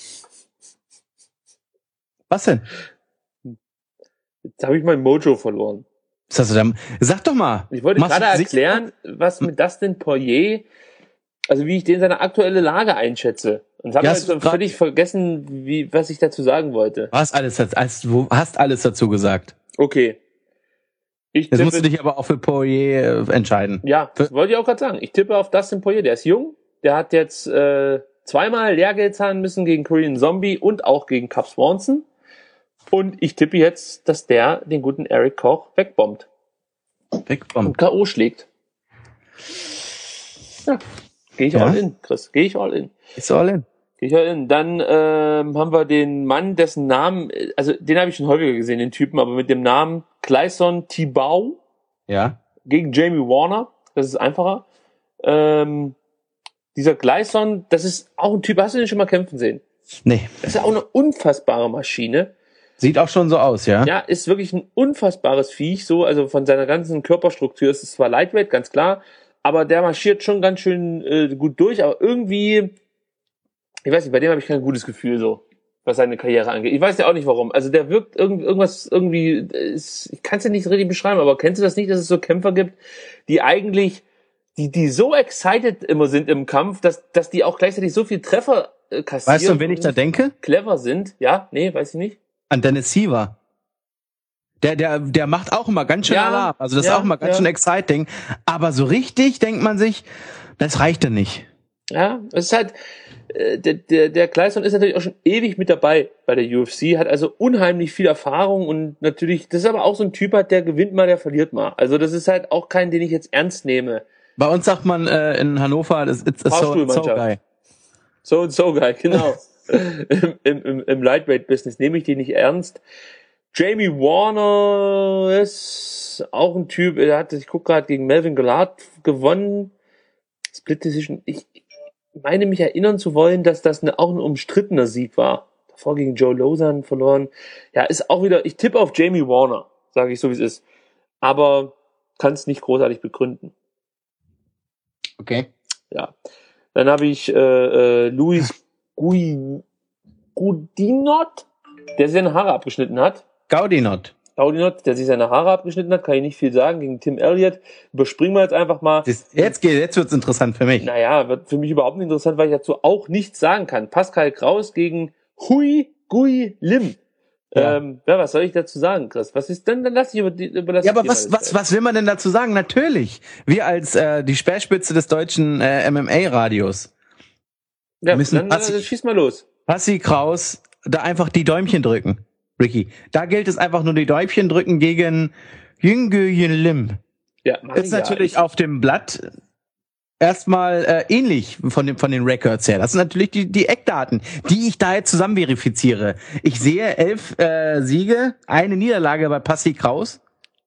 Was denn? Jetzt habe ich mein Mojo verloren. Was hast du da? Sag doch mal. Ich wollte Machst gerade du erklären, was mit Dustin Poirier, also wie ich den seine aktuelle Lage einschätze. Und habe Ja, jetzt hast du völlig vergessen, wie, was ich dazu sagen wollte. Du hast alles, hast, du hast alles dazu gesagt. Okay. Ich Jetzt tippe, musst du dich aber auch für Poirier äh, entscheiden. ja, das wollte ich auch gerade sagen. Ich tippe auf Dustin Poirier. Der ist jung. Der hat jetzt äh, zweimal Lehrgeld zahlen müssen gegen Korean Zombie und auch gegen Cub Swanson. Und ich tippe jetzt, dass der den guten Erik Koch wegbombt. Wegbombt. Und K O schlägt. Ja. Gehe ich Ja. all in, Chris. Gehe ich all in. Ist all in. Gehe ich all in. Dann ähm, haben wir den Mann, dessen Namen, also den habe ich schon häufiger gesehen, den Typen, aber mit dem Namen Clayson Tibau Ja. gegen Jamie Warner. Das ist einfacher. Ähm, dieser Gleison, das ist auch ein Typ, hast du den schon mal kämpfen sehen? Nee. Das ist ja auch eine unfassbare Maschine. Sieht auch schon so aus, ja? Ja, ist wirklich ein unfassbares Viech, so, also von seiner ganzen Körperstruktur ist es zwar Lightweight, ganz klar, aber der marschiert schon ganz schön äh, gut durch, aber irgendwie, ich weiß nicht, bei dem habe ich kein gutes Gefühl, so, was seine Karriere angeht. Ich weiß ja auch nicht warum. Also der wirkt irgend, irgendwas irgendwie, ist, ich kann es ja nicht richtig beschreiben, aber kennst du das nicht, dass es so Kämpfer gibt, die eigentlich, die, die so excited immer sind im Kampf, dass, dass die auch gleichzeitig so viel Treffer äh, kassieren. Weißt du, an wen ich da denke? Clever sind, ja? Nee, weiß ich nicht. An Dennis Siever. Der, der, der macht auch immer ganz schön Ja, Alarm. Also das ja, ist auch immer ganz ja. schön exciting. Aber so richtig denkt man sich, das reicht ja nicht. Ja, es ist halt, äh, der, der, der Gleison ist natürlich auch schon ewig mit dabei bei der U F C, hat also unheimlich viel Erfahrung und natürlich, das ist aber auch so ein Typ hat, der gewinnt mal, der verliert mal. Also das ist halt auch kein, den ich jetzt ernst nehme. Bei uns sagt man äh, in Hannover, das ist a so, so Fahrstuhlmannschaft. guy. So und so geil, genau. Im, im, im, im Lightweight-Business nehme ich den nicht ernst. Jamie Warner ist auch ein Typ, er hat, ich gucke gerade, gegen Melvin Gillard gewonnen. Split Decision. Ich meine mich erinnern zu wollen, dass das eine, auch ein umstrittener Sieg war. Davor gegen Joe Lozan verloren. Ja, ist auch wieder, ich tippe auf Jamie Warner, sage ich so wie es ist. Aber kann es nicht großartig begründen. Okay. Ja. Dann habe ich äh, äh, Luis Gui, Gudinot, der sich seine Haare abgeschnitten hat. Gaudinot. Gaudinot, der sich seine Haare abgeschnitten hat, kann ich nicht viel sagen, gegen Tim Elliott. Überspringen wir jetzt einfach mal. Das, jetzt geht, jetzt wird's interessant für mich. Naja, wird für mich überhaupt nicht interessant, weil ich dazu auch nichts sagen kann. Pascal Kraus gegen Hui Gui Lim. Ja. Ähm, ja, was soll ich dazu sagen, Chris? Was ist denn, dann lass ich über, die, über das Ja, aber Thema was, jetzt was, was will man denn dazu sagen? Natürlich. Wir als äh, die Speerspitze des deutschen äh, M M A-Radios ja, müssen dann Passi- äh, schieß mal los. Passi Kraus da einfach die Däumchen drücken. Ricky, da gilt es einfach nur die Däumchen drücken gegen Jüngöjen Lim. Ja, mach Ist ich ja. natürlich Ich- auf dem Blatt erstmal äh, ähnlich von den von den Records her. Das sind natürlich die die Eckdaten, die ich da jetzt zusammen verifiziere. Ich sehe elf äh, Siege, eine Niederlage bei Passi Kraus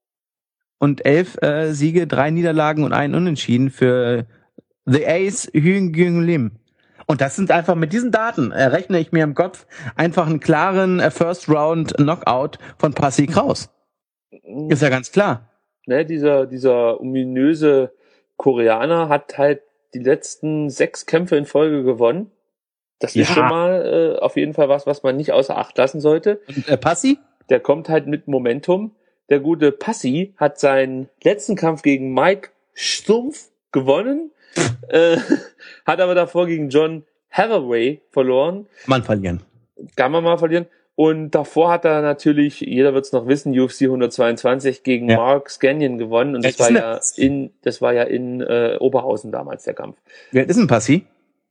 und elf äh, Siege, drei Niederlagen und einen Unentschieden für The Ace Hyun Lim. Und das sind einfach mit diesen Daten errechne ich mir im Kopf einfach einen klaren äh, First Round Knockout von Passi Kraus. Ist ja ganz klar. Ne, dieser, dieser ominöse Koreaner hat halt die letzten sechs Kämpfe in Folge gewonnen. Das ist Ja. schon mal äh, auf jeden Fall was, was man nicht außer Acht lassen sollte. Und äh, Passi? Der kommt halt mit Momentum. Der gute Passi hat seinen letzten Kampf gegen Mike Stumpf gewonnen, äh, hat aber davor gegen John Hathaway verloren. Mann verlieren. Kann man mal verlieren. Und davor hat er natürlich, jeder wird es noch wissen, U F C hundertzweiundzwanzig gegen Ja. Mark Scanion gewonnen. Und Ja, das war ist ja das? in, das war ja in äh, Oberhausen damals der Kampf. Wie alt ist ein Passi?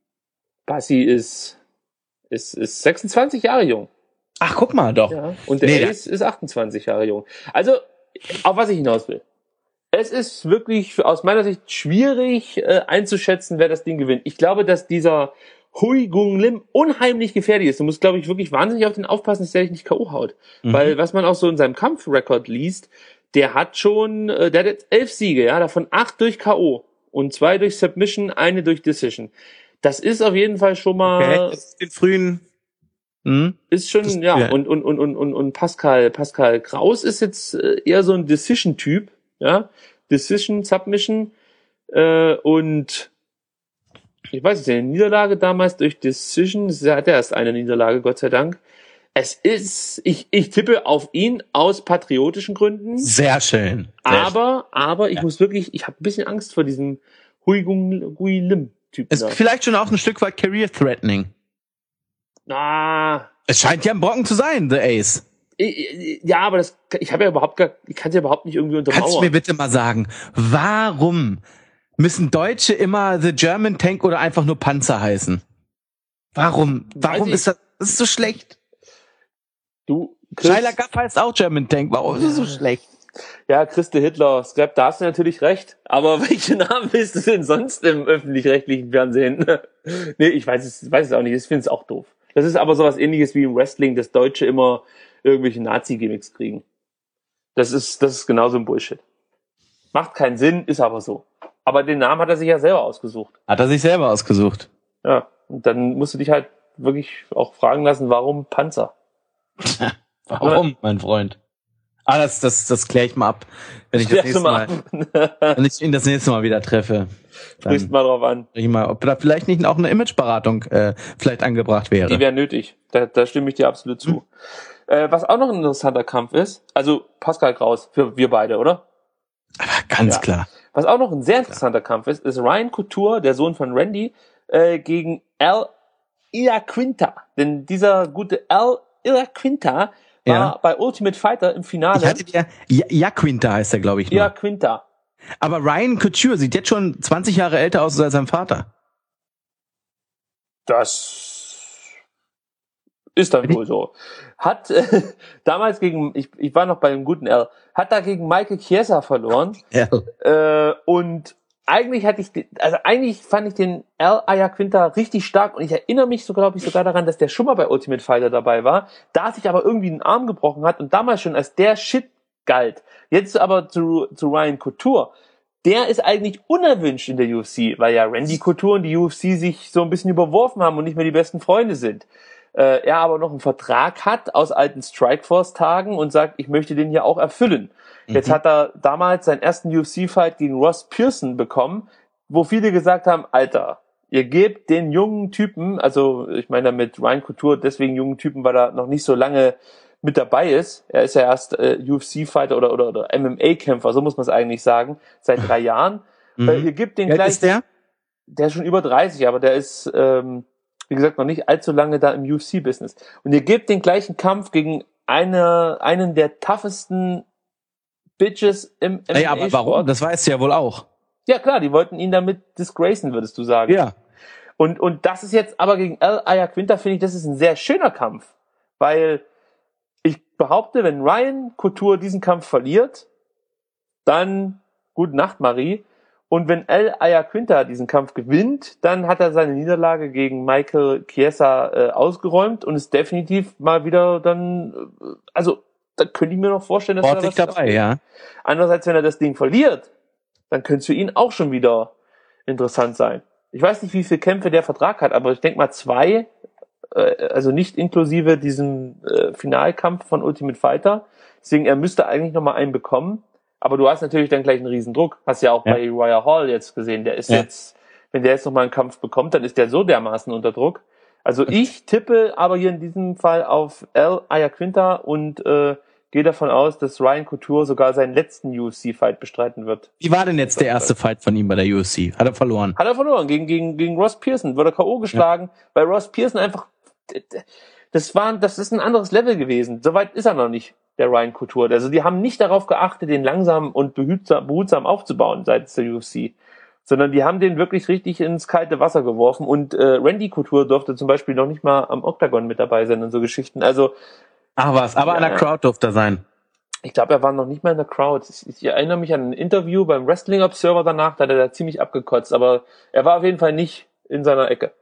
Passi ist, ist, ist sechsundzwanzig Jahre jung. Ach, guck mal doch. Ja. Und der Nee, der- Ace ist achtundzwanzig Jahre jung. Also, auf was ich hinaus will. Es ist wirklich aus meiner Sicht schwierig äh, einzuschätzen, wer das Ding gewinnt. Ich glaube, dass dieser Hui Gung Lim unheimlich gefährlich ist. Du musst, glaube ich, wirklich wahnsinnig auf den aufpassen, dass der dich nicht K O haut. Mhm. Weil was man auch so in seinem Kampfrekord liest, der hat schon, äh, der hat jetzt elf Siege, ja, davon acht durch K O und zwei durch Submission, eine durch Decision. Das ist auf jeden Fall schon mal, Okay. Den frühen. Hm? ist schon, Das- ja, ja. und, und, und, und, und, und Pascal, Pascal Kraus ist jetzt äh, eher so ein Decision-Typ, ja, Decision, Submission äh, und ich weiß nicht, eine Niederlage damals durch Decision, er hatte erst eine Niederlage, Gott sei Dank. Es ist, ich, ich tippe auf ihn aus patriotischen Gründen. Sehr schön. Sehr aber, schön. aber ich ja. muss wirklich, ich habe ein bisschen Angst vor diesem Hui Gung, Hui Lim-Typen. Ist vielleicht schon auch ein Stück weit career-threatening. Ah. Es scheint ja ein Brocken zu sein, The Ace. Ja, aber das, ich habe ja überhaupt gar, ich kann es ja überhaupt nicht irgendwie untermauern. Kannst du mir bitte mal sagen, warum müssen Deutsche immer The German Tank oder einfach nur Panzer heißen? Warum? Warum ist das, das ist so schlecht? Du, Shia LaBeouf heißt auch German Tank, warum ist das so schlecht? Ja, Christe Hitler, Scrap, da hast du natürlich recht. Aber welche Namen willst du denn sonst im öffentlich-rechtlichen Fernsehen? Nee, ich weiß es, weiß es auch nicht, ich finde es auch doof. Das ist aber sowas ähnliches wie im Wrestling, dass Deutsche immer irgendwelche Nazi-Gimmicks kriegen. Das ist, das ist genauso ein Bullshit. Macht keinen Sinn, ist aber so. Aber den Namen hat er sich ja selber ausgesucht. Hat er sich selber ausgesucht. Ja, und dann musst du dich halt wirklich auch fragen lassen, warum Panzer? Warum, mein Freund? Ah, das, das, das kläre ich mal ab, wenn ich das nächste Mal, wenn ich ihn das nächste Mal wieder treffe. Sprichst mal drauf an. Ich mal, ob da vielleicht nicht auch eine Imageberatung äh, vielleicht angebracht wäre. Die wäre nötig. Da, da stimme ich dir absolut zu. Hm. Äh, was auch noch ein interessanter Kampf ist, also Pascal Kraus, für wir beide, oder? Aber ganz ja. klar. Was auch noch ein sehr interessanter ja. Kampf ist, ist Ryan Couture, der Sohn von Randy, äh, gegen Al Iaquinta. Denn dieser gute Al Iaquinta war ja. bei Ultimate Fighter im Finale. Ich hatte dir, Iaquinta heißt er, glaube ich. Nur. Iaquinta. Aber Ryan Couture sieht jetzt schon zwanzig Jahre älter aus als sein Vater. Das ist dann wohl so. Hat äh, damals gegen, ich, ich war noch bei dem guten L, hat da gegen Michael Chiesa verloren. Ja. Äh, und eigentlich hatte ich, also eigentlich fand ich den Al Iaquinta richtig stark und ich erinnere mich so, glaube ich, sogar daran, dass der schon mal bei Ultimate Fighter dabei war, da sich aber irgendwie einen Arm gebrochen hat und damals schon als der Shit galt. Jetzt aber zu, zu Ryan Couture. Der ist eigentlich unerwünscht in der U F C, weil ja Randy Couture und die U F C sich so ein bisschen überworfen haben und nicht mehr die besten Freunde sind. Äh, er aber noch einen Vertrag hat aus alten Strikeforce-Tagen und sagt, ich möchte den hier auch erfüllen. Mhm. Jetzt hat er damals seinen ersten U F C-Fight gegen Ross Pearson bekommen, wo viele gesagt haben, Alter, ihr gebt den jungen Typen, also ich meine damit Ryan Couture deswegen jungen Typen, weil er noch nicht so lange mit dabei ist. Er ist ja erst äh, U F C-Fighter oder, oder, oder M M A-Kämpfer, so muss man es eigentlich sagen, seit drei Jahren. Mhm. Äh, ihr gebt den Wie alt gleich. Ist der? Der ist schon über dreißig, aber der ist, ähm, wie gesagt, noch nicht allzu lange da im U F C-Business. Und ihr gebt den gleichen Kampf gegen eine, einen der toughesten Bitches im M M A-Sport. Ey, aber warum? Das weißt du ja wohl auch. Ja klar, die wollten ihn damit disgracen, würdest du sagen. Ja. Und, und das ist jetzt aber gegen Al Iaquinta, finde ich, das ist ein sehr schöner Kampf. Weil ich behaupte, wenn Ryan Couture diesen Kampf verliert, dann gute Nacht, Marie. Und wenn Al Iaquinta diesen Kampf gewinnt, dann hat er seine Niederlage gegen Michael Chiesa äh, ausgeräumt und ist definitiv mal wieder dann, äh, also da könnte ich mir noch vorstellen, dass Ordentlich er das dabei, ja. Andererseits, wenn er das Ding verliert, dann könnte es für ihn auch schon wieder interessant sein. Ich weiß nicht, wie viele Kämpfe der Vertrag hat, aber ich denke mal zwei, äh, also nicht inklusive diesem äh, Finalkampf von Ultimate Fighter. Deswegen, er müsste eigentlich noch mal einen bekommen. Aber du hast natürlich dann gleich einen riesen Druck. Hast ja auch ja. bei Uriah Hall jetzt gesehen. Der ist ja. jetzt, wenn der jetzt noch mal einen Kampf bekommt, dann ist der so dermaßen unter Druck. Also ich tippe aber hier in diesem Fall auf Al Iaquinta und äh, gehe davon aus, dass Ryan Couture sogar seinen letzten U F C-Fight bestreiten wird. Wie war denn jetzt der erste Fight von ihm bei der U F C? Hat er verloren? Hat er verloren, gegen, gegen, gegen Ross Pearson. Wurde K O geschlagen, ja. weil Ross Pearson einfach, das war, das ist ein anderes Level gewesen. Soweit ist er noch nicht, der Ryan Couture. Also die haben nicht darauf geachtet, den langsam und behutsam, behutsam aufzubauen seitens der U F C. Sondern die haben den wirklich richtig ins kalte Wasser geworfen und äh, Randy Couture durfte zum Beispiel noch nicht mal am Octagon mit dabei sein und so Geschichten. Also ach was, aber ja, an der Crowd durfte er sein. Ich glaube, er war noch nicht mal in der Crowd. Ich, ich erinnere mich an ein Interview beim Wrestling Observer danach, da hat er da ziemlich abgekotzt, aber er war auf jeden Fall nicht in seiner Ecke.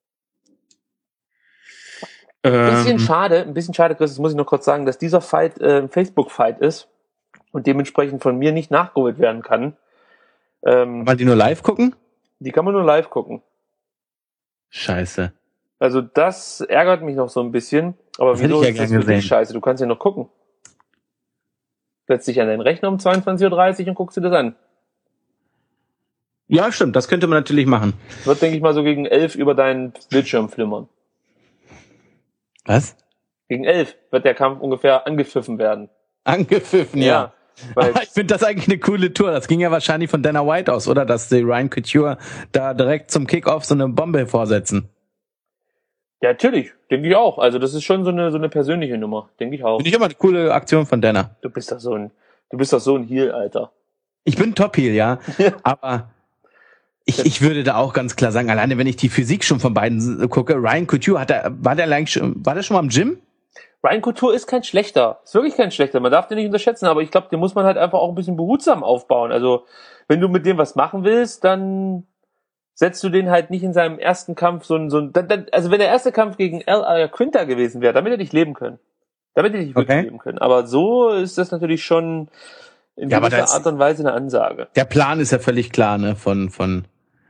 Ein ähm. bisschen schade, ein bisschen schade, Chris, das muss ich noch kurz sagen, dass dieser Fight äh, ein Facebook-Fight ist und dementsprechend von mir nicht nachgeholt werden kann. Ähm, Weil die nur live gucken? Die kann man nur live gucken. Scheiße. Also das ärgert mich noch so ein bisschen. Aber das wieso hätte ich ja ist das gern für dich gesehen. scheiße? Du kannst ja noch gucken. setzt dich an deinen Rechner um zweiundzwanzig Uhr dreißig und guckst dir das an. Ja, stimmt, das könnte man natürlich machen. Wird, denke ich mal, so gegen elf über deinen Bildschirm flimmern. Was? Gegen elf wird der Kampf ungefähr angepfiffen werden. Angepfiffen, ja. Ja. Weil Aber ich finde das eigentlich eine coole Tour. Das ging ja wahrscheinlich von Dana White aus, oder? Dass die Ryan Couture da direkt zum Kickoff so eine Bombe vorsetzen. ja, natürlich, denke ich auch. Also das ist schon so eine so eine persönliche Nummer, denke ich auch. Finde ich immer eine coole Aktion von Dana. Du bist doch so ein, du bist doch so ein Heel, Alter. Ich bin Top-Heel, ja. Aber ich, ich würde da auch ganz klar sagen, alleine wenn ich die Physik schon von beiden gucke, Ryan Couture, hat er, war der eigentlich schon, war der schon mal im Gym? Ryan Couture ist kein schlechter, ist wirklich kein schlechter. Man darf den nicht unterschätzen, aber ich glaube, den muss man halt einfach auch ein bisschen behutsam aufbauen. Also wenn du mit dem was machen willst, dann setzt du den halt nicht in seinem ersten Kampf so ein, so ein, also wenn der erste Kampf gegen Al Quinta gewesen wäre, damit hätte ich leben können. Damit hätte ich wirklich Okay. leben können. Aber so ist das natürlich schon in Ja, aber gewisser das- Art und Weise eine Ansage. Der Plan ist ja völlig klar, ne, von, von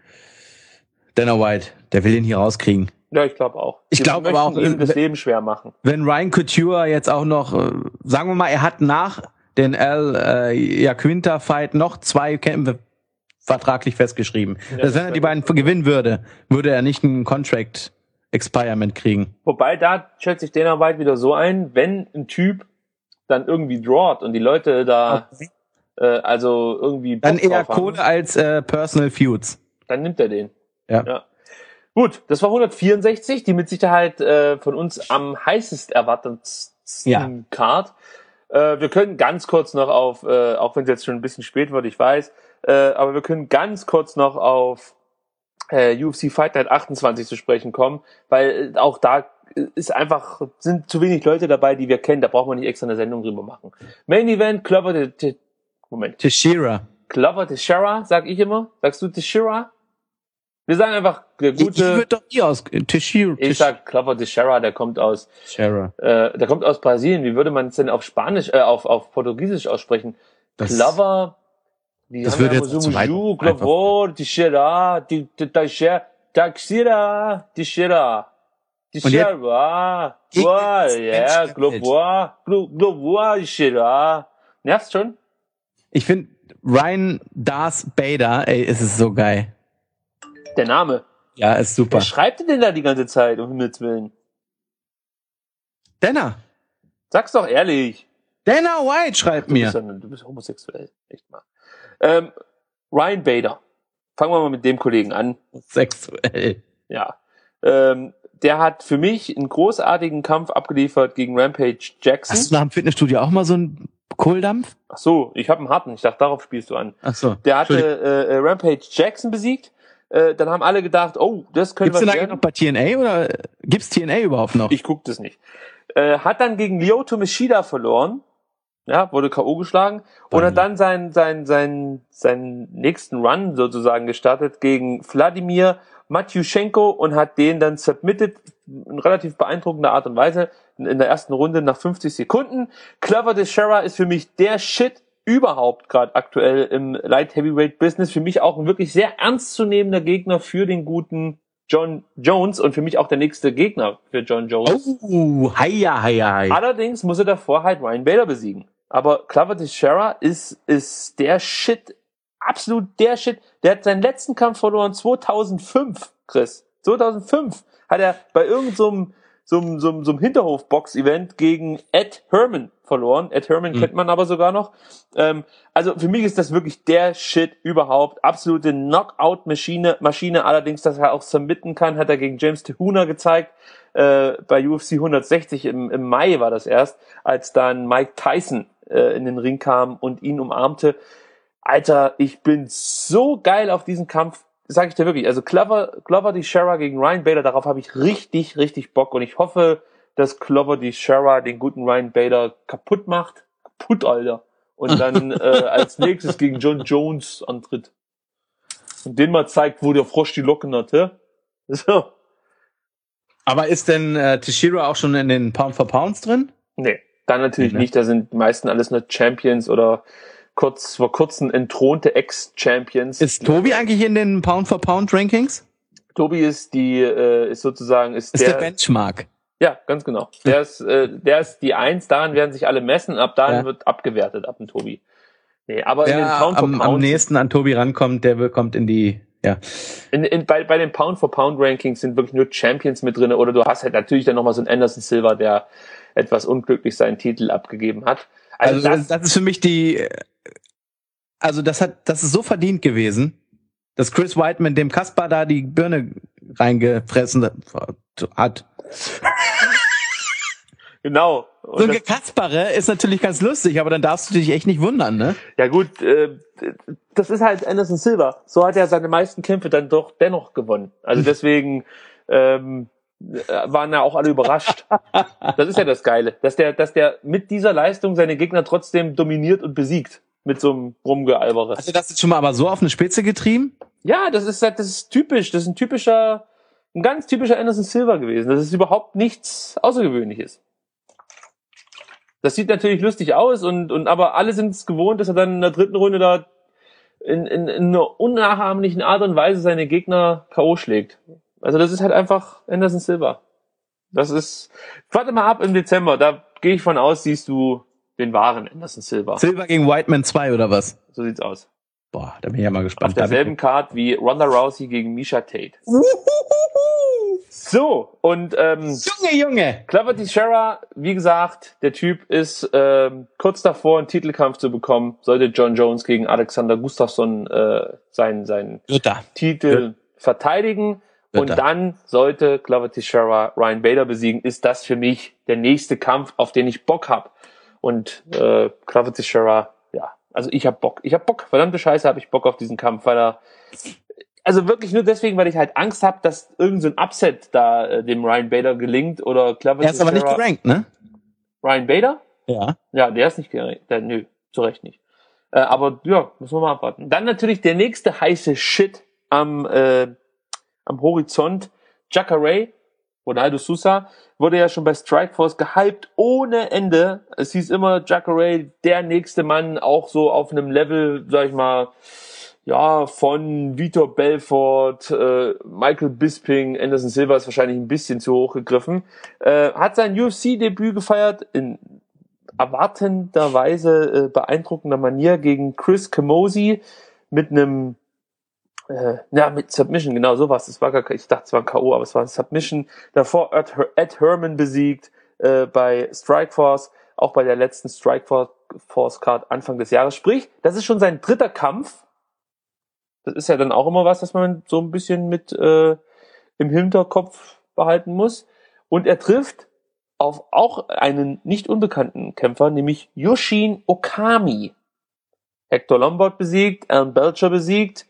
Dana White. Der will ihn hier rauskriegen. Ja, ich glaube auch. Ich Die glaube aber möchten auch, ihm das äh, Leben schwer machen. Wenn Ryan Couture jetzt auch noch, äh, sagen wir mal, er hat nach den Al äh, Iaquinta-Fight noch zwei Kämpfe vertraglich festgeschrieben. Ja, dass das wenn er wär- die beiden gewinnen würde, würde er nicht ein Contract Expirement kriegen. Wobei, da schätzt sich Dana White wieder so ein, wenn ein Typ dann irgendwie drawt und die Leute da äh, also irgendwie Bock Dann eher drauf haben, Kohle als äh, Personal Feuds. dann nimmt er den. Ja. Ja. Gut, das war hundertvierundsechzig, die mit Sicherheit äh, von uns am heißest erwartetsten Ja. Card. Äh, wir können ganz kurz noch auf, äh, auch wenn es jetzt schon ein bisschen spät wird, ich weiß, äh, aber wir können ganz kurz noch auf äh, U F C Fight Night achtundzwanzig zu sprechen kommen, weil äh, auch da ist einfach, sind zu wenig Leute dabei, die wir kennen, da braucht man nicht extra eine Sendung drüber machen. Main Event, Glover, Te- Te- Moment, Teixeira. Glover Teixeira, sag ich immer. Sagst du Teixeira? Wir sagen einfach, der Ich, ich gute, würde doch nie aus Teixeira. ich sag Glover Teixeira, der kommt aus, Teixeira. äh, der kommt aus Brasilien. Wie würde man es denn auf Spanisch, äh, auf, auf Portugiesisch aussprechen? Das- Glover, wie das haben würde wir jetzt so zu weit Ju, einfach. Glover, Teixeira, Te- Te- Teixeira, Teixeira, Teixeira, Teixeira, Gegen Boah, das ja, Match Glover, Glo- Glover, Teixeira. Nervt's schon? Ich finde Ryan Darth Bader, ey, es ist so geil. Der Name. Ja, ist super. Wer schreibt denn da die ganze Zeit, um Himmels Willen? Dana. Sag's doch ehrlich. Dana White schreibt Du bist, mir. ja, du bist homosexuell. Echt mal. Ähm, Ryan Bader. Fangen wir mal mit dem Kollegen an. Sexuell. Ja. Ähm, der hat für mich einen großartigen Kampf abgeliefert gegen Rampage Jackson. Hast du nach dem Fitnessstudio auch mal so einen Kohldampf? Ach so, ich habe einen harten. Ich dachte, darauf spielst du an. Ach so. Der hatte äh, äh, Rampage Jackson besiegt. Äh, dann haben alle gedacht, oh, das könnte Gibt's was den eigentlich werden. noch bei T N A oder gibt's T N A überhaupt noch? Ich guck das nicht. Äh, hat dann gegen Lyoto Machida verloren. Ja, wurde K O geschlagen. Und hat dann seinen, seinen, seinen, seinen nächsten Run sozusagen gestartet gegen Wladimir Matjuschenko und hat den dann submitted in relativ beeindruckender Art und Weise in der ersten Runde nach fünfzig Sekunden. Glover Teixeira ist für mich der Shit überhaupt gerade aktuell im Light Heavyweight Business. Für mich auch ein wirklich sehr ernstzunehmender Gegner für den guten John Jones und für mich auch der nächste Gegner für John Jones. Oh, heia, heia, heia. Allerdings muss er davor halt Ryan Bader besiegen. Aber Glover Teixeira ist, ist der Shit, absolut der Shit. Der hat seinen letzten Kampf verloren zweitausendfünf, Chris. zweitausendfünf hat er bei irgendeinem so so einem, so einem, so einem Hinterhof-Box-Event gegen Ed Herman verloren. Ed Herman Mhm. kennt man aber sogar noch. Ähm, also für mich ist das wirklich der Shit überhaupt. Absolute Knockout-Maschine. Maschine. Allerdings, dass er auch submitten kann, hat er gegen James Tehuna gezeigt. Äh, bei U F C hundertsechzig im, im Mai war das erst, als dann Mike Tyson äh, in den Ring kam und ihn umarmte. Alter, ich bin so geil auf diesen Kampf. Sag ich dir wirklich. Also Glover, Glover Teixeira gegen Ryan Bader, darauf habe ich richtig, richtig Bock. Und ich hoffe, dass Glover Teixeira den guten Ryan Bader kaputt macht. Kaputt, Alter. Und dann äh, als nächstes gegen John Jones antritt. Und den mal zeigt, wo der Frosch die Locken hat, hä? So. Aber ist denn äh, Teixeira auch schon in den Pound for Pounds drin? Nee, dann natürlich Nee, ne? nicht. Da sind die meisten alles nur Champions oder kurz vor kurzem entthronte Ex-Champions. Ist Tobi eigentlich in den Pound for Pound Rankings? Tobi ist die, äh, ist sozusagen, ist, Ist der, der, Benchmark. Ja, ganz genau. Der ist, äh, der ist die Eins, daran werden sich alle messen, ab dahin ja. wird abgewertet, ab dem Tobi. Nee, aber Wer in den Pound am, for Pound am nächsten an Tobi rankommt, der kommt in die, ja. In, in, bei, bei den Pound for Pound Rankings sind wirklich nur Champions mit drin, oder du hast halt natürlich dann nochmal so einen Anderson Silva, der etwas unglücklich seinen Titel abgegeben hat. Also, also das, das ist für mich die, also das hat, das ist so verdient gewesen, dass Chris Weidman dem Kaspar da die Birne reingefressen hat. Genau. Und so ein Gekaspere ist natürlich ganz lustig, aber dann darfst du dich echt nicht wundern, ne? Ja gut, äh, das ist halt Anderson Silva. So hat er seine meisten Kämpfe dann doch dennoch gewonnen. Also deswegen ähm, waren ja auch alle überrascht. Das ist ja das Geile, dass der, dass der mit dieser Leistung seine Gegner trotzdem dominiert und besiegt. Mit so einem Rumgealbere. Hast du das jetzt schon mal aber so auf eine Spitze getrieben? Ja, das ist das ist typisch. Das ist ein typischer, ein ganz typischer Anderson Silva gewesen. Das ist überhaupt nichts Außergewöhnliches. Das sieht natürlich lustig aus und, und aber alle sind es gewohnt, dass er dann in der dritten Runde da in, in, in einer unnachahmlichen Art und Weise seine Gegner K O schlägt. Also das ist halt einfach Anderson Silva. Das ist, warte mal ab im Dezember, da gehe ich von aus, siehst du den wahren Anderson Silva. Silva gegen Weidman zwei oder was? So sieht's aus. Boah, da bin ich ja mal gespannt. Auf derselben Card wie Ronda Rousey gegen Miesha Tate. So, und ähm, Junge, Junge! Glover Teixeira, wie gesagt, der Typ ist ähm, kurz davor, einen Titelkampf zu bekommen. Sollte John Jones gegen Alexander Gustafsson äh, seinen, seinen Titel ja. verteidigen. Wird und da. Dann sollte Glover Teixeira Ryan Bader besiegen. Ist das für mich der nächste Kampf, auf den ich Bock hab. Und äh, Glover Teixeira, ja, also ich hab Bock. Ich hab Bock. Verdammte Scheiße, hab ich Bock auf diesen Kampf, weil er also wirklich nur deswegen, weil ich halt Angst habe, dass irgend so ein Upset da äh, dem Ryan Bader gelingt oder Glover Teixeira. Er ist aber nicht gerankt, ne? Ryan Bader? Ja. Ja, der ist nicht gerankt. Der, nö, zu Recht nicht. Äh, aber ja, müssen wir mal abwarten. Dann natürlich der nächste heiße Shit am äh, am Horizont. Jacare, Ronaldo Sousa, wurde ja schon bei Strikeforce gehypt ohne Ende. Es hieß immer, Jacare, der nächste Mann, auch so auf einem Level, sag ich mal, ja, von Vitor Belfort, äh, Michael Bisping, Anderson Silva ist wahrscheinlich ein bisschen zu hoch gegriffen, äh, hat sein U F C-Debüt gefeiert in erwartenderweise äh, beeindruckender Manier gegen Chris Camozzi mit einem äh, ja, mit Submission, genau so was. Es war gar, ich dachte, es war ein K O, aber es war ein Submission. Davor Ed, Ed Herman besiegt äh, bei Strikeforce, auch bei der letzten Strikeforce-Card Anfang des Jahres. Sprich, das ist schon sein dritter Kampf. Das ist ja dann auch immer was, was man so ein bisschen mit äh, im Hinterkopf behalten muss. Und er trifft auf auch einen nicht unbekannten Kämpfer, nämlich Yoshin Okami. Hector Lombard besiegt, Alan Belcher besiegt.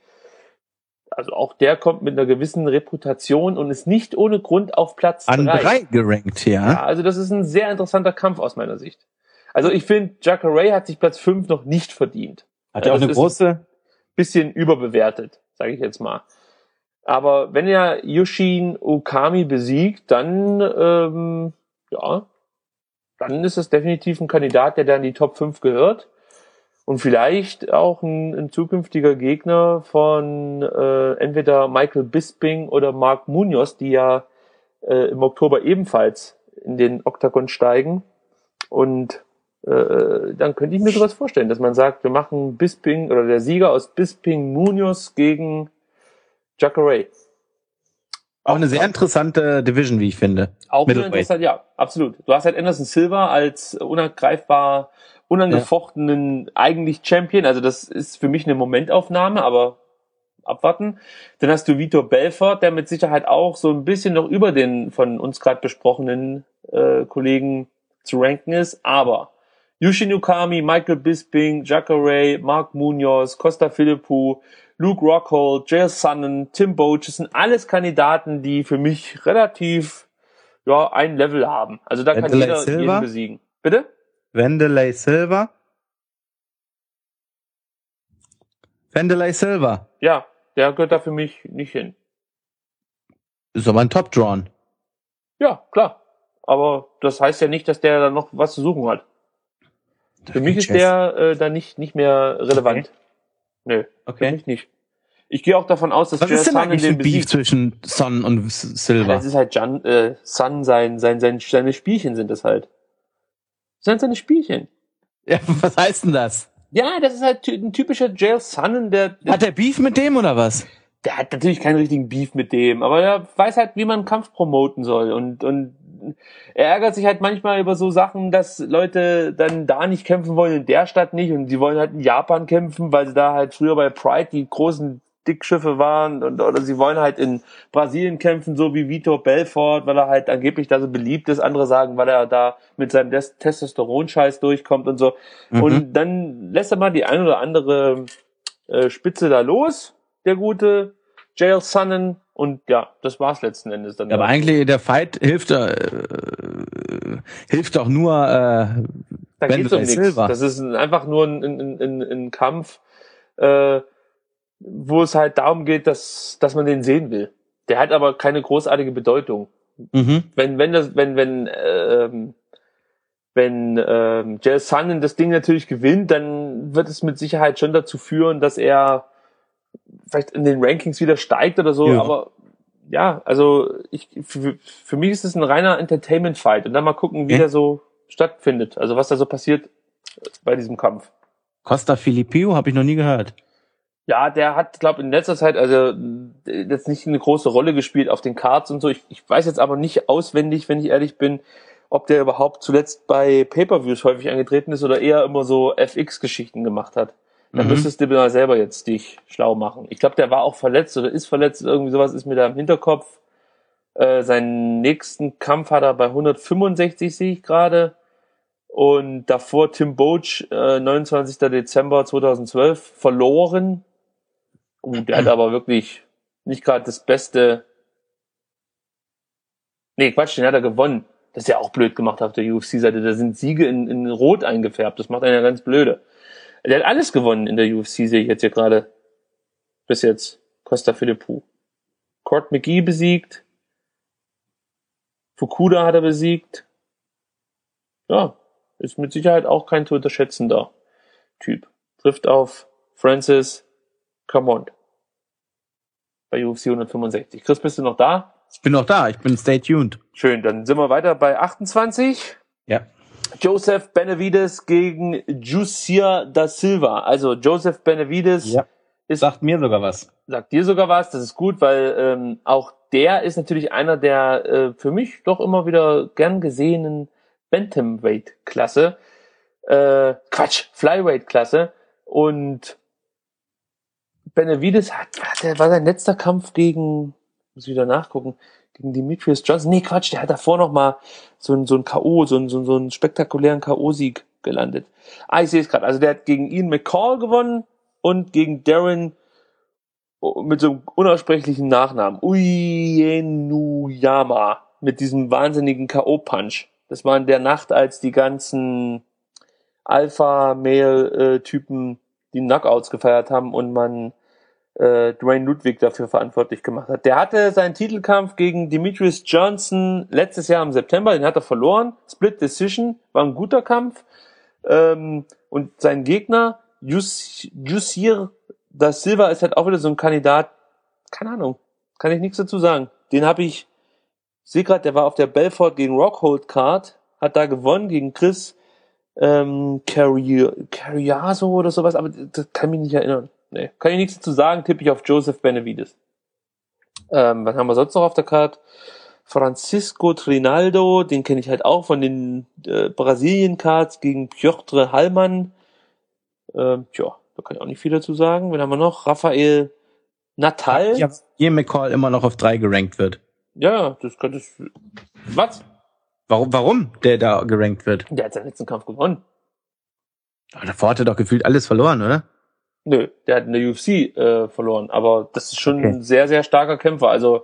Also auch der kommt mit einer gewissen Reputation und ist nicht ohne Grund auf Platz drei. An drei gerankt, ja. Ja, also das ist ein sehr interessanter Kampf aus meiner Sicht. Also ich finde, Jacare hat sich Platz fünf noch nicht verdient. Hat er auch eine große... bisschen überbewertet, sage ich jetzt mal. Aber wenn er Yoshin Okami besiegt, dann ähm, ja, dann ist es definitiv ein Kandidat, der da in die Top fünf gehört und vielleicht auch ein, ein zukünftiger Gegner von äh, entweder Michael Bisping oder Mark Munoz, die ja äh, im Oktober ebenfalls in den Oktagon steigen. Und Äh, dann könnte ich mir sowas vorstellen, dass man sagt, wir machen Bisping oder der Sieger aus Bisping Munoz gegen Jacare. Auch eine sehr interessante Division, wie ich finde. Auch eine interessante, ja, absolut. Du hast halt Anderson Silva als unangreifbar, unangefochtenen ja. eigentlich Champion, also das ist für mich eine Momentaufnahme, aber abwarten. Dann hast du Vitor Belfort, der mit Sicherheit auch so ein bisschen noch über den von uns gerade besprochenen äh, Kollegen zu ranken ist, aber Yoshin Okami, Michael Bisping, Jacare, Mark Munoz, Costa Philippou, Luke Rockhold, J L Sonnen, Tim Boach, das sind alles Kandidaten, die für mich relativ ja ein Level haben. Also da kann jeder jeden besiegen. Bitte? Wanderlei Silva? Wanderlei Silva? Ja, der gehört da für mich nicht hin. Ist aber ein Top-Drawn. Ja, klar. Aber das heißt ja nicht, dass der da noch was zu suchen hat. Für mich ist der äh, da nicht nicht mehr relevant. Okay. Nö, okay. Für mich nicht. Ich gehe auch davon aus, dass Was ist denn Son eigentlich den ein Beef besiegt. zwischen Son und S- Silver? Das ist halt Jan, äh, Son, sein, sein, sein, seine Spielchen sind das halt. Das sind seine Spielchen. Ja, was heißt denn das? Ja, das ist halt ty- ein typischer Jail Son, der, der, Hat der Beef mit dem oder was? der hat natürlich keinen richtigen Beef mit dem, aber er weiß halt, wie man einen Kampf promoten soll und, und er ärgert sich halt manchmal über so Sachen, dass Leute dann da nicht kämpfen wollen, in der Stadt nicht und die wollen halt in Japan kämpfen, weil sie da halt früher bei Pride die großen Dickschiffe waren und, oder sie wollen halt in Brasilien kämpfen, so wie Vitor Belfort, weil er halt angeblich da so beliebt ist. Andere sagen, weil er da mit seinem Des- Testosteron-Scheiß durchkommt und so. Mhm. Und dann lässt er mal die ein oder andere äh, Spitze da los, der gute Jail Sonnen. Und ja, das war's letzten Endes dann. Ja, aber eigentlich der Fight hilft äh, hilft doch nur äh, da Ben geht's um Ray nichts. Silver. Das ist ein- einfach nur ein, ein, ein, ein Kampf, äh, wo es halt darum geht, dass, dass man den sehen will. Der hat aber keine großartige Bedeutung. Mhm. Wenn, wenn das, wenn, wenn, ähm, wenn ähm, Jail Sonnen das Ding natürlich gewinnt, dann wird es mit Sicherheit schon dazu führen, dass er vielleicht in den Rankings wieder steigt oder so, Ja. aber ja, also ich für, für mich ist es ein reiner Entertainment-Fight und dann mal gucken, wie Okay. der so stattfindet, also was da so passiert bei diesem Kampf. Costa Filipino habe ich noch nie gehört. Ja, der hat, glaube in letzter Zeit also äh, jetzt nicht eine große Rolle gespielt auf den Cards und so. Ich, ich weiß jetzt aber nicht auswendig, wenn ich ehrlich bin, ob der überhaupt zuletzt bei Pay-Per-Views häufig angetreten ist oder eher immer so F X-Geschichten gemacht hat. Da Mhm. müsstest du mal selber jetzt dich schlau machen. Ich glaube, der war auch verletzt oder ist verletzt. Irgendwie sowas ist mir da im Hinterkopf. Äh, seinen nächsten Kampf hat er bei hundertfünfundsechzig, sehe ich gerade. Und davor Tim Boach, äh, neunundzwanzigster Dezember zweitausendzwölf, verloren. Uh, der hat aber wirklich nicht gerade das Beste. Nee, Quatsch, den hat er gewonnen. Das ist ja auch blöd gemacht auf der U F C-Seite. Da sind Siege in, in Rot eingefärbt. Das macht einen ja ganz blöde. Der hat alles gewonnen in der U F C, sehe ich jetzt hier gerade. Bis jetzt. Costa Philippou. Court McGee besiegt. Fukuda hat er besiegt. Ja, ist mit Sicherheit auch kein zu unterschätzender Typ. Trifft auf Francis Camont bei U F C hundertfünfundsechzig. Chris, bist du noch da? Ich bin noch da, ich bin stay tuned. Schön, dann sind wir weiter bei achtundzwanzig. Ja. Joseph Benavides gegen Jussier da Silva. Also Joseph Benavides Ja. ist, Sagt mir sogar was. sagt dir sogar was, das ist gut, weil ähm, auch der ist natürlich einer der äh, für mich doch immer wieder gern gesehenen Bantamweight-Klasse. Äh, Quatsch, Flyweight-Klasse. Und Benavides hat, der war sein letzter Kampf gegen, muss ich wieder nachgucken, gegen Demetrius Johnson. Nee, Quatsch, der hat davor noch mal so ein, so ein K O, so ein, so ein, so einen spektakulären K O-Sieg gelandet. Ah, ich sehe es gerade. Also der hat gegen Ian McCall gewonnen und gegen Darren mit so einem unaussprechlichen Nachnamen. Uyenuyama. Mit diesem wahnsinnigen K O-Punch. Das war in der Nacht, als die ganzen Alpha-Male-Typen die Knockouts gefeiert haben und man äh, Dwayne Ludwig dafür verantwortlich gemacht hat. Der hatte seinen Titelkampf gegen Demetrius Johnson letztes Jahr im September, den hat er verloren. Split Decision, war ein guter Kampf. Ähm, und sein Gegner, Jussier da Silva, ist halt auch wieder so ein Kandidat, keine Ahnung, kann ich nichts dazu sagen. Den habe ich, ich sehe gerade, der war auf der Belfort gegen Rockhold Card, hat da gewonnen gegen Chris ähm, Carri- Carriazo oder sowas, aber das kann mich nicht erinnern. Nee, kann ich nichts dazu sagen, tippe ich auf Joseph Benavides. Ähm, was haben wir sonst noch auf der Card? Francisco Trinaldo, den kenne ich halt auch von den äh, Brasilien-Cards gegen Piotr Hallmann. Ähm, tja, da kann ich auch nicht viel dazu sagen. Wen haben wir noch? Raphael Natal. Ja, Ian McCall immer noch auf drei gerankt wird. Ja, das könnte es. Was? Warum, warum der da gerankt wird? Der hat seinen letzten Kampf gewonnen. Aber davor hat er doch gefühlt alles verloren, oder? Nö, der hat in der U F C äh, verloren. Aber das ist schon Okay. ein sehr, sehr starker Kämpfer. Also,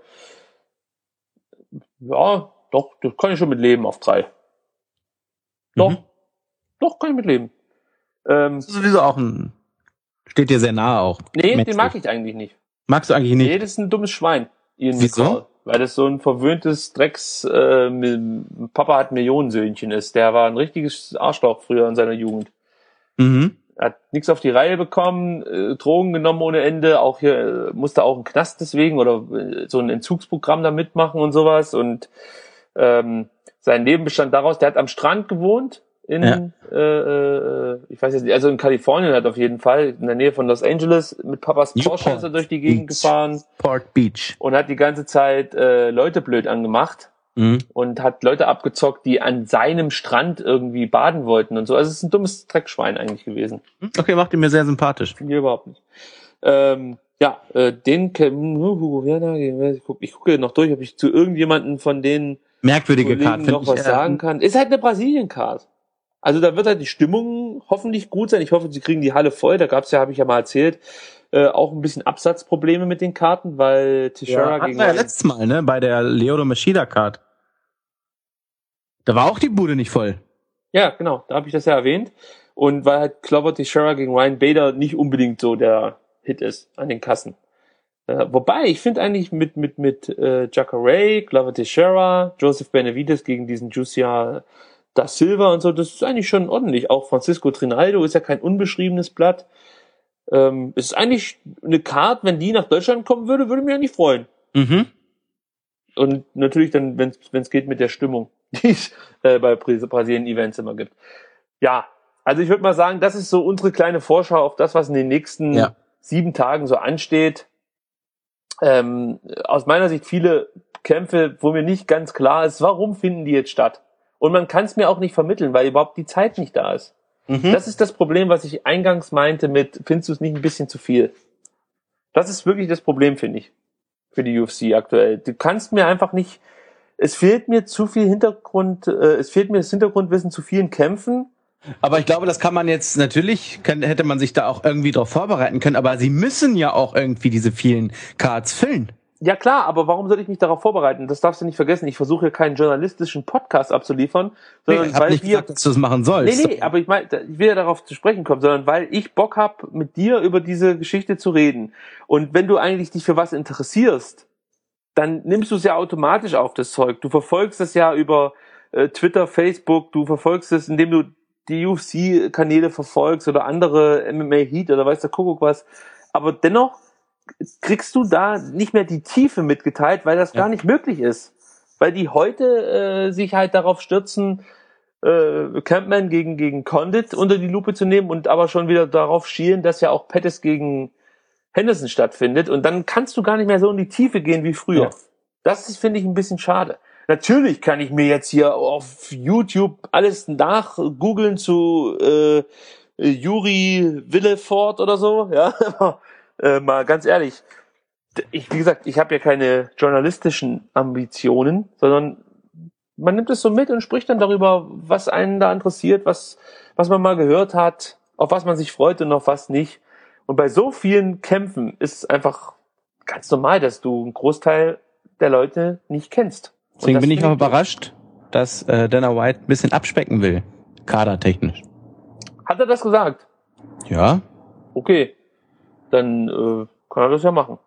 ja, doch, das kann ich schon mit leben auf drei. Doch, Mhm. doch, kann ich mit leben. Ähm, Das ist sowieso auch ein, steht dir sehr nahe auch. nee, Menschlich. den mag ich eigentlich nicht. Magst du eigentlich nicht? Nee, das ist ein dummes Schwein. Ian Wieso? McCall. Weil das so ein verwöhntes Drecks, äh, Mi- Papa hat Millionensöhnchen ist. Der war ein richtiges Arschloch früher in seiner Jugend. Mhm. er hat nichts auf die Reihe bekommen, äh, Drogen genommen ohne Ende, auch hier äh, musste auch einen Knast deswegen oder äh, so ein Entzugsprogramm da mitmachen und sowas. Und ähm, sein Leben bestand daraus, der hat am Strand gewohnt, in, ja. äh, äh, ich weiß jetzt nicht, also in Kalifornien halt auf jeden Fall, in der Nähe von Los Angeles, mit Papas Porsche ist er durch die Gegend Beach. gefahren. Port Beach. Und hat die ganze Zeit äh, Leute blöd angemacht. Mhm. Und hat Leute abgezockt, die an seinem Strand irgendwie baden wollten und so. Also es ist ein dummes Dreckschwein eigentlich gewesen. Okay, macht ihn mir sehr sympathisch. Finde ich überhaupt nicht. Ähm, ja, äh, den Hugo Werner, ich gucke ich gucke noch durch, ob ich zu irgendjemanden von den merkwürdige Card noch was ich, sagen äh, kann. Ist halt eine Brasilien-Card. Also da wird halt die Stimmung hoffentlich gut sein. Ich hoffe, sie kriegen die Halle voll. Da gab's ja, habe ich ja mal erzählt, äh, auch ein bisschen Absatzprobleme mit den Karten, weil Teixeira ja, gegen... Ja, letztes Mal, ne, bei der Lyoto Machida-Card. Da war auch die Bude nicht voll. Ja, genau, da habe ich das ja erwähnt. Und weil halt Glover Teixeira gegen Ryan Bader nicht unbedingt so der Hit ist an den Kassen. Äh, wobei, ich finde eigentlich mit mit mit äh, Jacare, Glover Teixeira, Joseph Benavidez gegen diesen Jussier da Silva und so, das ist eigentlich schon ordentlich. Auch Francisco Trinaldo ist ja kein unbeschriebenes Blatt. Ähm, es ist eigentlich eine Card, wenn die nach Deutschland kommen würde, würde mich ja nicht freuen. Mhm. Und natürlich dann, wenn es geht, mit der Stimmung, die es äh, bei Brasilien-Events immer gibt. Ja, also ich würde mal sagen, das ist so unsere kleine Vorschau auf das, was in den nächsten ja. sieben Tagen so ansteht. Ähm, aus meiner Sicht viele Kämpfe, wo mir nicht ganz klar ist, warum finden die jetzt statt? Und man kann es mir auch nicht vermitteln, weil überhaupt die Zeit nicht da ist. Mhm. Das ist das Problem, was ich eingangs meinte mit, findest du es nicht ein bisschen zu viel? Das ist wirklich das Problem, finde ich, für die U F C aktuell. Du kannst mir einfach nicht, es fehlt mir zu viel Hintergrund, äh, es fehlt mir das Hintergrundwissen zu vielen Kämpfen. Aber ich glaube, das kann man jetzt, natürlich kann, hätte man sich da auch irgendwie drauf vorbereiten können, aber sie müssen ja auch irgendwie diese vielen Cards füllen. Ja klar, aber warum soll ich mich darauf vorbereiten? Das darfst du nicht vergessen. Ich versuche hier keinen journalistischen Podcast abzuliefern, sondern nee, ich habe nicht wir, gesagt, dass du das machen sollst. Nee, nee, aber ich meine, ich will ja darauf zu sprechen kommen, sondern weil ich Bock hab, mit dir über diese Geschichte zu reden. Und wenn du eigentlich dich für was interessierst, dann nimmst du es ja automatisch auf, das Zeug. Du verfolgst es ja über äh, Twitter, Facebook, du verfolgst es, indem du die U F C-Kanäle verfolgst oder andere M M A Heat oder weiß der Kuckuck was. Aber dennoch kriegst du da nicht mehr die Tiefe mitgeteilt, weil das ja. gar nicht möglich ist. Weil die heute äh, sich halt darauf stürzen, äh, Campman gegen gegen Condit unter die Lupe zu nehmen und aber schon wieder darauf schielen, dass ja auch Pettis gegen Henderson stattfindet. Und dann kannst du gar nicht mehr so in die Tiefe gehen wie früher. Ja. Das ist, finde ich, ein bisschen schade. Natürlich kann ich mir jetzt hier auf YouTube alles nachgoogeln zu äh, Juri Willefort oder so, ja, Äh, mal ganz ehrlich, ich, wie gesagt, ich habe ja keine journalistischen Ambitionen, sondern man nimmt es so mit und spricht dann darüber, was einen da interessiert, was was man mal gehört hat, auf was man sich freut und auf was nicht. Und bei so vielen Kämpfen ist es einfach ganz normal, dass du einen Großteil der Leute nicht kennst. Deswegen bin ich auch überrascht, dass äh, Dana White ein bisschen abspecken will, kadertechnisch. Hat er das gesagt? Ja. Okay. Dann äh, kann er das ja machen.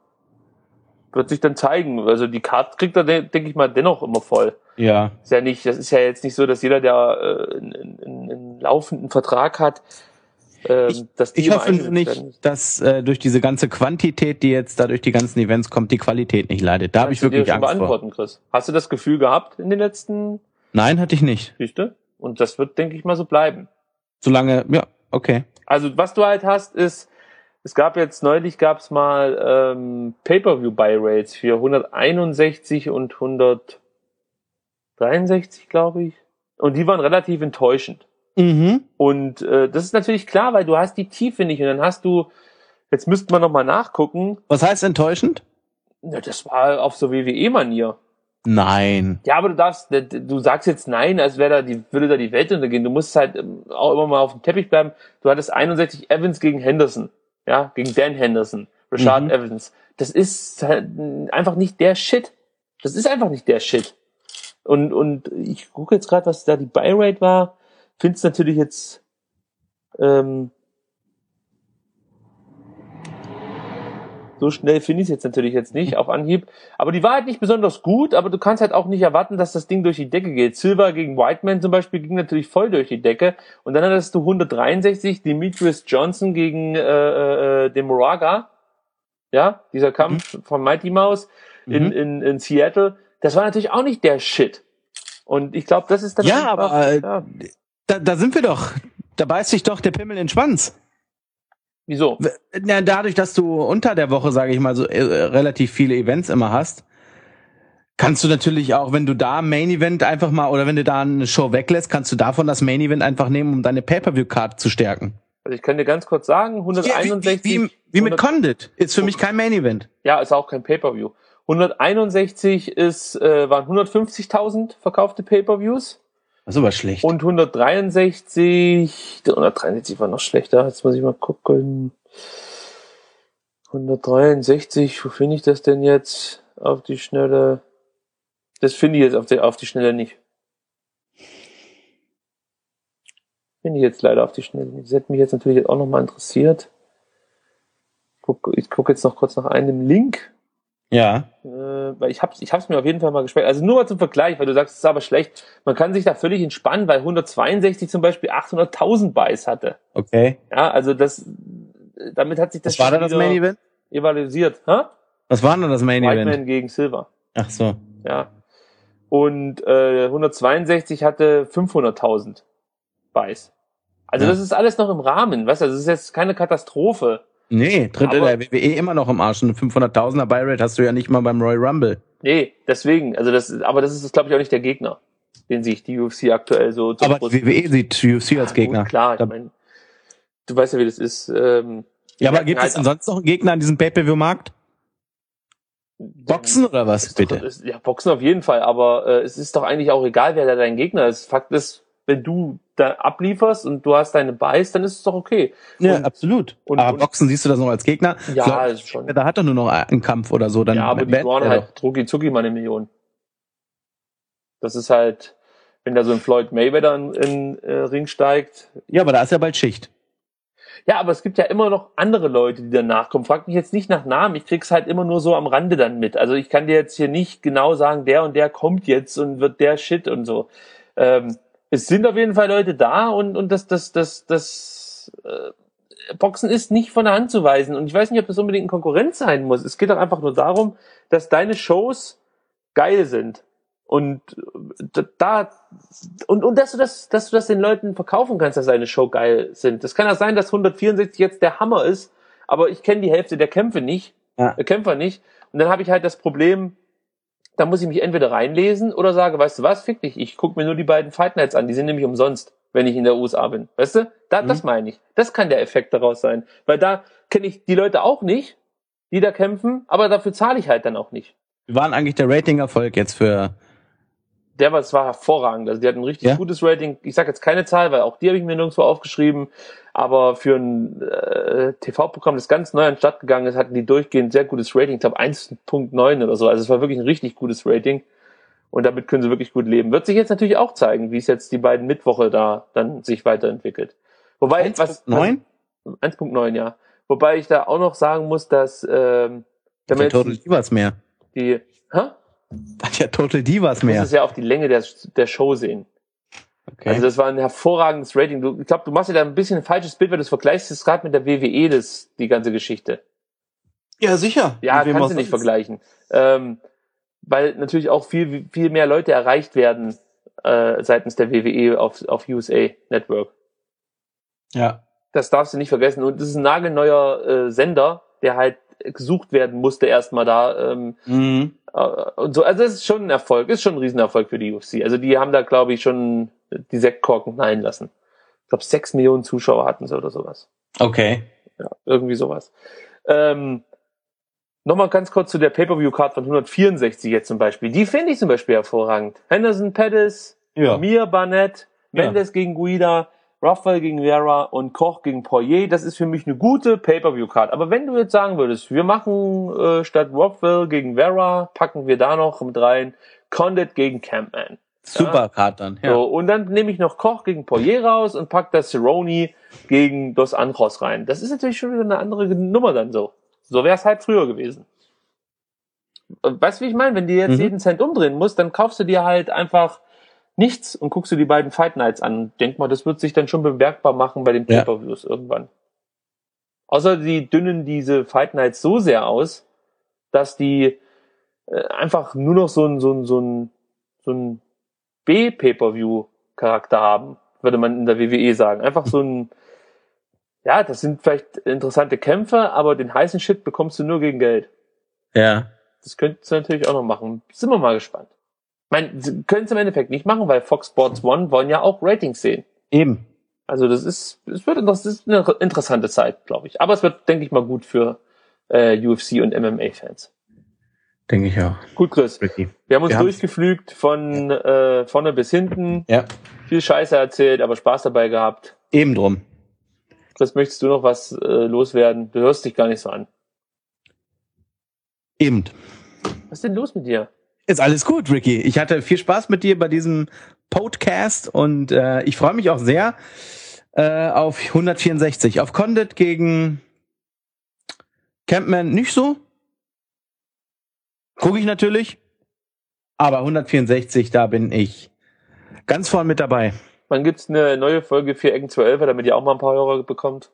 Wird sich dann zeigen. Also die Karte kriegt er, denke ich mal, dennoch immer voll. Ja. Ist ja nicht, das ist ja jetzt nicht so, dass jeder, der äh, einen, einen, einen laufenden Vertrag hat, äh, ich, dass die ich hoffe nur nicht, dass äh, durch diese ganze Quantität, die jetzt da durch die ganzen Events kommt, die Qualität nicht leidet. Da habe ich wirklich Angst vor. Chris. Hast du das Gefühl gehabt in den letzten? Nein, hatte ich nicht. Siehst du? Und das wird, denke ich mal, so bleiben. Solange, ja, okay. Also was du halt hast, ist, es gab jetzt, neulich gab es mal ähm, Pay-Per-View-Buy-Rates für hunderteinundsechzig und hundertdreiundsechzig, glaube ich. Und die waren relativ enttäuschend. Mhm. Und äh, das ist natürlich klar, weil du hast die Tiefe nicht. Und dann hast du, jetzt müsste man nochmal nachgucken. Was heißt enttäuschend? Na, das war auf so W W E-Manier. Nein. Ja, aber du darfst, du sagst jetzt nein, als wäre da die, würde da die Welt untergehen. Du musst halt auch immer mal auf dem Teppich bleiben. Du hattest einundsechzig Evans gegen Henderson. Ja, gegen Dan Henderson, Rashad mhm. Evans. Das ist halt einfach nicht der Shit. Das ist einfach nicht der Shit. Und und ich gucke jetzt gerade, was da die Buy-Rate war. Find's natürlich jetzt ähm, So schnell finde ich es jetzt natürlich jetzt nicht auf Anhieb. Aber die war halt nicht besonders gut, aber du kannst halt auch nicht erwarten, dass das Ding durch die Decke geht. Silver gegen Whiteman zum Beispiel ging natürlich voll durch die Decke. Und dann hattest du hundertdreiundsechzig Demetrius Johnson gegen äh, äh, den Moraga. Ja, dieser Kampf mhm. von Mighty Mouse in, mhm. in, in Seattle. Das war natürlich auch nicht der Shit. Und ich glaube, das ist dann ja, einfach, aber äh, ja. Da, da sind wir doch. Da beißt sich doch der Pimmel in den Schwanz. Wieso? Ja, dadurch, dass du unter der Woche, sage ich mal, so äh, relativ viele Events immer hast, kannst du natürlich auch, wenn du da Main Event einfach mal, oder wenn du da eine Show weglässt, kannst du davon das Main Event einfach nehmen, um deine Pay-Per-View-Card zu stärken. Also ich kann dir ganz kurz sagen, hunderteinundsechzig... Ja, wie, wie, wie mit Condit. Ist für mich kein Main Event. Ja, ist auch kein Pay-Per-View. hunderteinundsechzig ist, äh, waren hundertfünfzigtausend verkaufte Pay-Per-Views. Das ist aber schlecht. Und hundertdreiundsechzig, hundertdreiundsechzig war noch schlechter, jetzt muss ich mal gucken. hundertdreiundsechzig, wo finde ich das denn jetzt auf die Schnelle? Das finde ich jetzt auf die, auf die Schnelle nicht. Finde ich jetzt leider auf die Schnelle nicht. Das hätte mich jetzt natürlich jetzt auch nochmal interessiert. Guck, ich gucke jetzt noch kurz nach einem Link. Ja. Äh, weil ich hab's, ich hab's mir auf jeden Fall mal gespeichert. Also nur mal zum Vergleich, weil du sagst, es ist aber schlecht. Man kann sich da völlig entspannen, weil hundertzweiundsechzig zum Beispiel achthunderttausend Buys hatte. Okay. Ja, also das, damit hat sich das Was war da das Main Event? Evaluiert. Ha? Was war denn das Main Event? Whiteman gegen Silver. Ach so. Ja. Und äh, hundertzweiundsechzig hatte fünfhunderttausend Buys. Also ja. Das ist alles noch im Rahmen, weißt du, das ist jetzt keine Katastrophe. Nee, tritt in der W W E immer noch im Arsch. Eine fünfhunderttausender Buy-Rate hast du ja nicht mal beim Royal Rumble. Nee, deswegen. Also das, aber das ist, glaube ich, auch nicht der Gegner, den sich die U F C aktuell so... Aber die W W E sieht die U F C als Gegner. Gut, klar, ich meine, du weißt ja, wie das ist. Ähm, ja, aber gibt es denn sonst noch einen Gegner an diesem Pay-Per-View-Markt? Boxen oder was, bitte? Doch, ist, ja, Boxen auf jeden Fall, aber äh, es ist doch eigentlich auch egal, wer da dein Gegner ist. Fakt ist, wenn du da ablieferst und du hast deine Buys, dann ist es doch okay. Ja, und, absolut. Und, aber und, Boxen siehst du das noch als Gegner? Ja, Floyd, ist schon. Da hat er nur noch einen Kampf oder so. Dann ja, aber die brauchen halt rucki zucki mal eine Million. Das ist halt, wenn da so ein Floyd Mayweather in, in äh, Ring steigt. Ja, aber da ist ja bald Schicht. Ja, aber es gibt ja immer noch andere Leute, die danach kommen. Frag mich jetzt nicht nach Namen, ich krieg's halt immer nur so am Rande dann mit. Also ich kann dir jetzt hier nicht genau sagen, der und der kommt jetzt und wird der Shit und so. Ähm, es sind auf jeden Fall Leute da und, und das, das, das, das äh, Boxen ist nicht von der Hand zu weisen. Und ich weiß nicht, ob das unbedingt ein Konkurrent sein muss. Es geht doch einfach nur darum, dass deine Shows geil sind. Und da und und dass du das dass du das den Leuten verkaufen kannst, dass deine Show geil sind. Das kann ja sein, dass hundertvierundsechzig jetzt der Hammer ist, aber ich kenne die Hälfte der Kämpfe nicht, ja. der Kämpfer nicht. Und dann habe ich halt das Problem, da muss ich mich entweder reinlesen oder sage, weißt du was, fick dich, ich gucke mir nur die beiden Fight Nights an, die sind nämlich umsonst, wenn ich in der U S A bin. Weißt du? Da, mhm. Das meine ich. Das kann der Effekt daraus sein. Weil da kenne ich die Leute auch nicht, die da kämpfen, aber dafür zahle ich halt dann auch nicht. Wie war denn eigentlich der Rating-Erfolg jetzt für... Der war, es war hervorragend. Also die hatten ein richtig ja? gutes Rating. Ich sage jetzt keine Zahl, weil auch die habe ich mir nirgendwo aufgeschrieben. Aber für ein äh, T V-Programm, das ganz neu an den Start gegangen ist, hatten die durchgehend sehr gutes Rating. Ich glaube eins Komma neun oder so. Also es war wirklich ein richtig gutes Rating. Und damit können sie wirklich gut leben. Wird sich jetzt natürlich auch zeigen, wie es jetzt die beiden Mittwoche da dann sich weiterentwickelt. Wobei eins Komma neun? eins Komma neun, ja. Wobei ich da auch noch sagen muss, dass ähm, wenn man Total Divas mehr. Die, hä? Hat ja Total Divas mehr. Du musst es ja auf die Länge der, der Show sehen. Okay. Also das war ein hervorragendes Rating. Du, ich glaube, du machst dir da ein bisschen ein falsches Bild, weil du es vergleichst es gerade mit der W W E, das, die ganze Geschichte. Ja, sicher. Ja, kannst du nicht vergleichen. Ähm, weil natürlich auch viel, viel mehr Leute erreicht werden äh, seitens der W W E auf, auf U S A Network. Ja. Das darfst du nicht vergessen. Und das ist ein nagelneuer äh, Sender, der halt gesucht werden musste erstmal da. Ähm, mhm. äh, und so. Also es ist schon ein Erfolg, ist schon ein Riesenerfolg für die U F C. Also die haben da, glaube ich, schon die Sektkorken knallen lassen. Ich glaube, sechs Millionen Zuschauer hatten sie oder sowas. Okay. Ja, irgendwie sowas. Ähm, Nochmal ganz kurz zu der Pay-Per-View-Card von hundertvierundsechzig jetzt zum Beispiel. Die finde ich zum Beispiel hervorragend. Henderson, Pettis, ja. Mir, Barnett, Mendes ja. gegen Guida, Rafael gegen Vera und Koch gegen Poirier, das ist für mich eine gute Pay-Per-View-Card. Aber wenn du jetzt sagen würdest, wir machen äh, statt Rafael gegen Vera, packen wir da noch mit rein Condit gegen Campman. Super ja? Card dann, ja. So, und dann nehme ich noch Koch gegen Poirier raus und pack das Cerrone gegen Dos Anjos rein. Das ist natürlich schon wieder eine andere Nummer dann so. So wäre es halt früher gewesen. Weißt du, wie ich meine? Wenn du jetzt mhm. jeden Cent umdrehen musst, dann kaufst du dir halt einfach nichts und guckst du die beiden Fight Nights an. Denk mal, das wird sich dann schon bemerkbar machen bei den Pay-Per-Views ja. irgendwann. Außer die dünnen diese Fight Nights so sehr aus, dass die äh, einfach nur noch so ein, so ein, so ein, so ein B-Pay-Per-View-Charakter haben, würde man in der W W E sagen. Einfach so ein, ja, das sind vielleicht interessante Kämpfe, aber den heißen Shit bekommst du nur gegen Geld. Ja. Das könntest du natürlich auch noch machen. Sind wir mal gespannt. Ich meine, sie können es im Endeffekt nicht machen, weil Fox Sports One wollen ja auch Ratings sehen. Eben. Also das ist, es wird das ist eine interessante Zeit, glaube ich. Aber es wird, denke ich mal, gut für äh, U F C und M M A-Fans. Denke ich auch. Gut, Chris. Ricky. Wir haben uns Wir durchgeflügt von äh, vorne bis hinten. Ja. Viel Scheiße erzählt, aber Spaß dabei gehabt. Eben drum. Chris, möchtest du noch was äh, loswerden? Du hörst dich gar nicht so an. Eben. Was ist denn los mit dir? Ist alles gut, Ricky. Ich hatte viel Spaß mit dir bei diesem Podcast und äh, ich freue mich auch sehr äh, auf hundertvierundsechzig. Auf Condit gegen Campman nicht so. Gucke ich natürlich. Aber hundertvierundsechzig, da bin ich ganz vorn mit dabei. Wann gibt's eine neue Folge vier Ecken zu elf, damit ihr auch mal ein paar Hörer bekommt?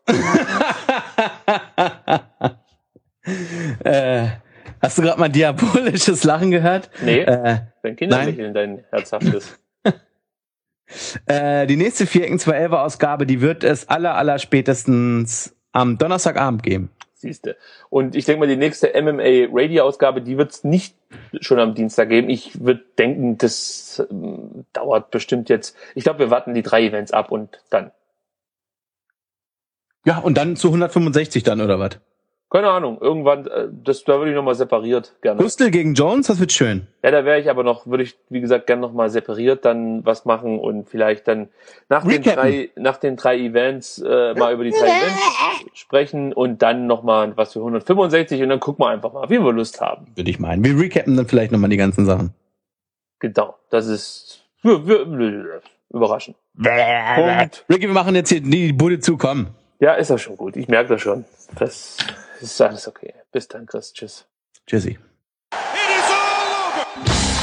äh... Hast du gerade mal diabolisches Lachen gehört? Nee, äh, dein Kinderlächeln, dein herzhaftes. äh, die nächste vier Ecken zwei elfer Ausgabe, die wird es aller, aller spätestens am Donnerstagabend geben. Siehste. Und ich denke mal, die nächste M M A-Radio-Ausgabe, die wird es nicht schon am Dienstag geben. Ich würde denken, das ähm, dauert bestimmt jetzt. Ich glaube, wir warten die drei Events ab und dann. Ja, und dann zu hundertfünfundsechzig dann, oder was? Keine Ahnung, irgendwann, das, da würde ich nochmal separiert gerne. Brüssel gegen Jones, das wird schön. Ja, da wäre ich aber noch, würde ich, wie gesagt, gerne nochmal separiert dann was machen und vielleicht dann nach Recappen. den drei, nach den drei Events äh, mal über die drei Events sprechen und dann nochmal was für hundertfünfundsechzig und dann gucken wir einfach mal, wie wir Lust haben. Würde ich meinen. Wir recappen dann vielleicht nochmal die ganzen Sachen. Genau, das ist wir, wir, überraschend. Punkt. Ricky, wir machen jetzt hier die Bude zu, komm. Ja, ist ja schon gut. Ich merke das schon. Das ist alles okay. Bis dann, Chris. Tschüss. Tschüssi. It is all over.